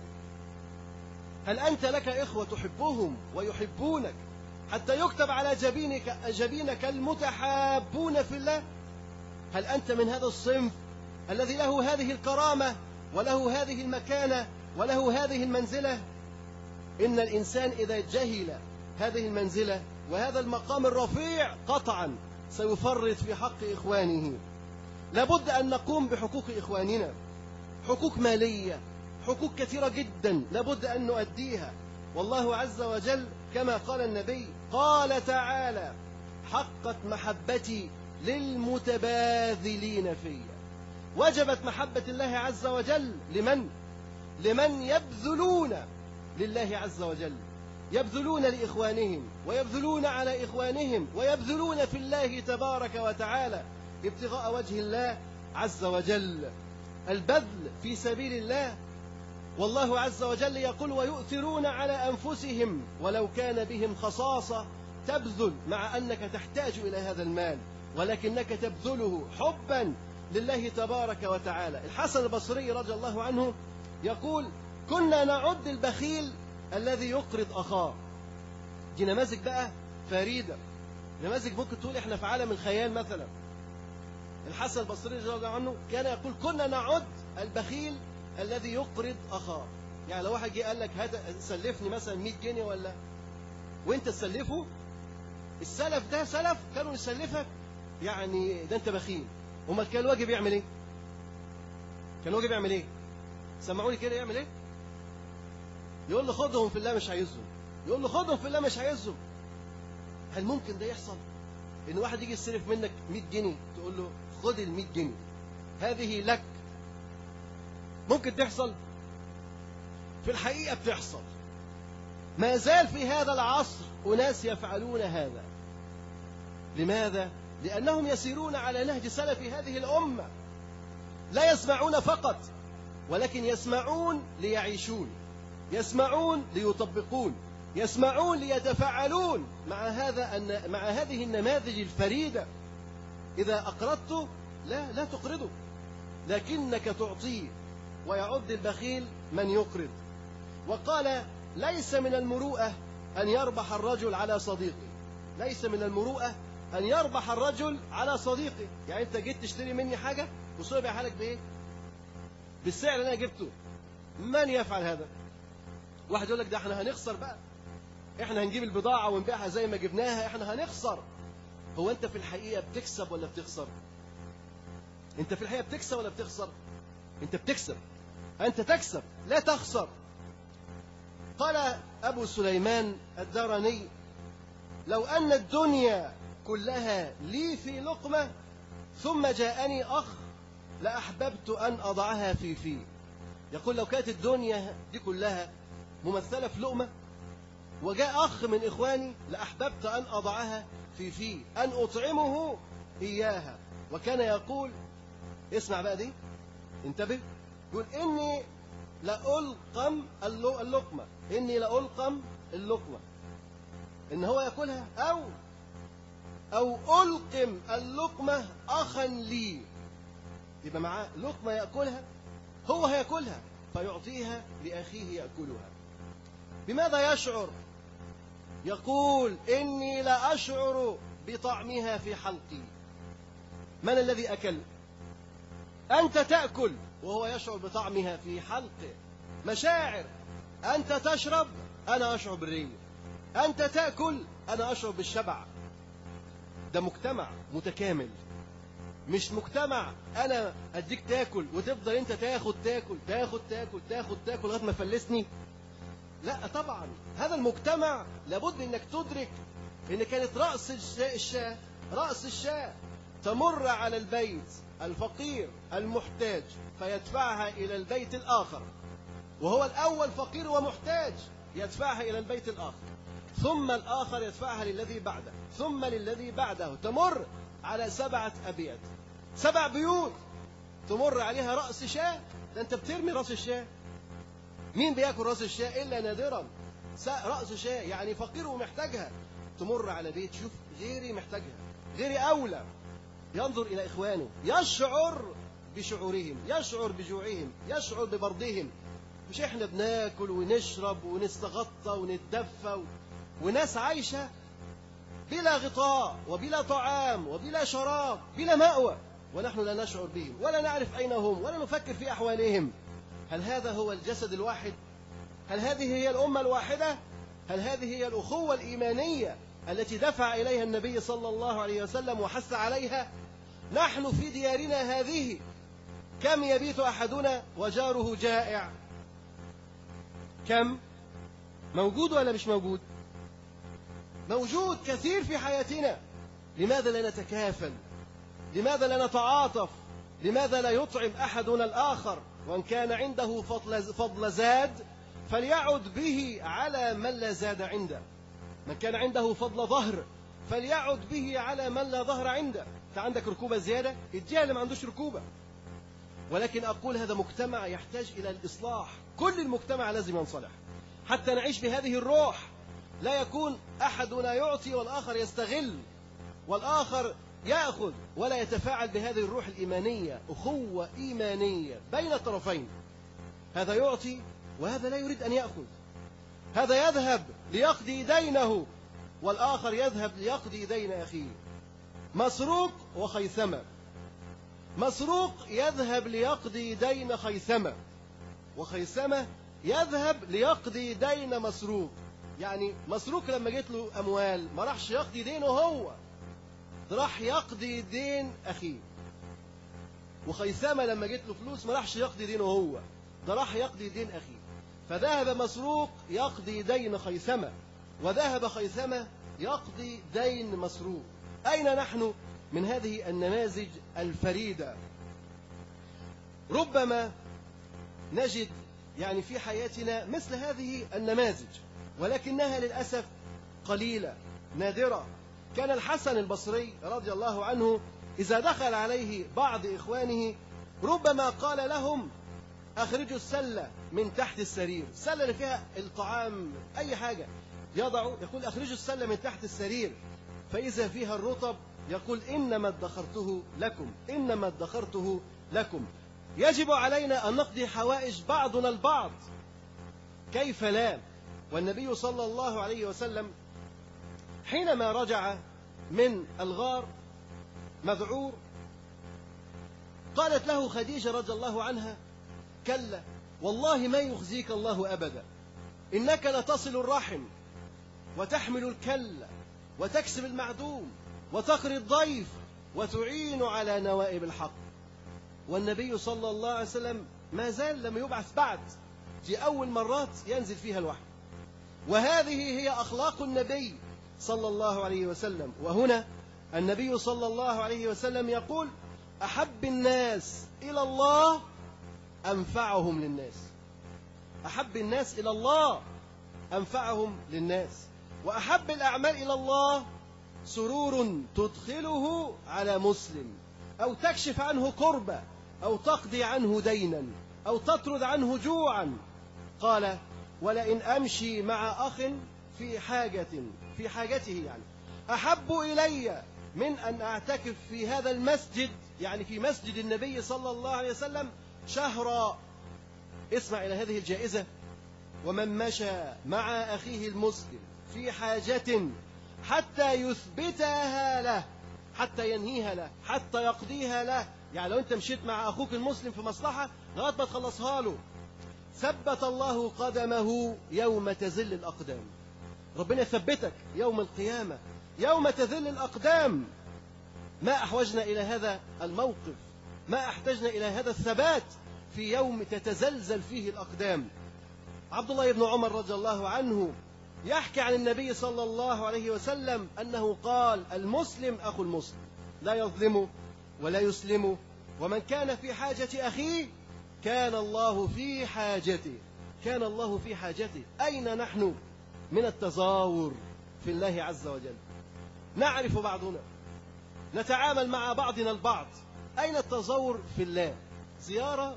هل أنت لك إخوة تحبهم ويحبونك حتى يكتب على جبينك المتحابون في الله؟ هل أنت من هذا الصنف الذي له هذه الكرامة وله هذه المكانة وله هذه المنزلة؟ إن الإنسان إذا جهل هذه المنزلة وهذا المقام الرفيع قطعا سيفرط في حق إخوانه. لابد أن نقوم بحقوق إخواننا، حقوق مالية، حقوق كثيرة جدا لابد أن نؤديها. والله عز وجل كما قال النبي، قال تعالى: حقت محبتي للمتباذلين فيا. وجبت محبة الله عز وجل لمن يبذلون لله عز وجل، يبذلون لإخوانهم ويبذلون على إخوانهم ويبذلون في الله تبارك وتعالى ابتغاء وجه الله عز وجل، البذل في سبيل الله. والله عز وجل يقول: ويؤثرون على أنفسهم ولو كان بهم خصاصة. تبذل مع أنك تحتاج إلى هذا المال، ولكنك تبذله حبا لله تبارك وتعالى. الحسن البصري رضي الله عنه يقول: كنا نعد البخيل الذي يقرض أخاه. دي نماذج بقى فريدة، نماذج ممكن تقول إحنا في عالم الخيال مثلا. الحسن البصري رضي الله عنه كان يقول: كنا نعد البخيل الذي يقرض أخاه. يعني لو واحد جه قال لك هات سلفني مثلا 100 جنيه ولا، وانت تسلفه، السلف ده سلف كانوا يسلفك، يعني ده انت بخيل. امال كان الواجب يعمل ايه؟ كان الواجب يعمل ايه؟ سمعوني كده يعمل ايه؟ يقول له خدهم في الله مش عايزهم، يقول له خدهم في الله مش عايزهم. هل ممكن ده يحصل؟ ان واحد يجي يستلف منك 100 جنيه تقول له خد ال 100 جنيه هذه لك؟ ممكن تحصل؟ في الحقيقة بتحصل. ما زال في هذا العصر أناس يفعلون هذا. لماذا؟ لأنهم يسيرون على نهج سلف هذه الأمة، لا يسمعون فقط ولكن يسمعون ليعيشون، يسمعون ليطبقون، يسمعون ليتفاعلون مع هذه النماذج الفريدة. إذا أقرضته لا تقرضه، لكنك تعطيه. ويعد البخيل من يقرض. وقال: ليس من المروءة أن يربح الرجل على صديقه، ليس من المروءة أن يربح الرجل على صديقه. يعني أنت جيت تشتري مني حاجة وصوي بيعها لك بإيه؟ بالسعر اللي أنا جبته. من يفعل هذا؟ واحد يقول لك ده احنا هنخسر بقى، احنا هنجيب البضاعة ونبيعها زي ما جبناها، احنا هنخسر. هو أنت في الحقيقة بتكسب ولا بتخسر؟ أنت في الحقيقة بتكسب ولا بتخسر؟ أنت بتكسب. أنت تكسب لا تخسر. قال أبو سليمان الداراني: لو أن الدنيا كلها لي في لقمة ثم جاءني أخ لأحببت أن أضعها في في. يقول لو كانت الدنيا دي كلها ممثلة في لقمة وجاء أخ من إخواني لأحببت أن أضعها في أن أطعمه إياها. وكان يقول، اسمع بقى دي، انتبه، يقول: إني لألقم اللقمة، إني لألقم اللقمة، إن هو يأكلها، أو ألقم اللقمة أخا لي، يبقى معاه لقمة يأكلها، هو هيأكلها فيعطيها لأخيه يأكلها. بماذا يشعر؟ يقول: إني لأشعر بطعمها في حلقي. من الذي أكل؟ أنت تأكل وهو يشعر بطعمها في حلقه. مشاعر، أنت تشرب أنا أشعر بالري، أنت تأكل أنا أشعر بالشبع. ده مجتمع متكامل، مش مجتمع أنا أديك تاكل وتفضل أنت تاخد تاكل تاخد تاكل تاخد تاكل لغاية ما فلسني. لا طبعا، هذا المجتمع لابد أنك تدرك أن كانت رأس الشاة تمر على البيت الفقير المحتاج فيدفعها إلى البيت الآخر، وهو الأول فقير ومحتاج يدفعها إلى البيت الآخر، ثم الآخر يدفعها للذي بعده، ثم للذي بعده، تمر على 7 أبيات، 7 بيوت تمر عليها رأس شاة. ده أنت بترمي رأس الشاة. مين بيأكل رأس الشاة إلا نادرا؟ رأس شاة يعني فقير ومحتاجها، تمر على بيت، شوف غيري محتاجها، غيري أولى، ينظر إلى إخوانه، يشعر بشعورهم، يشعر بجوعهم، يشعر ببردهم. مش إحنا بناكل ونشرب ونستغطى ونتدفى وناس عايشة بلا غطاء وبلا طعام وبلا شراب بلا مأوى، ونحن لا نشعر بهم ولا نعرف أين هم ولا نفكر في أحوالهم. هل هذا هو الجسد الواحد؟ هل هذه هي الأمة الواحدة؟ هل هذه هي الأخوة الإيمانية التي دفع إليها النبي صلى الله عليه وسلم وحث عليها؟ نحن في ديارنا هذه كم يبيت أحدنا وجاره جائع؟ كم؟ موجود ولا مش موجود؟ موجود كثير في حياتنا. لماذا لا نتكافل؟ لماذا لا نتعاطف؟ لماذا لا يطعم أحدنا الآخر؟ وإن كان عنده فضل زاد فليعد به على من لا زاد عنده، من كان عنده فضل ظهر فليعد به على من لا ظهر عنده. أنت عندك ركوبة زيادة، اديها اللي ما عندوش ركوبة. ولكن أقول هذا مجتمع يحتاج إلى الإصلاح، كل المجتمع لازم ينصلح حتى نعيش بهذه الروح. لا يكون أحدنا يعطي والآخر يستغل والآخر يأخذ، ولا يتفاعل بهذه الروح الإيمانية، أخوة إيمانية بين الطرفين. هذا يعطي وهذا لا يريد أن يأخذ، هذا يذهب ليقضي دينه والآخر يذهب ليقضي دين أخيه. مسروق وخيثمة، مسروق يذهب ليقضي دين خيثمة، وخيثمة يذهب ليقضي دين مسروق. يعني مسروق لما جت له أموال ما راحش يقضي دينه هو، راح يقضي دين أخيه. وخيثمة لما جت له فلوس ما راحش يقضي دينه هو، ده راح يقضي دين أخيه. فذهب مسروق يقضي دين خيثمة، وذهب خيثمة يقضي دين مسروق. أين نحن من هذه النماذج الفريدة؟ ربما نجد يعني في حياتنا مثل هذه النماذج، ولكنها للأسف قليلة نادرة. كان الحسن البصري رضي الله عنه إذا دخل عليه بعض إخوانه ربما قال لهم: أخرجوا السلة من تحت السرير، السلة اللي فيها الطعام أي حاجة يضعوا، يقول: أخرجوا السلة من تحت السرير، فإذا فيها الرطب يقول: إنما ادخرته لكم، إنما ادخرته لكم. يجب علينا أن نقضي حوائج بعضنا البعض، كيف لا؟ والنبي صلى الله عليه وسلم حينما رجع من الغار مذعور قالت له خديجة رضي الله عنها: كلا والله ما يخزيك الله أبدا، إنك لتصل الرحم وتحمل الكل وتكسب المعدوم وتقري الضيف وتعين على نوائب الحق. والنبي صلى الله عليه وسلم ما زال لم يبعث بعد، دي أول مرات ينزل فيها الوحي. وهذه هي أخلاق النبي صلى الله عليه وسلم. وهنا النبي صلى الله عليه وسلم يقول: أحب الناس إلى الله أنفعهم للناس. أحب الناس إلى الله أنفعهم للناس. وأحب الأعمال إلى الله سرور تدخله على مسلم، أو تكشف عنه كربة، أو تقضي عنه دينا، أو تطرد عنه جوعا. قال: ولئن أمشي مع أخ في حاجته يعني أحب إلي من أن أعتكف في هذا المسجد، يعني في مسجد النبي صلى الله عليه وسلم، شهرا. اسمع إلى هذه الجائزة: ومن مشى مع أخيه المسلم في حاجة حتى يثبتها له، حتى ينهيها له، حتى يقضيها له. يعني لو أنت مشيت مع أخوك المسلم في مصلحة لغاية ما تخلصها له، ثبت الله قدمه يوم تزل الأقدام. ربنا يثبتك يوم القيامة، يوم تزل الأقدام. ما أحوجنا إلى هذا الموقف، ما احتجنا إلى هذا الثبات في يوم تتزلزل فيه الأقدام. عبد الله بن عمر رضي الله عنه يحكي عن النبي صلى الله عليه وسلم أنه قال: المسلم أخو المسلم، لا يظلمه ولا يسلمه، ومن كان في حاجة أخيه كان الله في حاجته. كان الله في حاجته. أين نحن من التزاور في الله عز وجل؟ نعرف بعضنا، نتعامل مع بعضنا البعض. أين التزاور في الله؟ زيارة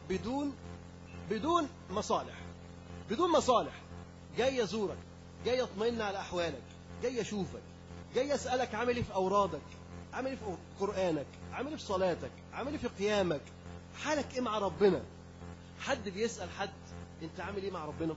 بدون مصالح، بدون مصالح. جاي أزورك، جاي أطمئن على أحوالك، جاي أشوفك، جاي أسألك عامل إيه في أورادك، عامل إيه في قرآنك، عامل إيه في صلاتك، عامل إيه في قيامك، حالك إيه مع ربنا. حد بيسأل حد أنت عامل إيه مع ربنا؟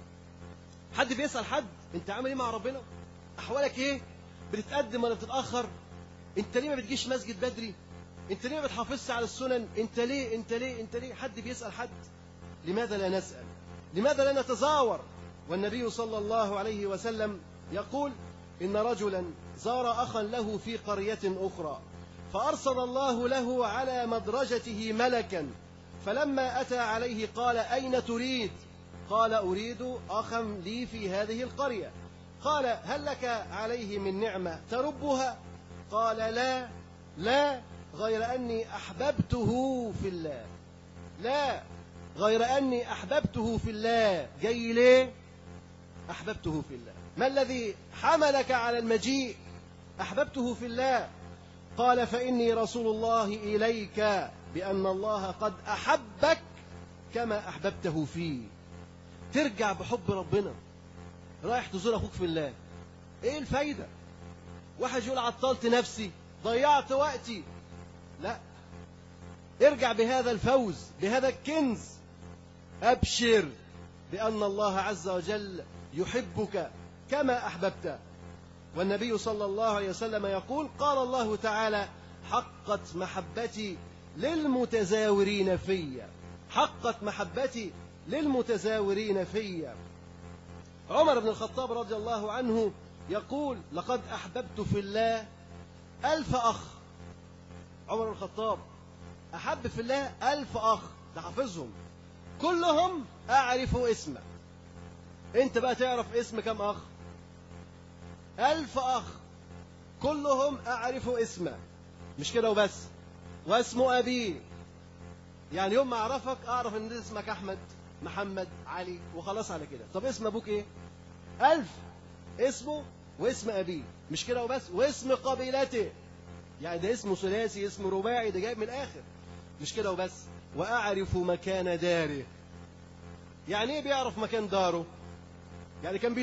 حد بيسأل حد أنت عامل إيه مع ربنا؟ أحوالك إيه؟ بتتقدم ولا بتتأخر؟ أنت ليه ما بتجيش مسجد بدري؟ أنت ليه ما بتحافظش على السنن؟ أنت ليه؟ حد بيسأل حد؟ لماذا لا نسأل؟ لماذا لا نتزاور؟ والنبي صلى الله عليه وسلم يقول: إن رجلا زار أخا له في قرية أخرى، فأرسل الله له على مدرجته ملكا، فلما أتى عليه قال: أين تريد؟ قال: أريد أخا لي في هذه القرية. قال: هل لك عليه من نعمة تربها؟ قال: لا، غير أني أحببته في الله. لا، غير أني أحببته في الله. جاي ليه؟ أحببته في الله. ما الذي حملك على المجيء؟ أحببته في الله. قال: فإني رسول الله إليك بأن الله قد أحبك كما أحببته فيه. ترجع بحب ربنا، رايح تزور أخوك في الله. إيه الفايدة؟ واحد يقول: عطلت نفسي، ضيعت وقتي. لا، ارجع بهذا الفوز، بهذا الكنز. أبشر بأن الله عز وجل يحبك كما أحببته. والنبي صلى الله عليه وسلم يقول: قال الله تعالى: حقت محبتي للمتزاورين فيا. حقت محبتي للمتزاورين فيا. عمر بن الخطاب رضي الله عنه يقول: لقد أحببت في الله 1000 أخ. عمر بن الخطاب أحب في الله 1000 أخ، ده حافظهم كلهم، أعرف اسمه. أنت بقى تعرف اسم كم أخ؟ 1000 أخ كلهم أعرف اسمه. مش كده وبس، واسم أبيه. يعني يوم ما أعرفك أعرف أن اسمك أحمد، محمد، علي، وخلاص على كده. طب اسم أبوك إيه؟ 1000 اسمه واسم أبيه. مش كده وبس، واسم قبيلته. يعني ده اسمه ثلاثي، اسم رباعي، ده جاي من الآخر. مش كده وبس، وأعرف مكان داره. يعني إيه بيعرف مكان داره؟ يعني كان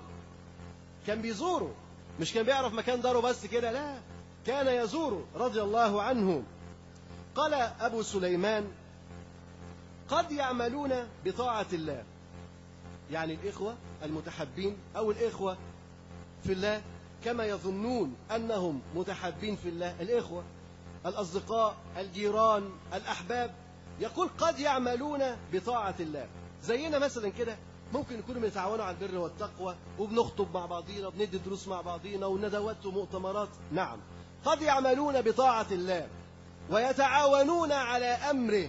بيزوره، مش كان بيعرف مكان داره بس كده، لا، كان يزوره رضي الله عنه. قال أبو سليمان: قد يعملون بطاعة الله. يعني الإخوة المتحبين أو الإخوة في الله كما يظنون أنهم متحبين في الله، الإخوة، الأصدقاء، الجيران، الأحباب. يقول: قد يعملون بطاعة الله. زينا مثلا كده ممكن يكونوا بيتعاونوا على البر والتقوى، وبنخطب مع بعضينا، وبندي دروس مع بعضينا، وندوات ومؤتمرات. نعم، قد يعملون بطاعة الله ويتعاونون على أمره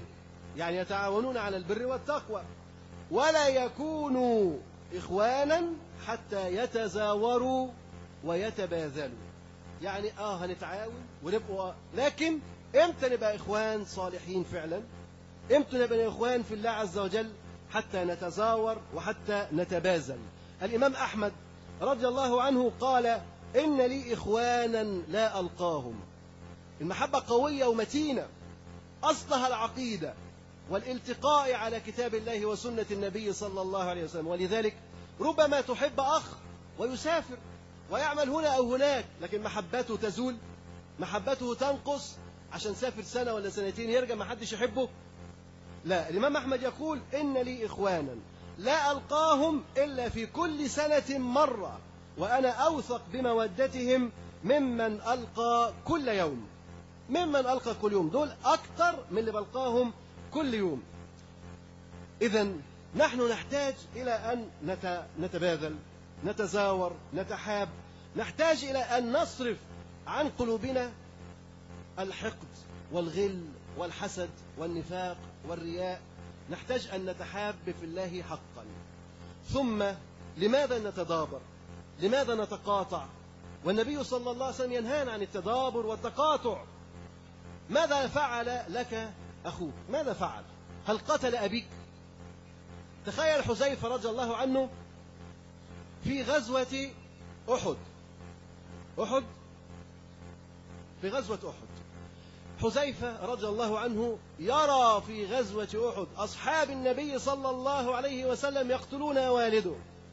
يعني يتعاونون على البر والتقوى. ولا يكونوا إخوانا حتى يتزاوروا ويتباذلوا. يعني هنتعاون ونبقوا، لكن امتى نبقى إخوان صالحين فعلا؟ امتى نبقى إخوان في الله عز وجل؟ حتى نتزاور وحتى نتباذل. الإمام أحمد رضي الله عنه قال: إن لي إخوانا لا ألقاهم. المحبة قوية ومتينة، أصلها العقيدة والالتقاء على كتاب الله وسنة النبي صلى الله عليه وسلم. ولذلك ربما تحب أخ ويسافر ويعمل هنا أو هناك، لكن محبته تزول، محبته تنقص عشان سافر سنة ولا سنتين يرجع ما حدش يحبه. لا، الإمام أحمد يقول: إن لي إخوانا لا ألقاهم إلا في كل سنة مرة، وأنا أوثق بمودتهم ممن ألقى كل يوم. ممن ألقى كل يوم، دول أكتر من اللي بلقاهم كل يوم. إذن نحن نحتاج إلى أن نتباذل، نتزاور، نتحاب. نحتاج إلى أن نصرف عن قلوبنا الحقد والغل والحسد والنفاق والرياء. نحتاج أن نتحاب في الله حقا. ثم لماذا نتدابر؟ لماذا نتقاطع؟ والنبي صلى الله عليه وسلم ينهانا عن التدابر والتقاطع. ماذا فعل لك أخوك؟ ماذا فعل؟ هل قتل أبيك؟ تخيل حذيفة رضي الله عنه في غزوة أحد. في غزوة أحد حذيفة رضي الله عنه يرى في غزوة أحد أصحاب النبي صلى الله عليه وسلم يقتلون والده.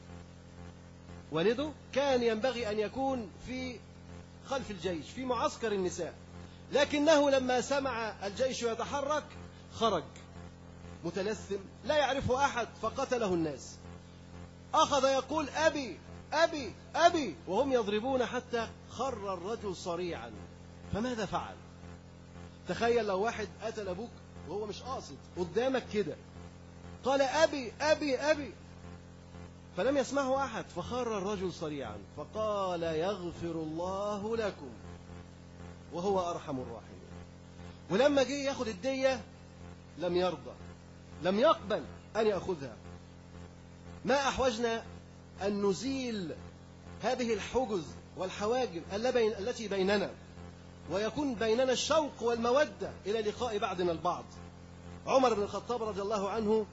والده كان ينبغي أن يكون في خلف الجيش في معسكر النساء، لكنه لما سمع الجيش يتحرك خرج متلثم لا يعرفه أحد فقتله الناس. أخذ يقول: أبي أبي أبي، وهم يضربون حتى خر الرجل صريعا. فماذا فعل؟ تخيل لو واحد قتل أبوك وهو مش قاصد قدامك كده، قال: أبي أبي أبي، فلم يسمعه أحد فخر الرجل صريعا، فقال: يغفر الله لكم وهو أرحم الراحمين. ولما جه ياخد الدية لم يرضى، لم يقبل أن يأخذها. ما أحوجنا أن نزيل هذه الحجز والحواجز التي بيننا، ويكون بيننا الشوق والمودة إلى لقاء بعضنا البعض. عمر بن الخطاب رضي الله عنه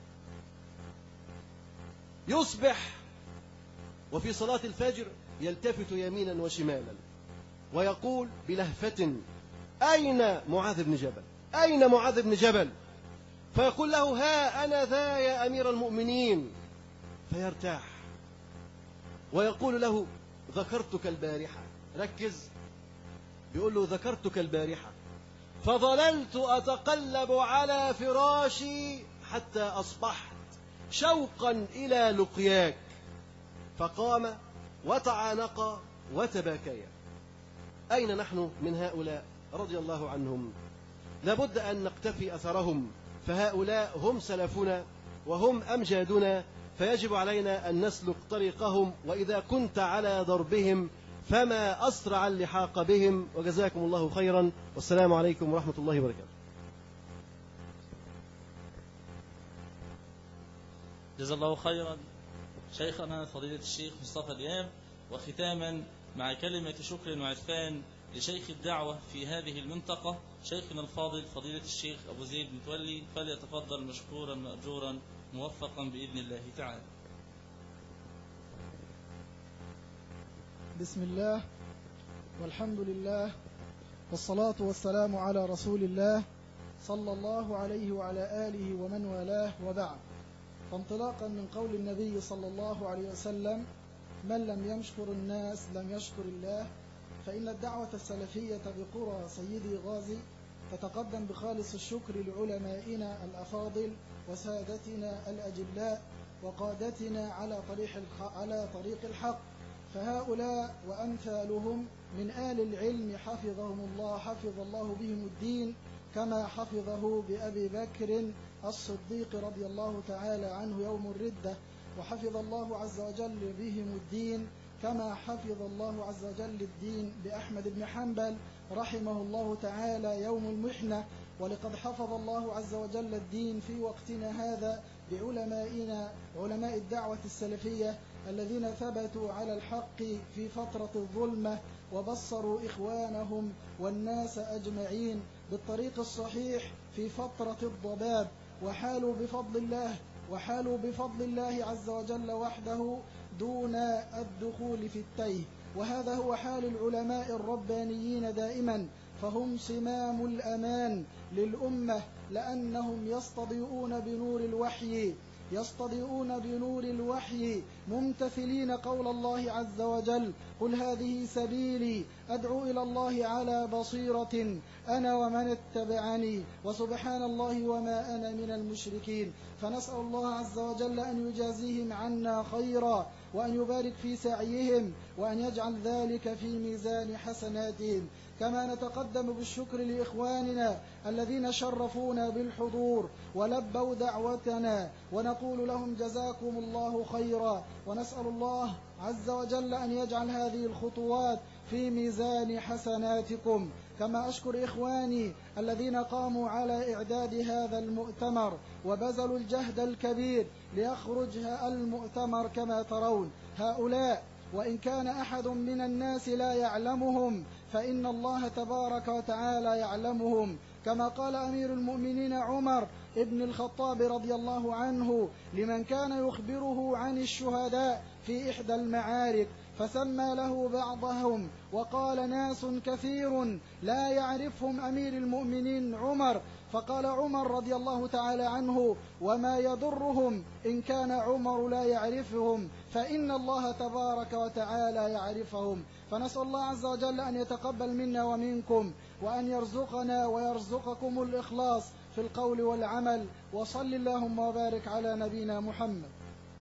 يصبح وفي صلاة الفجر يلتفت يمينا وشمالا ويقول بلهفة: أين معاذ بن جبل؟ أين معاذ بن جبل؟ فيقول له: ها أنا ذا يا أمير المؤمنين. فيرتاح ويقول له: ذكرتك البارحة. ركز، بيقول له: ذكرتك البارحة فظللت أتقلب على فراشي حتى أصبحت شوقا إلى لقياك. فقام وتعانقا وتباكيا. أين نحن من هؤلاء رضي الله عنهم؟ لابد أن نقتفي أثرهم، فهؤلاء هم سلفنا وهم أمجادنا، فيجب علينا أن نسلك طريقهم، وإذا كنت على ضربهم فما أسرع اللحاق بهم. وجزاكم الله خيرا، والسلام عليكم ورحمة الله وبركاته. جزا الله خيرا شيخنا فضيلة الشيخ مصطفى دياب. وختاما مع كلمة شكر وعرفان لشيخ الدعوة في هذه المنطقة شيخنا الفاضل فضيلة الشيخ أبو زيد متولي، فليتفضل مشكورا مأجورا موفقا بإذن الله تعالى. بسم الله والحمد لله والصلاة والسلام على رسول الله صلى الله عليه وعلى آله ومن والاه، وبعد. فانطلاقا من قول النبي صلى الله عليه وسلم: من لم يشكر الناس لم يشكر الله، فإن الدعوة السلفية بقرى سيدي غازي تتقدم بخالص الشكر لعلمائنا الأفاضل وسادتنا الأجلاء وقادتنا على طريق الحق، فهؤلاء وأمثالهم من آل العلم حفظهم الله، حفظ الله بهم الدين كما حفظه بأبي بكر الصديق رضي الله تعالى عنه يوم الردة، وحفظ الله عز وجل بهم الدين كما حفظ الله عز وجل الدين بأحمد بن حنبل رحمه الله تعالى يوم المحنة، ولقد حفظ الله عز وجل الدين في وقتنا هذا بعلمائنا علماء الدعوة السلفية الذين ثبتوا على الحق في فترة الظلمة وبصروا إخوانهم والناس أجمعين بالطريق الصحيح في فترة الضباب، وحالوا بفضل الله عز وجل وحده دون الدخول في التيه. وهذا هو حال العلماء الربانيين دائما، فهم صمام الأمان للأمة، لأنهم يستضيئون بنور الوحي ممتثلين قول الله عز وجل: قل هذه سبيلي أدعو إلى الله على بصيرة أنا ومن اتبعني وسبحان الله وما أنا من المشركين. فنسأل الله عز وجل أن يجازيهم عنا خيرا، وأن يبارك في سعيهم، وأن يجعل ذلك في ميزان حسناتهم. كما نتقدم بالشكر لإخواننا الذين شرفونا بالحضور ولبوا دعوتنا، ونقول لهم جزاكم الله خيرا، ونسأل الله عز وجل أن يجعل هذه الخطوات في ميزان حسناتكم. كما أشكر إخواني الذين قاموا على إعداد هذا المؤتمر وبذلوا الجهد الكبير ليخرج المؤتمر كما ترون. هؤلاء وإن كان أحد من الناس لا يعلمهم فإن الله تبارك وتعالى يعلمهم، كما قال أمير المؤمنين عمر ابن الخطاب رضي الله عنه لمن كان يخبره عن الشهداء في إحدى المعارك، فسمى له بعضهم وقال: ناس كثير لا يعرفهم أمير المؤمنين عمر. فقال عمر رضي الله تعالى عنه: وما يضرهم إن كان عمر لا يعرفهم، فإن الله تبارك وتعالى يعرفهم. فنسأل الله عز وجل أن يتقبل منا ومنكم، وأن يرزقنا ويرزقكم الإخلاص في القول والعمل. وصل اللهم وبارك على نبينا محمد.